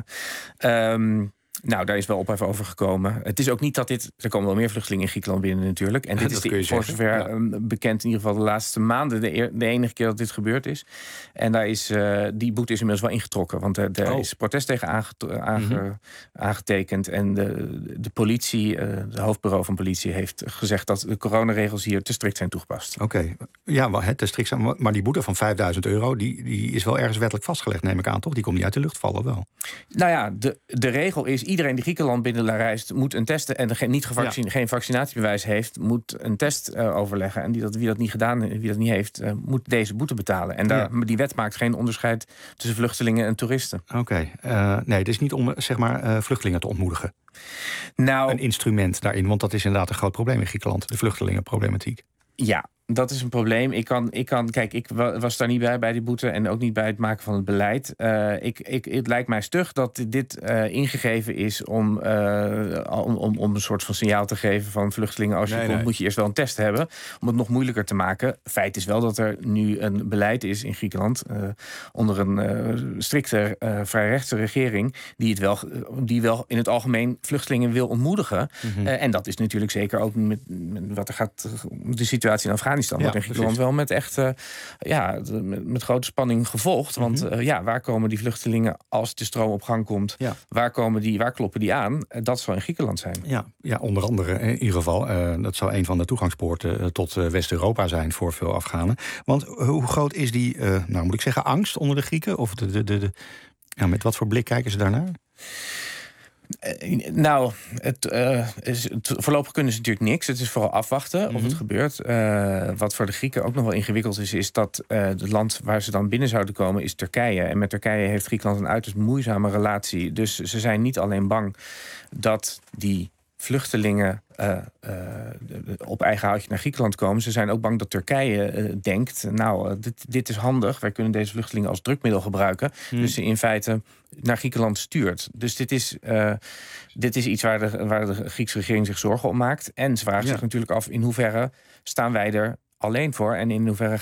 Daar is wel ophef over gekomen. Het is ook niet dat er komen wel meer vluchtelingen in Griekenland binnen natuurlijk. En dit is voor zover bekend in ieder geval de laatste maanden de enige keer dat dit gebeurd is. En daar is die boete is inmiddels wel ingetrokken. Want er is protest tegen aangetekend. En de politie, de hoofdbureau van politie, heeft gezegd dat de coronaregels hier te strikt zijn toegepast. Oké. Ja, te strikt zijn. Maar die boete van €5.000, die is wel ergens wettelijk vastgelegd, neem ik aan, toch? Die komt niet uit de lucht vallen wel. Nou ja, de regel is iedereen die Griekenland binnenreist moet een test en geen vaccinatiebewijs heeft, moet een test overleggen. En wie dat niet gedaan en wie dat niet heeft, moet deze boete betalen. En die wet maakt geen onderscheid tussen vluchtelingen en toeristen. Oké. Nee, het is niet om vluchtelingen te ontmoedigen. Nou, een instrument daarin, want dat is inderdaad een groot probleem in Griekenland, de vluchtelingenproblematiek. Ja. Dat is een probleem. Ik was daar niet bij die boete en ook niet bij het maken van het beleid. Het lijkt mij stug dat dit ingegeven is om een soort van signaal te geven van vluchtelingen. Als je komt, moet je eerst wel een test hebben om het nog moeilijker te maken. Feit is wel dat er nu een beleid is in Griekenland onder een strikte vrijrechtse regering die wel in het algemeen vluchtelingen wil ontmoedigen. En dat is natuurlijk zeker ook met wat er gaat de situatie in Afghanistan. Wordt in Griekenland wel met echt met grote spanning gevolgd. Want waar komen die vluchtelingen als de stroom op gang komt? Ja. Waar kloppen die aan? Dat zal in Griekenland zijn. Ja, onder andere in ieder geval. Dat zou een van de toegangspoorten tot West-Europa zijn voor veel Afghanen. Want hoe groot is die, moet ik zeggen, angst onder de Grieken? Of met wat voor blik kijken ze daarnaar? Voorlopig kunnen ze natuurlijk niks. Het is vooral afwachten of het gebeurt. Wat voor de Grieken ook nog wel ingewikkeld is dat het land waar ze dan binnen zouden komen is Turkije. En met Turkije heeft Griekenland een uiterst moeizame relatie. Dus ze zijn niet alleen bang dat die vluchtelingen op eigen houtje naar Griekenland komen. Ze zijn ook bang dat Turkije denkt, dit is handig. Wij kunnen deze vluchtelingen als drukmiddel gebruiken. Dus ze in feite naar Griekenland stuurt. Dus dit is iets waar de Griekse regering zich zorgen om maakt. En ze vragen zich natuurlijk af in hoeverre staan wij er alleen voor en in hoeverre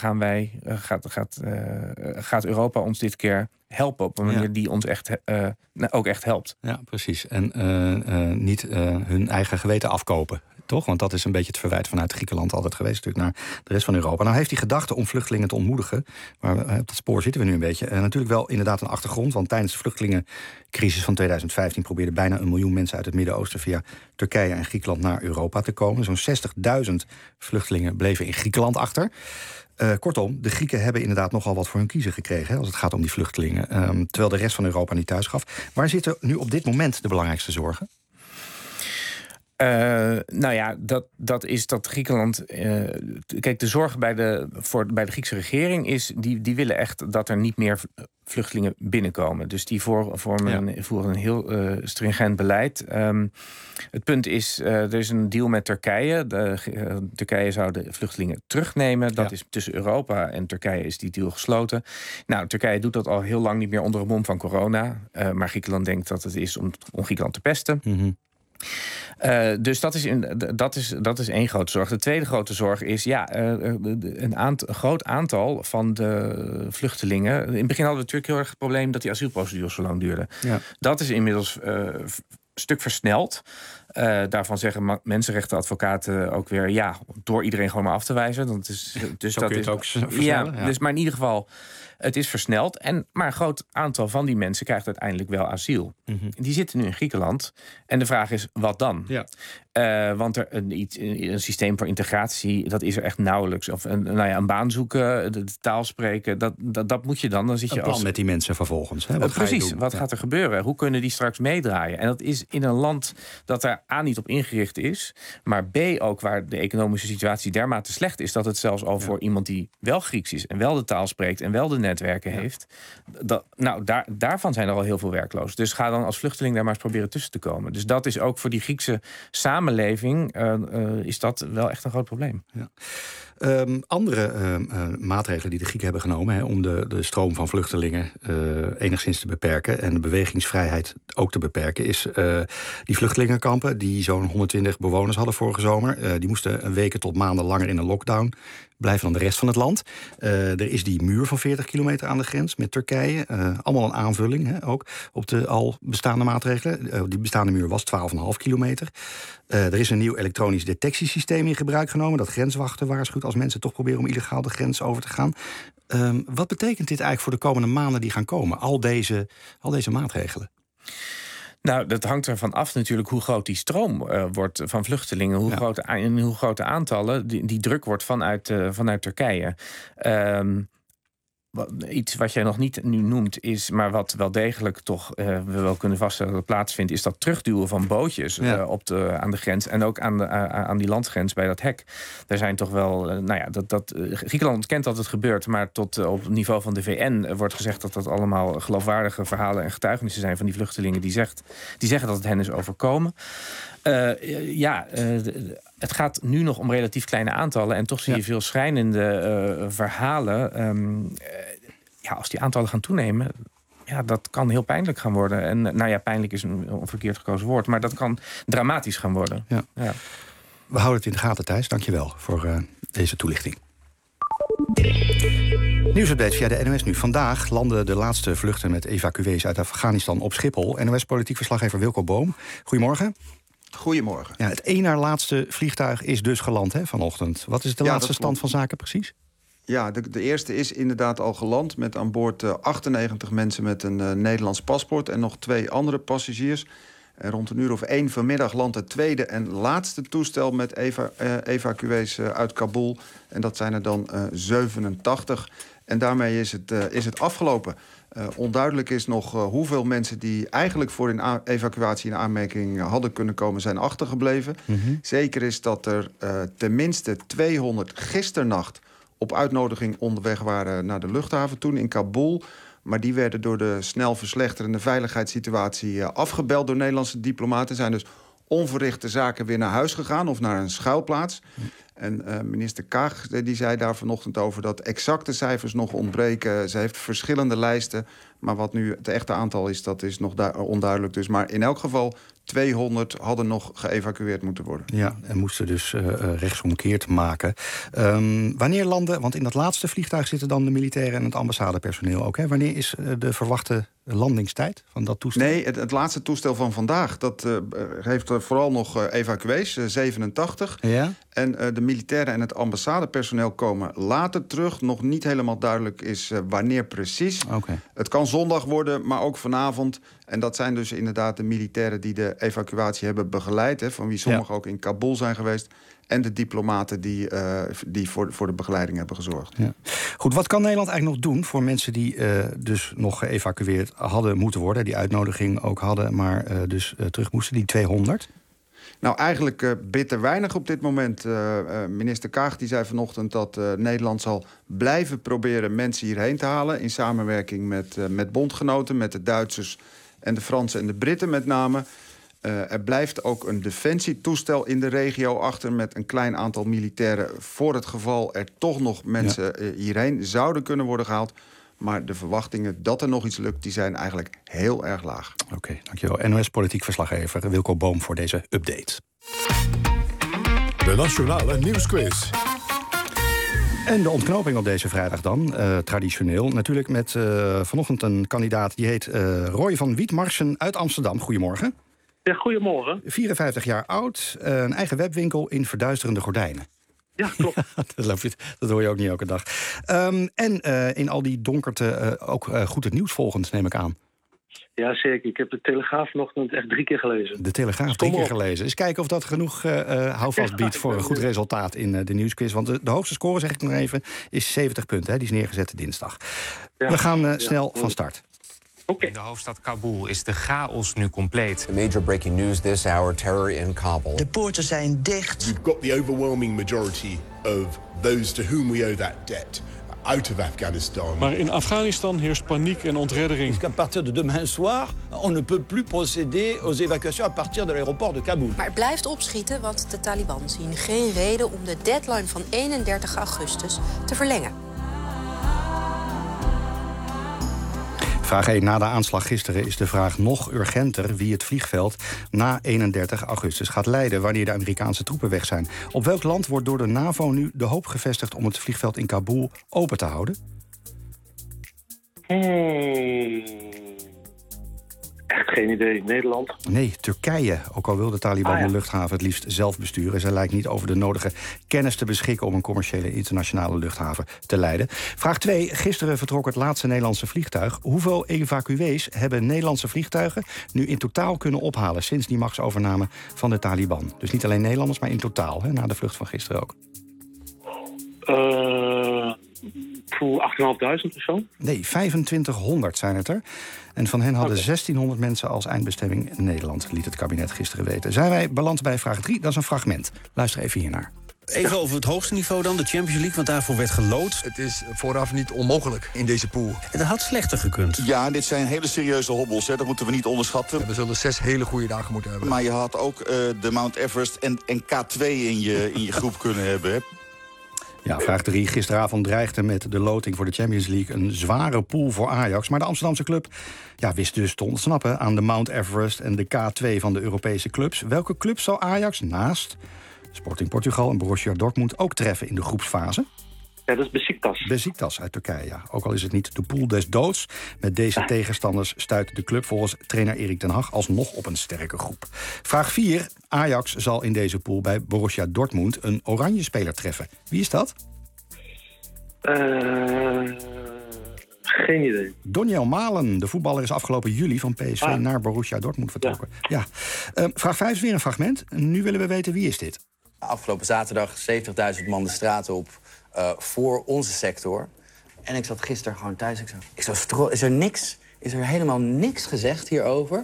gaat Europa ons dit keer helpen op een manier die ons ook echt helpt. Ja, precies. En niet hun eigen geweten afkopen. Toch? Want dat is een beetje het verwijt vanuit Griekenland altijd geweest natuurlijk naar de rest van Europa. Nou heeft die gedachte om vluchtelingen te ontmoedigen, maar op dat spoor zitten we nu een beetje. Natuurlijk wel inderdaad een achtergrond, want tijdens de vluchtelingencrisis van 2015 probeerden bijna 1 miljoen mensen uit het Midden-Oosten via Turkije en Griekenland naar Europa te komen. Zo'n 60.000 vluchtelingen bleven in Griekenland achter. Kortom, de Grieken hebben inderdaad nogal wat voor hun kiezen gekregen, hè, als het gaat om die vluchtelingen. Terwijl de rest van Europa niet thuis gaf. Waar zitten nu op dit moment de belangrijkste zorgen? Dat is dat Griekenland. Kijk, de zorg bij de Griekse regering is. Die willen echt dat er niet meer vluchtelingen binnenkomen. Dus die voeren een heel stringent beleid. Het punt is, er is een deal met Turkije. Turkije zou de vluchtelingen terugnemen. Dat is tussen Europa en Turkije is die deal gesloten. Nou, Turkije doet dat al heel lang niet meer onder het mom van corona. Maar Griekenland denkt dat het is om Griekenland te pesten. Dus dat is één grote zorg. De tweede grote zorg is een groot aantal van de vluchtelingen. In het begin hadden we natuurlijk heel erg het probleem dat die asielprocedures zo lang duurden. Ja. Dat is inmiddels een stuk versneld. Daarvan zeggen mensenrechtenadvocaten ook weer door iedereen gewoon maar af te wijzen. Dus dat is ook versnellen. Dus maar in ieder geval, het is versneld. Maar een groot aantal van die mensen krijgt uiteindelijk wel asiel. Die zitten nu in Griekenland. En de vraag is, wat dan? Ja. Want een systeem voor integratie, dat is er echt nauwelijks. Of een baan zoeken, de taal spreken, dat moet je dan. Dan zit je een plan met die mensen vervolgens. Hè? Wat gaat er gebeuren? Hoe kunnen die straks meedraaien? En dat is in een land dat daar A niet op ingericht is, maar B ook waar de economische situatie dermate slecht is, dat het zelfs al voor iemand die wel Grieks is en wel de taal spreekt en wel de netwerken heeft, daarvan zijn er al heel veel werkloos. Dus ga dan als vluchteling daar maar eens proberen tussen te komen. Dus dat is ook voor die Griekse samenleving is dat wel echt een groot probleem. Ja. Andere maatregelen die de Grieken hebben genomen om de stroom van vluchtelingen enigszins te beperken en de bewegingsvrijheid ook te beperken, is die vluchtelingenkampen die zo'n 120 bewoners hadden vorige zomer. Die moesten weken tot maanden langer in een lockdown blijven dan de rest van het land. Er is die muur van 40 kilometer aan de grens met Turkije. Allemaal een aanvulling ook op de al bestaande maatregelen. Die bestaande muur was 12,5 kilometer. Er is een nieuw elektronisch detectiesysteem in gebruik genomen dat grenswachten waarschuwt als mensen toch proberen om illegaal de grens over te gaan. Wat betekent dit eigenlijk voor de komende maanden die gaan komen? Al deze maatregelen. Nou, dat hangt ervan af natuurlijk hoe groot die stroom wordt van vluchtelingen. Hoe grote aantallen die druk wordt vanuit Turkije. Iets wat jij nog niet nu noemt is, maar wat wel degelijk toch we wel kunnen vaststellen dat plaatsvindt, is dat terugduwen van bootjes aan de grens en ook aan die landgrens bij dat hek. Er zijn toch wel, Griekenland ontkent dat het gebeurt, maar tot op het niveau van de VN wordt gezegd dat dat allemaal geloofwaardige verhalen en getuigenissen zijn van die vluchtelingen die zeggen dat het hen is overkomen. Het gaat nu nog om relatief kleine aantallen en toch zie je veel schrijnende verhalen. Als die aantallen gaan toenemen, dat kan heel pijnlijk gaan worden. En pijnlijk is een onverkeerd gekozen woord, maar dat kan dramatisch gaan worden. Ja. Ja. We houden het in de gaten, Thijs. Dank je wel voor deze toelichting. Nieuwsupdate via de NOS Nu. Vandaag landen de laatste vluchten met evacuees uit Afghanistan op Schiphol. NOS-politiek verslaggever Wilco Boom. Goedemorgen. Goedemorgen. Ja, het één na laatste vliegtuig is dus geland vanochtend. Wat is de laatste stand van zaken precies? Ja, de eerste is inderdaad al geland met aan boord 98 mensen met een Nederlands paspoort en nog 2 andere passagiers. En rond een uur of 1 vanmiddag landt het tweede en laatste toestel met evacuees uit Kabul. En dat zijn er dan 87. En daarmee is het afgelopen. Onduidelijk is nog hoeveel mensen die eigenlijk voor een evacuatie in aanmerking hadden kunnen komen, zijn achtergebleven. Zeker is dat er tenminste 200 gisternacht op uitnodiging onderweg waren naar de luchthaven toen in Kabul. Maar die werden door de snel verslechterende veiligheidssituatie afgebeld door Nederlandse diplomaten. Zijn dus onverrichte zaken weer naar huis gegaan of naar een schuilplaats. En minister Kaag die zei daar vanochtend over dat exacte cijfers nog ontbreken. Ze heeft verschillende lijsten, maar wat nu het echte aantal is, dat is nog onduidelijk. Dus, maar in elk geval 200 hadden nog geëvacueerd moeten worden. Ja, en moesten dus rechtsomkeerd maken. Wanneer landen, want in dat laatste vliegtuig zitten dan de militairen en het ambassadepersoneel ook. Hè? Wanneer is de verwachte landingstijd van dat toestel? Nee, het laatste toestel van vandaag, dat heeft vooral nog evacuees, 87. Ja? En de militairen en het ambassadepersoneel komen later terug. Nog niet helemaal duidelijk is wanneer precies. Okay. Het kan zondag worden, maar ook vanavond. En dat zijn dus inderdaad de militairen die de evacuatie hebben begeleid. Van wie sommigen ook in Kabul zijn geweest. En de diplomaten die voor de begeleiding hebben gezorgd. Ja. Goed, wat kan Nederland eigenlijk nog doen voor mensen die dus nog geëvacueerd hadden moeten worden? Die uitnodiging ook hadden, maar dus terug moesten, die 200? Nou, eigenlijk bitter weinig op dit moment. Minister Kaag die zei vanochtend dat Nederland zal blijven proberen mensen hierheen te halen... in samenwerking met bondgenoten, met de Duitsers en de Fransen en de Britten met name. Er blijft ook een defensietoestel in de regio achter... met een klein aantal militairen voor het geval er toch nog mensen hierheen zouden kunnen worden gehaald. Maar de verwachtingen dat er nog iets lukt, die zijn eigenlijk heel erg laag. Oké, dankjewel. NOS-politiek verslaggever Wilco Boom voor deze update. De Nationale Nieuwsquiz. En de ontknoping op deze vrijdag dan, traditioneel. Natuurlijk met vanochtend een kandidaat die heet Roy van Wietmarsen uit Amsterdam. Goedemorgen. Ja, goedemorgen. 54 jaar oud, een eigen webwinkel in verduisterende gordijnen. Ja, klopt. Dat hoor je ook niet elke dag. En in al die donkerte ook goed het nieuws volgend, neem ik aan. Ja, zeker. Ik heb de Telegraaf vanochtend echt 3 keer gelezen. De Telegraaf 3 keer gelezen. Eens kijken of dat genoeg houvast biedt voor een goed resultaat in de nieuwsquiz. Want de hoogste score, zeg ik nog even, is 70 punten. Hè? Die is neergezet dinsdag. Ja, we gaan snel van start. In de hoofdstad Kabul is de chaos nu compleet. Major breaking news this hour, terror in Kabul. De poorten zijn dicht. We've got the overwhelming majority of those to whom we owe that debt out of Afghanistan. Maar in Afghanistan heerst paniek en ontreddering. Jusqu'à partir de demain soir, on ne peut plus procéder aux évacuations à partir de l'aéroport de Kaboul. Maar het blijft opschieten, want de Taliban zien geen reden om de deadline van 31 augustus te verlengen. Vraag 1. Na de aanslag gisteren is de vraag nog urgenter wie het vliegveld na 31 augustus gaat leiden wanneer de Amerikaanse troepen weg zijn. Op welk land wordt door de NAVO nu de hoop gevestigd om het vliegveld in Kabul open te houden? Echt geen idee. Nederland? Nee, Turkije. Ook al wil de Taliban de luchthaven het liefst zelf besturen. Zij lijkt niet over de nodige kennis te beschikken om een commerciële internationale luchthaven te leiden. Vraag 2. Gisteren vertrok het laatste Nederlandse vliegtuig. Hoeveel evacuees hebben Nederlandse vliegtuigen nu in totaal kunnen ophalen sinds die machtsovername van de Taliban? Dus niet alleen Nederlanders, maar in totaal, hè, na de vlucht van gisteren ook. 8.500 of zo? Nee, 2500 zijn het er. En van hen hadden 1600 mensen als eindbestemming Nederland, liet het kabinet gisteren weten. Zijn wij beland bij vraag 3? Dat is een fragment. Luister even hiernaar. Even over het hoogste niveau dan, de Champions League, want daarvoor werd gelood. Het is vooraf niet onmogelijk in deze pool. Het had slechter gekund. Ja, dit zijn hele serieuze hobbels, hè. Dat moeten we niet onderschatten. We zullen 6 hele goede dagen moeten hebben. Maar je had ook de Mount Everest en K2 in je groep kunnen hebben, hè. Ja, vraag 3. Gisteravond dreigde met de loting voor de Champions League een zware pool voor Ajax. Maar de Amsterdamse club wist dus te ontsnappen aan de Mount Everest en de K2 van de Europese clubs. Welke club zal Ajax naast Sporting Portugal en Borussia Dortmund ook treffen in de groepsfase? Ja, dat is Beşiktaş. Beşiktaş uit Turkije, ja. Ook al is het niet de pool des doods. Met deze tegenstanders stuit de club volgens trainer Erik ten Hag alsnog op een sterke groep. Vraag 4. Ajax zal in deze pool bij Borussia Dortmund een oranje speler treffen. Wie is dat? Geen idee. Doniel Malen, de voetballer, is afgelopen juli van PSV naar Borussia Dortmund vertrokken. Ja. Vraag 5 is weer een fragment. Nu willen we weten, wie is dit? Afgelopen zaterdag 70.000 man de straten op voor onze sector. En ik zat gisteren gewoon thuis. Is er helemaal niks gezegd hierover?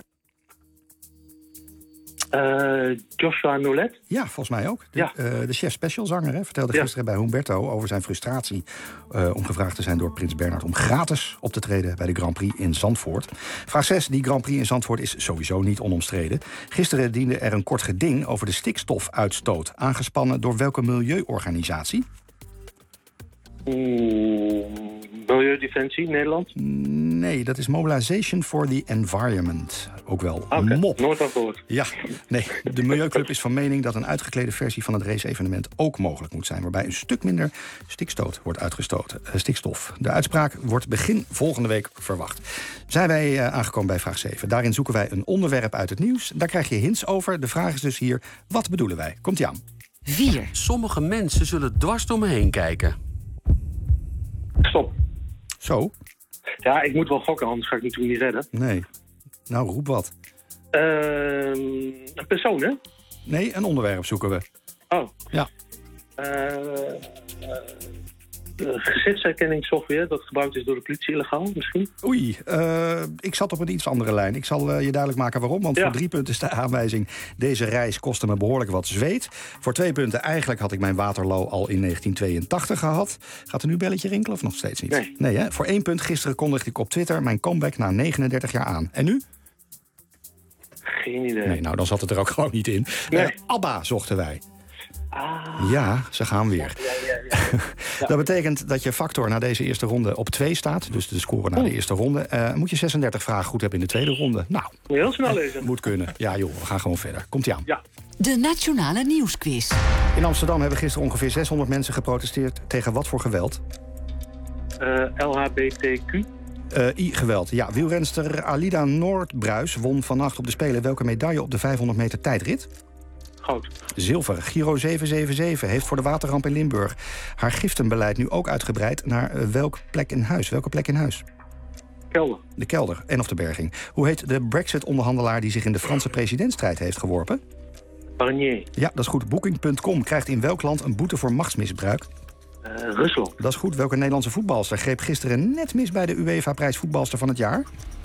Joshua Nolet? Ja, volgens mij ook. De chef special zanger vertelde gisteren bij Humberto over zijn frustratie om gevraagd te zijn door Prins Bernhard om gratis op te treden bij de Grand Prix in Zandvoort. Vraag 6. Die Grand Prix in Zandvoort is sowieso niet onomstreden. Gisteren diende er een kort geding over de stikstofuitstoot, aangespannen door welke milieuorganisatie? Milieudefensie, Nederland? Nee, dat is Mobilization for the Environment. Ook wel MOP. Nooit aan gehoord. Ja, nee. De Milieuclub is van mening dat een uitgeklede versie van het race-evenement ook mogelijk moet zijn, waarbij een stuk minder stikstof wordt uitgestoten. Stikstof. De uitspraak wordt begin volgende week verwacht. Zijn wij aangekomen bij vraag 7. Daarin zoeken wij een onderwerp uit het nieuws. Daar krijg je hints over. De vraag is dus hier, wat bedoelen wij? Komt-ie aan. 4. Sommige mensen zullen dwars door me heen kijken. Stop. Zo? Ja, ik moet wel gokken, anders ga ik natuurlijk niet redden. Nee. Nou, roep wat. Een persoon, hè? Nee, een onderwerp zoeken we. Oh. Ja. gezichtsherkenningssoftware dat gebruikt is door de politie illegaal, misschien? Oei, ik zat op een iets andere lijn. Ik zal je duidelijk maken waarom, want voor 3 punten is de aanwijzing... deze reis kostte me behoorlijk wat zweet. Voor 2 punten, eigenlijk had ik mijn Waterloo al in 1982 gehad. Gaat er nu belletje rinkelen of nog steeds niet? Nee, hè? Voor 1 punt, gisteren kondigde ik op Twitter mijn comeback na 39 jaar aan. En nu? Geen idee. Nee, nou, dan zat het er ook gewoon niet in. Nee. ABBA zochten wij. Ah. Ja, ze gaan weer. Ja. Dat betekent dat je factor na deze eerste ronde op 2 staat. Dus de score na de eerste ronde. Moet je 36 vragen goed hebben in de tweede ronde. Nou, moet je heel snel lezen. Moet kunnen. Ja joh, we gaan gewoon verder. Komt-ie aan. Ja. De Nationale Nieuwsquiz. In Amsterdam hebben gisteren ongeveer 600 mensen geprotesteerd. Tegen wat voor geweld? LHBTQ. I-geweld. Ja, wielrenster Alida Noordbruis won vannacht op de Spelen welke medaille op de 500 meter tijdrit? Goud. Zilver. Giro 777 heeft voor de waterramp in Limburg haar giftenbeleid nu ook uitgebreid naar welke plek in huis? Welke plek in huis? Kelder. De kelder en of de berging. Hoe heet de Brexit-onderhandelaar die zich in de Franse presidentsstrijd heeft geworpen? Barnier. Ja, dat is goed. Booking.com krijgt in welk land een boete voor machtsmisbruik? Rusland. Dat is goed. Welke Nederlandse voetbalster greep gisteren net mis bij de UEFA-prijs voetbalster van het jaar?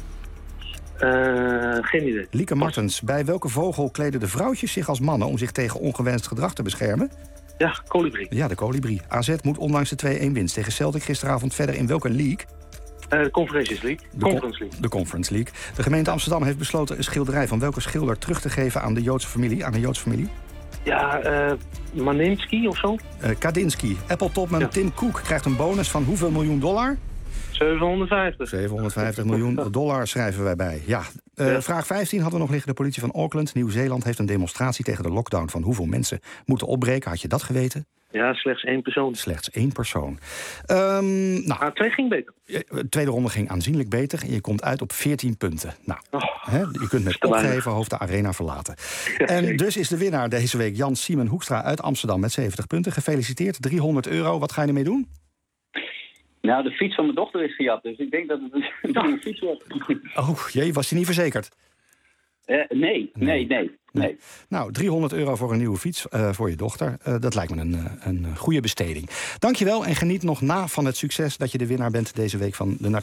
Geen idee. Lieke Martens. Bij welke vogel kleden de vrouwtjes zich als mannen om zich tegen ongewenst gedrag te beschermen? Ja, kolibrie. Ja, de kolibrie. AZ moet ondanks de 2-1 winst tegen Celtic gisteravond verder in welke league? De Conference League. De Conference League. De gemeente Amsterdam heeft besloten een schilderij van welke schilder terug te geven aan de Joodse familie? Ja, Maninsky of zo? Kandinsky. Apple-topman Tim Cook krijgt een bonus van hoeveel miljoen dollar? 750. 750 miljoen dollar schrijven wij bij. Ja. Vraag 15 hadden we nog liggen. De politie van Auckland, Nieuw-Zeeland, heeft een demonstratie tegen de lockdown van hoeveel mensen moeten opbreken. Had je dat geweten? Ja, slechts 1 persoon. Slechts 1 persoon. 2 ging beter. De tweede ronde ging aanzienlijk beter. Je komt uit op 14 punten. Nou, je kunt met opgeheven hoofd de arena verlaten. En dus is de winnaar deze week Jan Simon Hoekstra uit Amsterdam met 70 punten. Gefeliciteerd, €300. Wat ga je ermee doen? Nou, de fiets van mijn dochter is gejat, dus ik denk dat het een fiets wordt. Oh jee, was die niet verzekerd? Nee. Nou, €300 voor een nieuwe fiets voor je dochter. Dat lijkt me een goede besteding. Dankjewel en geniet nog na van het succes dat je de winnaar bent deze week van de Nationale